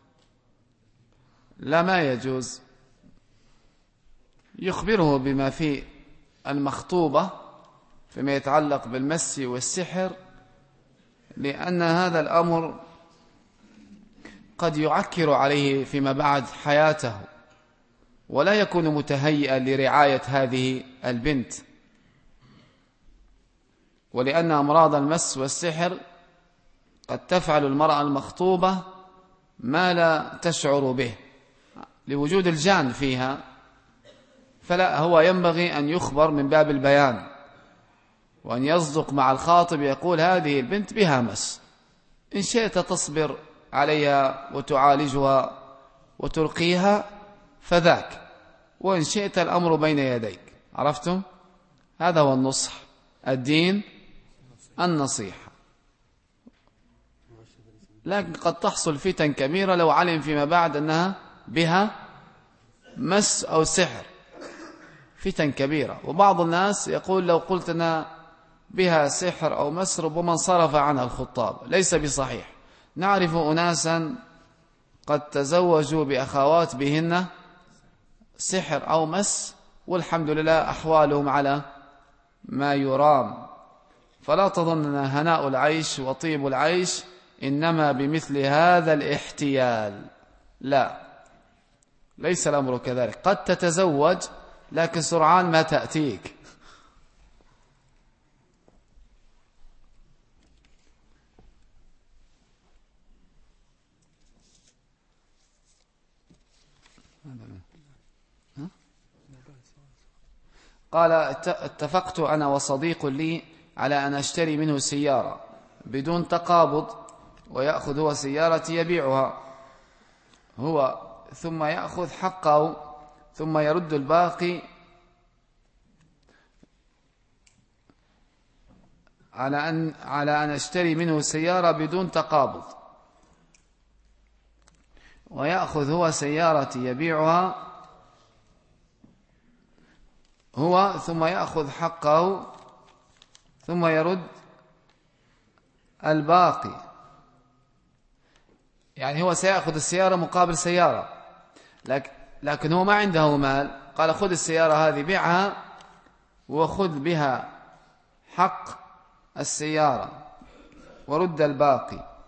لا، ما يجوز. يخبره بما في المخطوبة فيما يتعلق بالمس والسحر، لأن هذا الأمر قد يعكر عليه فيما بعد حياته، ولا يكون متهيئا لرعاية هذه البنت. ولأن أمراض المس والسحر قد تفعل المرأة المخطوبة ما لا تشعر به لوجود الجان فيها، فلا، هو ينبغي أن يخبر من باب البيان، وأن يصدق مع الخاطب يقول هذه البنت بها مس، إن شئت تصبر عليها وتعالجها وترقيها فذاك، وإن شئت الأمر بين يديك. عرفتم؟ هذا هو النصح، الدين النصيحة. لكن قد تحصل فتن كبيرة لو علم فيما بعد أنها بها مس أو سحر، فتن كبيرة. وبعض الناس يقول لو قلت أنها بها سحر أو مس ربما انصرف عنها الخطاب، ليس بصحيح. نعرف أناسا قد تزوجوا بأخوات بهن سحر أو مس، والحمد لله أحوالهم على ما يرام. فلا تظن أن هناء العيش وطيب العيش إنما بمثل هذا الاحتيال، لا، ليس الأمر كذلك. قد تتزوج لكن سرعان ما تأتيك. قال اتفقت أنا وصديق لي على أن أشتري منه سيارة بدون تقابض، ويأخذ هو سيارتي يبيعها هو ثم يأخذ حقه ثم يرد الباقي، على أن على أن أشتري منه سيارة بدون تقابض، ويأخذ هو سيارتي يبيعها هو ثم يأخذ حقه ثم يرد الباقي. يعني هو سيأخذ السيارة مقابل سيارة، لكن, لكن هو ما عنده مال. قال خذ السيارة هذه بيعها وخذ بها حق السيارة ورد الباقي.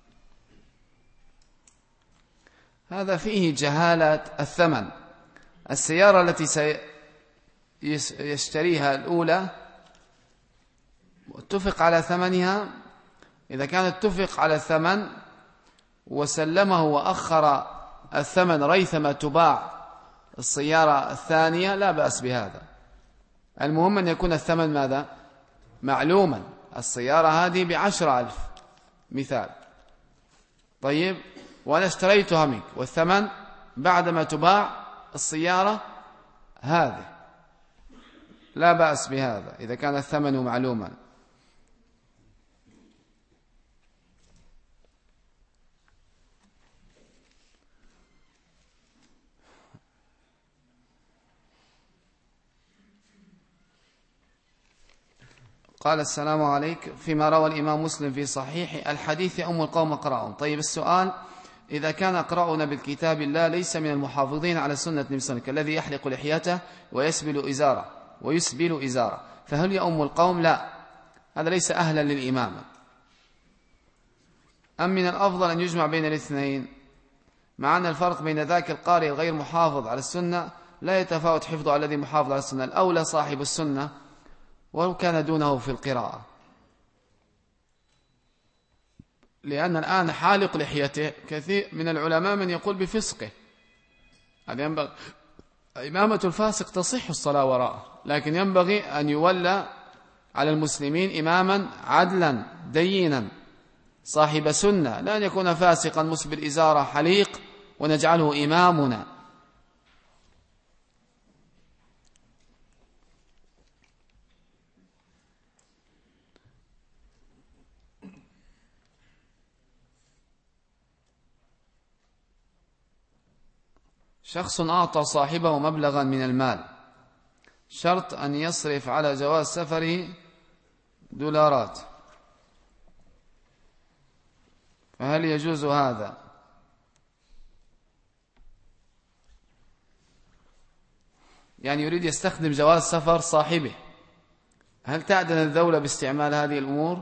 هذا فيه جهالة الثمن. السيارة التي سيشتريها الأولى اتفق على ثمنها، إذا كان اتفق على الثمن وسلمه وأخر الثمن ريثما تباع السيارة الثانية لا بأس بهذا. المهم أن يكون الثمن ماذا؟ معلوما. السيارة هذه بعشر ألف مثال، طيب، وأنا اشتريتها منك والثمن بعدما تباع السيارة هذه، لا بأس بهذا إذا كان الثمن معلوما. قال السلام عليك، فيما روى الإمام مسلم في صحيح الحديث يا أم القوم أقرأهم. طيب السؤال: إذا كان أقرأنا بالكتاب الله ليس من المحافظين على سنة النبي صلى الله عليه وسلم كالذي يحلق لحيته ويسبل إزاره ويسبل إزاره، فهل يا أم القوم؟ لا، هذا ليس أهلا للإمامة. أم من الأفضل أن يجمع بين الاثنين، مع أن الفرق بين ذاك القارئ الغير محافظ على السنة لا يتفاوت حفظه على الذي محافظ على السنة، الأولى صاحب السنة ولو كان دونه في القراءة، لأن الآن حالق لحيته كثير من العلماء من يقول بفسقه، هذا ينبغي. إمامة الفاسق تصح الصلاة وراءه، لكن ينبغي أن يولى على المسلمين إماما عدلا دينا صاحب سنة، لا أن يكون فاسقا مسبل إزارة حليق ونجعله إمامنا. شخص أعطى صاحبه مبلغا من المال، شرط أن يصرف على جواز سفره دولارات، فهل يجوز هذا؟ يعني يريد يستخدم جواز سفر صاحبه، هل تأذن الدولة باستعمال هذه الأمور؟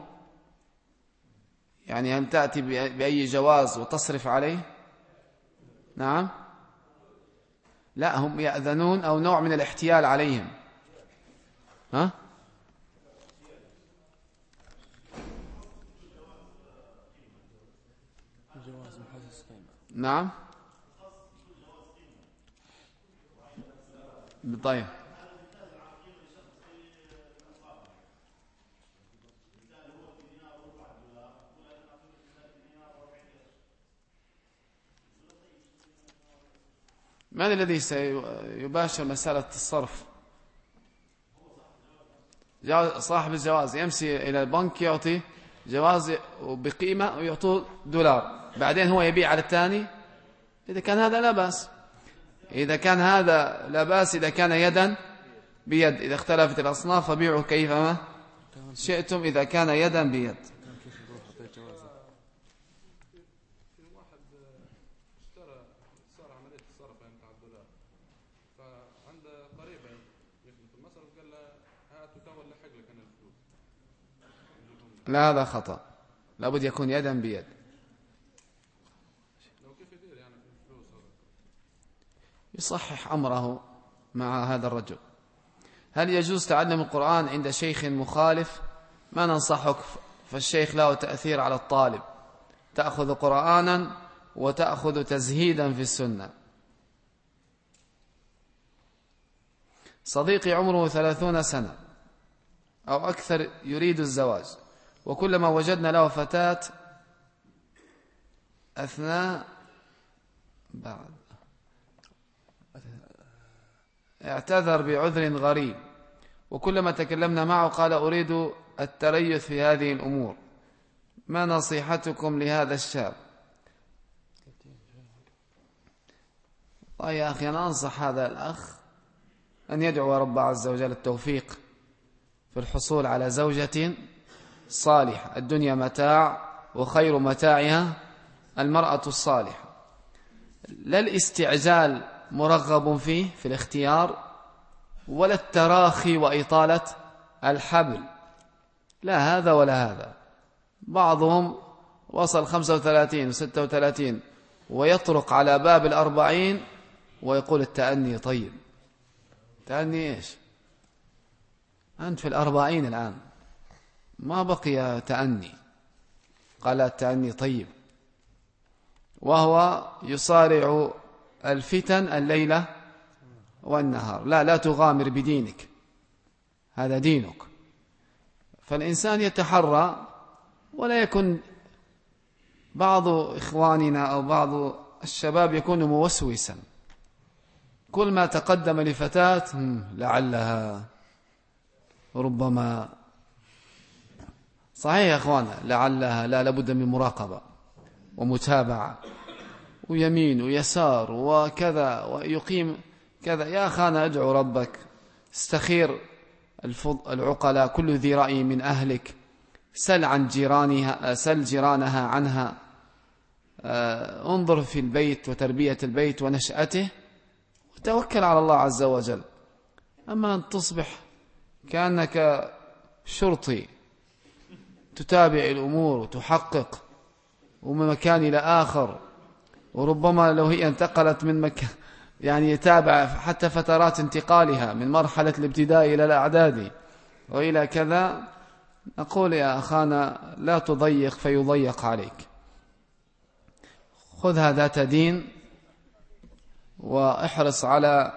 يعني هل تأتي بأي جواز وتصرف عليه؟ نعم، لا، هم يأذنون أو نوع من الاحتيال عليهم. ها؟ نعم، طيب. من الذي سيباشر مسألة الصرف؟ صاحب الجواز يمشي إلى البنك يعطي جواز بقيمة ويعطوه دولار، بعدين هو يبيع على الثاني. إذا كان هذا لا بأس، إذا كان هذا لا بأس، إذا كان يدا بيد، إذا اختلفت الأصناف فبيعوا كيفما شئتم إذا كان يدا بيد. لا، هذا خطأ، لابد يكون يدا بيد. يصحح أمره مع هذا الرجل. هل يجوز تعلم القرآن عند شيخ مخالف؟ ما ننصحك، فالشيخ له تأثير على الطالب، تأخذ قرآنا وتأخذ تزهيدا في السنة. صديقي عمره ثلاثون سنة أو أكثر يريد الزواج، وكلما وجدنا له فتاة أثناء بعد اعتذر بعذر غريب، وكلما تكلمنا معه قال أريد التريث في هذه الأمور، ما نصيحتكم لهذا الشاب؟ طيب يا أخي، أنا أنصح هذا الأخ أن يدعو رب عز وجل التوفيق في الحصول على زوجة صالحة. الدنيا متاع، وخير متاعها المرأة الصالحة. لا الاستعجال مرغب فيه في الاختيار، ولا التراخي وإطالة الحبل، لا هذا ولا هذا. بعضهم وصل خمسة وثلاثين وستة وثلاثين ويطرق على باب الأربعين ويقول التأني. طيب تأني إيش؟ أنت في الأربعين الآن، ما بقي تأني. قال التأني طيب، وهو يصارع الفتن الليلة والنهار. لا لا تغامر بدينك، هذا دينك. فالإنسان يتحرى، ولا يكون بعض إخواننا أو بعض الشباب يكون موسوسا، كل ما تقدم لفتاة لعلها ربما. صحيح يا أخوانا، لعلها، لا، لابد من مراقبة ومتابعة ويمين ويسار وكذا ويقيم كذا. يا أخانا ادعو ربك، استخير العقلاء كل ذي رأي من أهلك، سل عن جيرانها سل جيرانها عنها، انظر في البيت وتربية البيت ونشأته وتوكل على الله عز وجل. أما أن تصبح كأنك شرطي تتابع الأمور وتحقق ومن مكان إلى آخر، وربما لو هي انتقلت من مكان يعني يتابع حتى فترات انتقالها من مرحلة الابتداء إلى الأعدادي وإلى كذا، نقول يا أخانا لا تضيق فيضيق عليك، خذها ذات دين واحرص على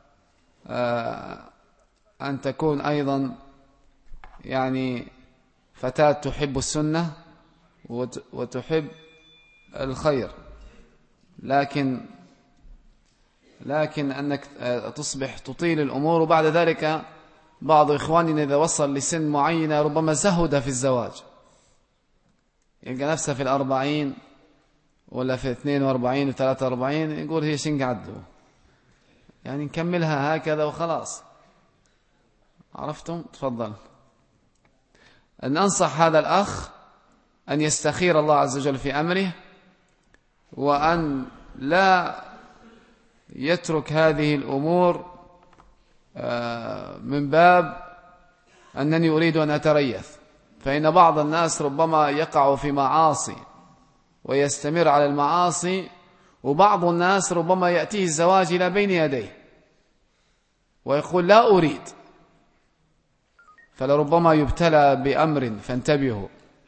أن تكون أيضا يعني فتاة تحب السنة وتحب الخير، لكن لكن أنك تصبح تطيل الأمور، وبعد ذلك بعض إخواننا إذا وصل لسن معينة ربما زهد في الزواج، يلقى نفسه في الأربعين ولا في اثنين واربعين وثلاثة واربعين يقول هي شنق عدو، يعني نكملها هكذا وخلاص. عرفتم؟ تفضل. أن أنصح هذا الأخ أن يستخير الله عز وجل في أمره، وأن لا يترك هذه الأمور من باب أنني أريد أن أتريث، فإن بعض الناس ربما يقع في معاصي ويستمر على المعاصي، وبعض الناس ربما يأتيه الزواج إلى بين يديه ويقول لا أريد، فلربما يبتلى بأمر، فانتبهوا،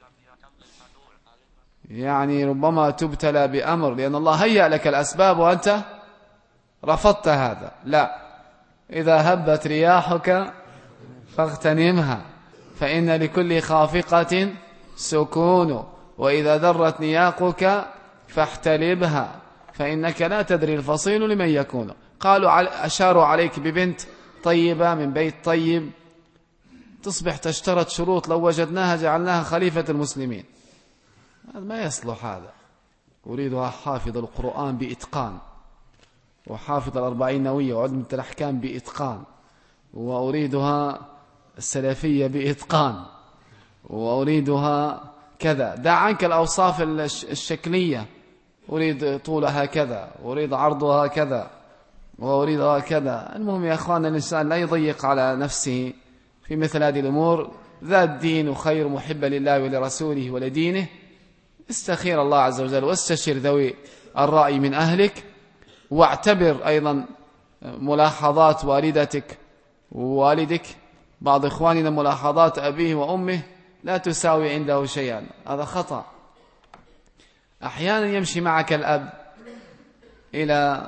يعني ربما تبتلى بأمر لأن الله هيأ لك الأسباب وأنت رفضت هذا. لا، إذا هبت رياحك فاغتنمها فإن لكل خافقة سكون، وإذا ذرت نياقك فاحتلبها فإنك لا تدري الفصيل لمن يكون. قالوا أشاروا عليك ببنت طيبة من بيت طيب تصبح تشترط شروط لو وجدناها جعلناها خليفة المسلمين، هذا ما يصلح. هذا أريدها حافظ القرآن بإتقان، وحافظ الأربعين نووية وعدمة الأحكام بإتقان، وأريدها السلفية بإتقان، وأريدها كذا. دع عنك الأوصاف الشكلية، أريد طولها كذا، أريد عرضها كذا، وأريدها كذا. المهم يا أخوان الإنسان لا يضيق على نفسه في مثل هذه الأمور، ذات دين وخير محب لله ولرسوله ولدينه. استخير الله عز وجل واستشر ذوي الرأي من أهلك، واعتبر أيضا ملاحظات والدتك ووالدك. بعض إخواننا ملاحظات أبيه وأمه لا تساوي عنده شيئا، هذا خطأ. أحيانا يمشي معك الأب إلى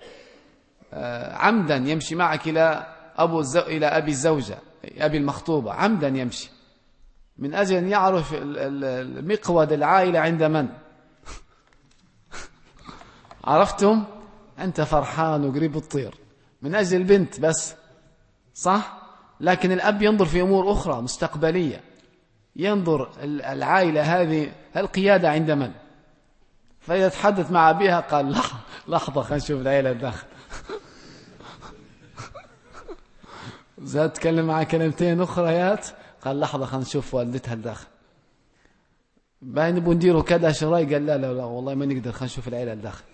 عمدا يمشي معك إلى أبو الزو... إلى أبي الزوجة أبي المخطوبة، عمدا يمشي من أجل أن يعرف المقود العائلة عند من. عرفتم؟ أنت فرحان وقريب الطير من أجل البنت بس، صح؟ لكن الأب ينظر في أمور أخرى مستقبلية، ينظر العائلة هذه القيادة عند من. فإذا تحدث مع أبيها قال لحظة خلينا نشوف العائلة الداخل. زاد تكلم معها كلمتين أخريات قال لحظة خلينا نشوف والدتها الداخل. باين نبغى نديروا كذا شراي، قال لا لا لا والله ما نقدر، خلينا نشوف العائلة الداخل.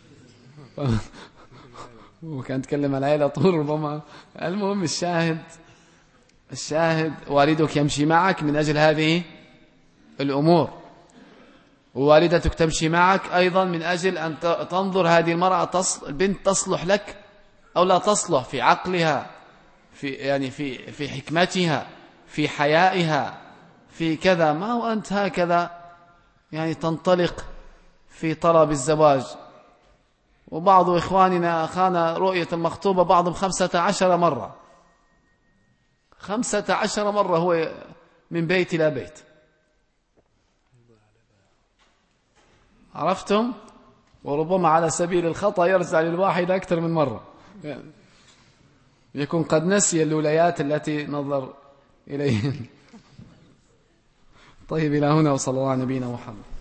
وكان تكلم عن العائلة طول ربما. المهم الشاهد الشاهد والدك يمشي معك من أجل هذه الأمور، ووالدتك تمشي معك أيضا من أجل أن تنظر هذه المرأة تصل البنت تصلح لك أو لا تصلح في عقلها، في يعني في في حكمتها، في حيائها، في كذا. ما هو أنت هكذا يعني تنطلق في طلب الزواج. وبعض إخواننا أخانا رؤية المخطوبة بعضهم خمسة عشر مرة خمسة عشر مرة هو من بيت إلى بيت. عرفتم؟ وربما على سبيل الخطأ يرجع للواحد أكثر من مرة، يعني يكون قد نسي الولايات التي نظر إليهن. طيب إلى هنا وصلى الله على نبينا محمد.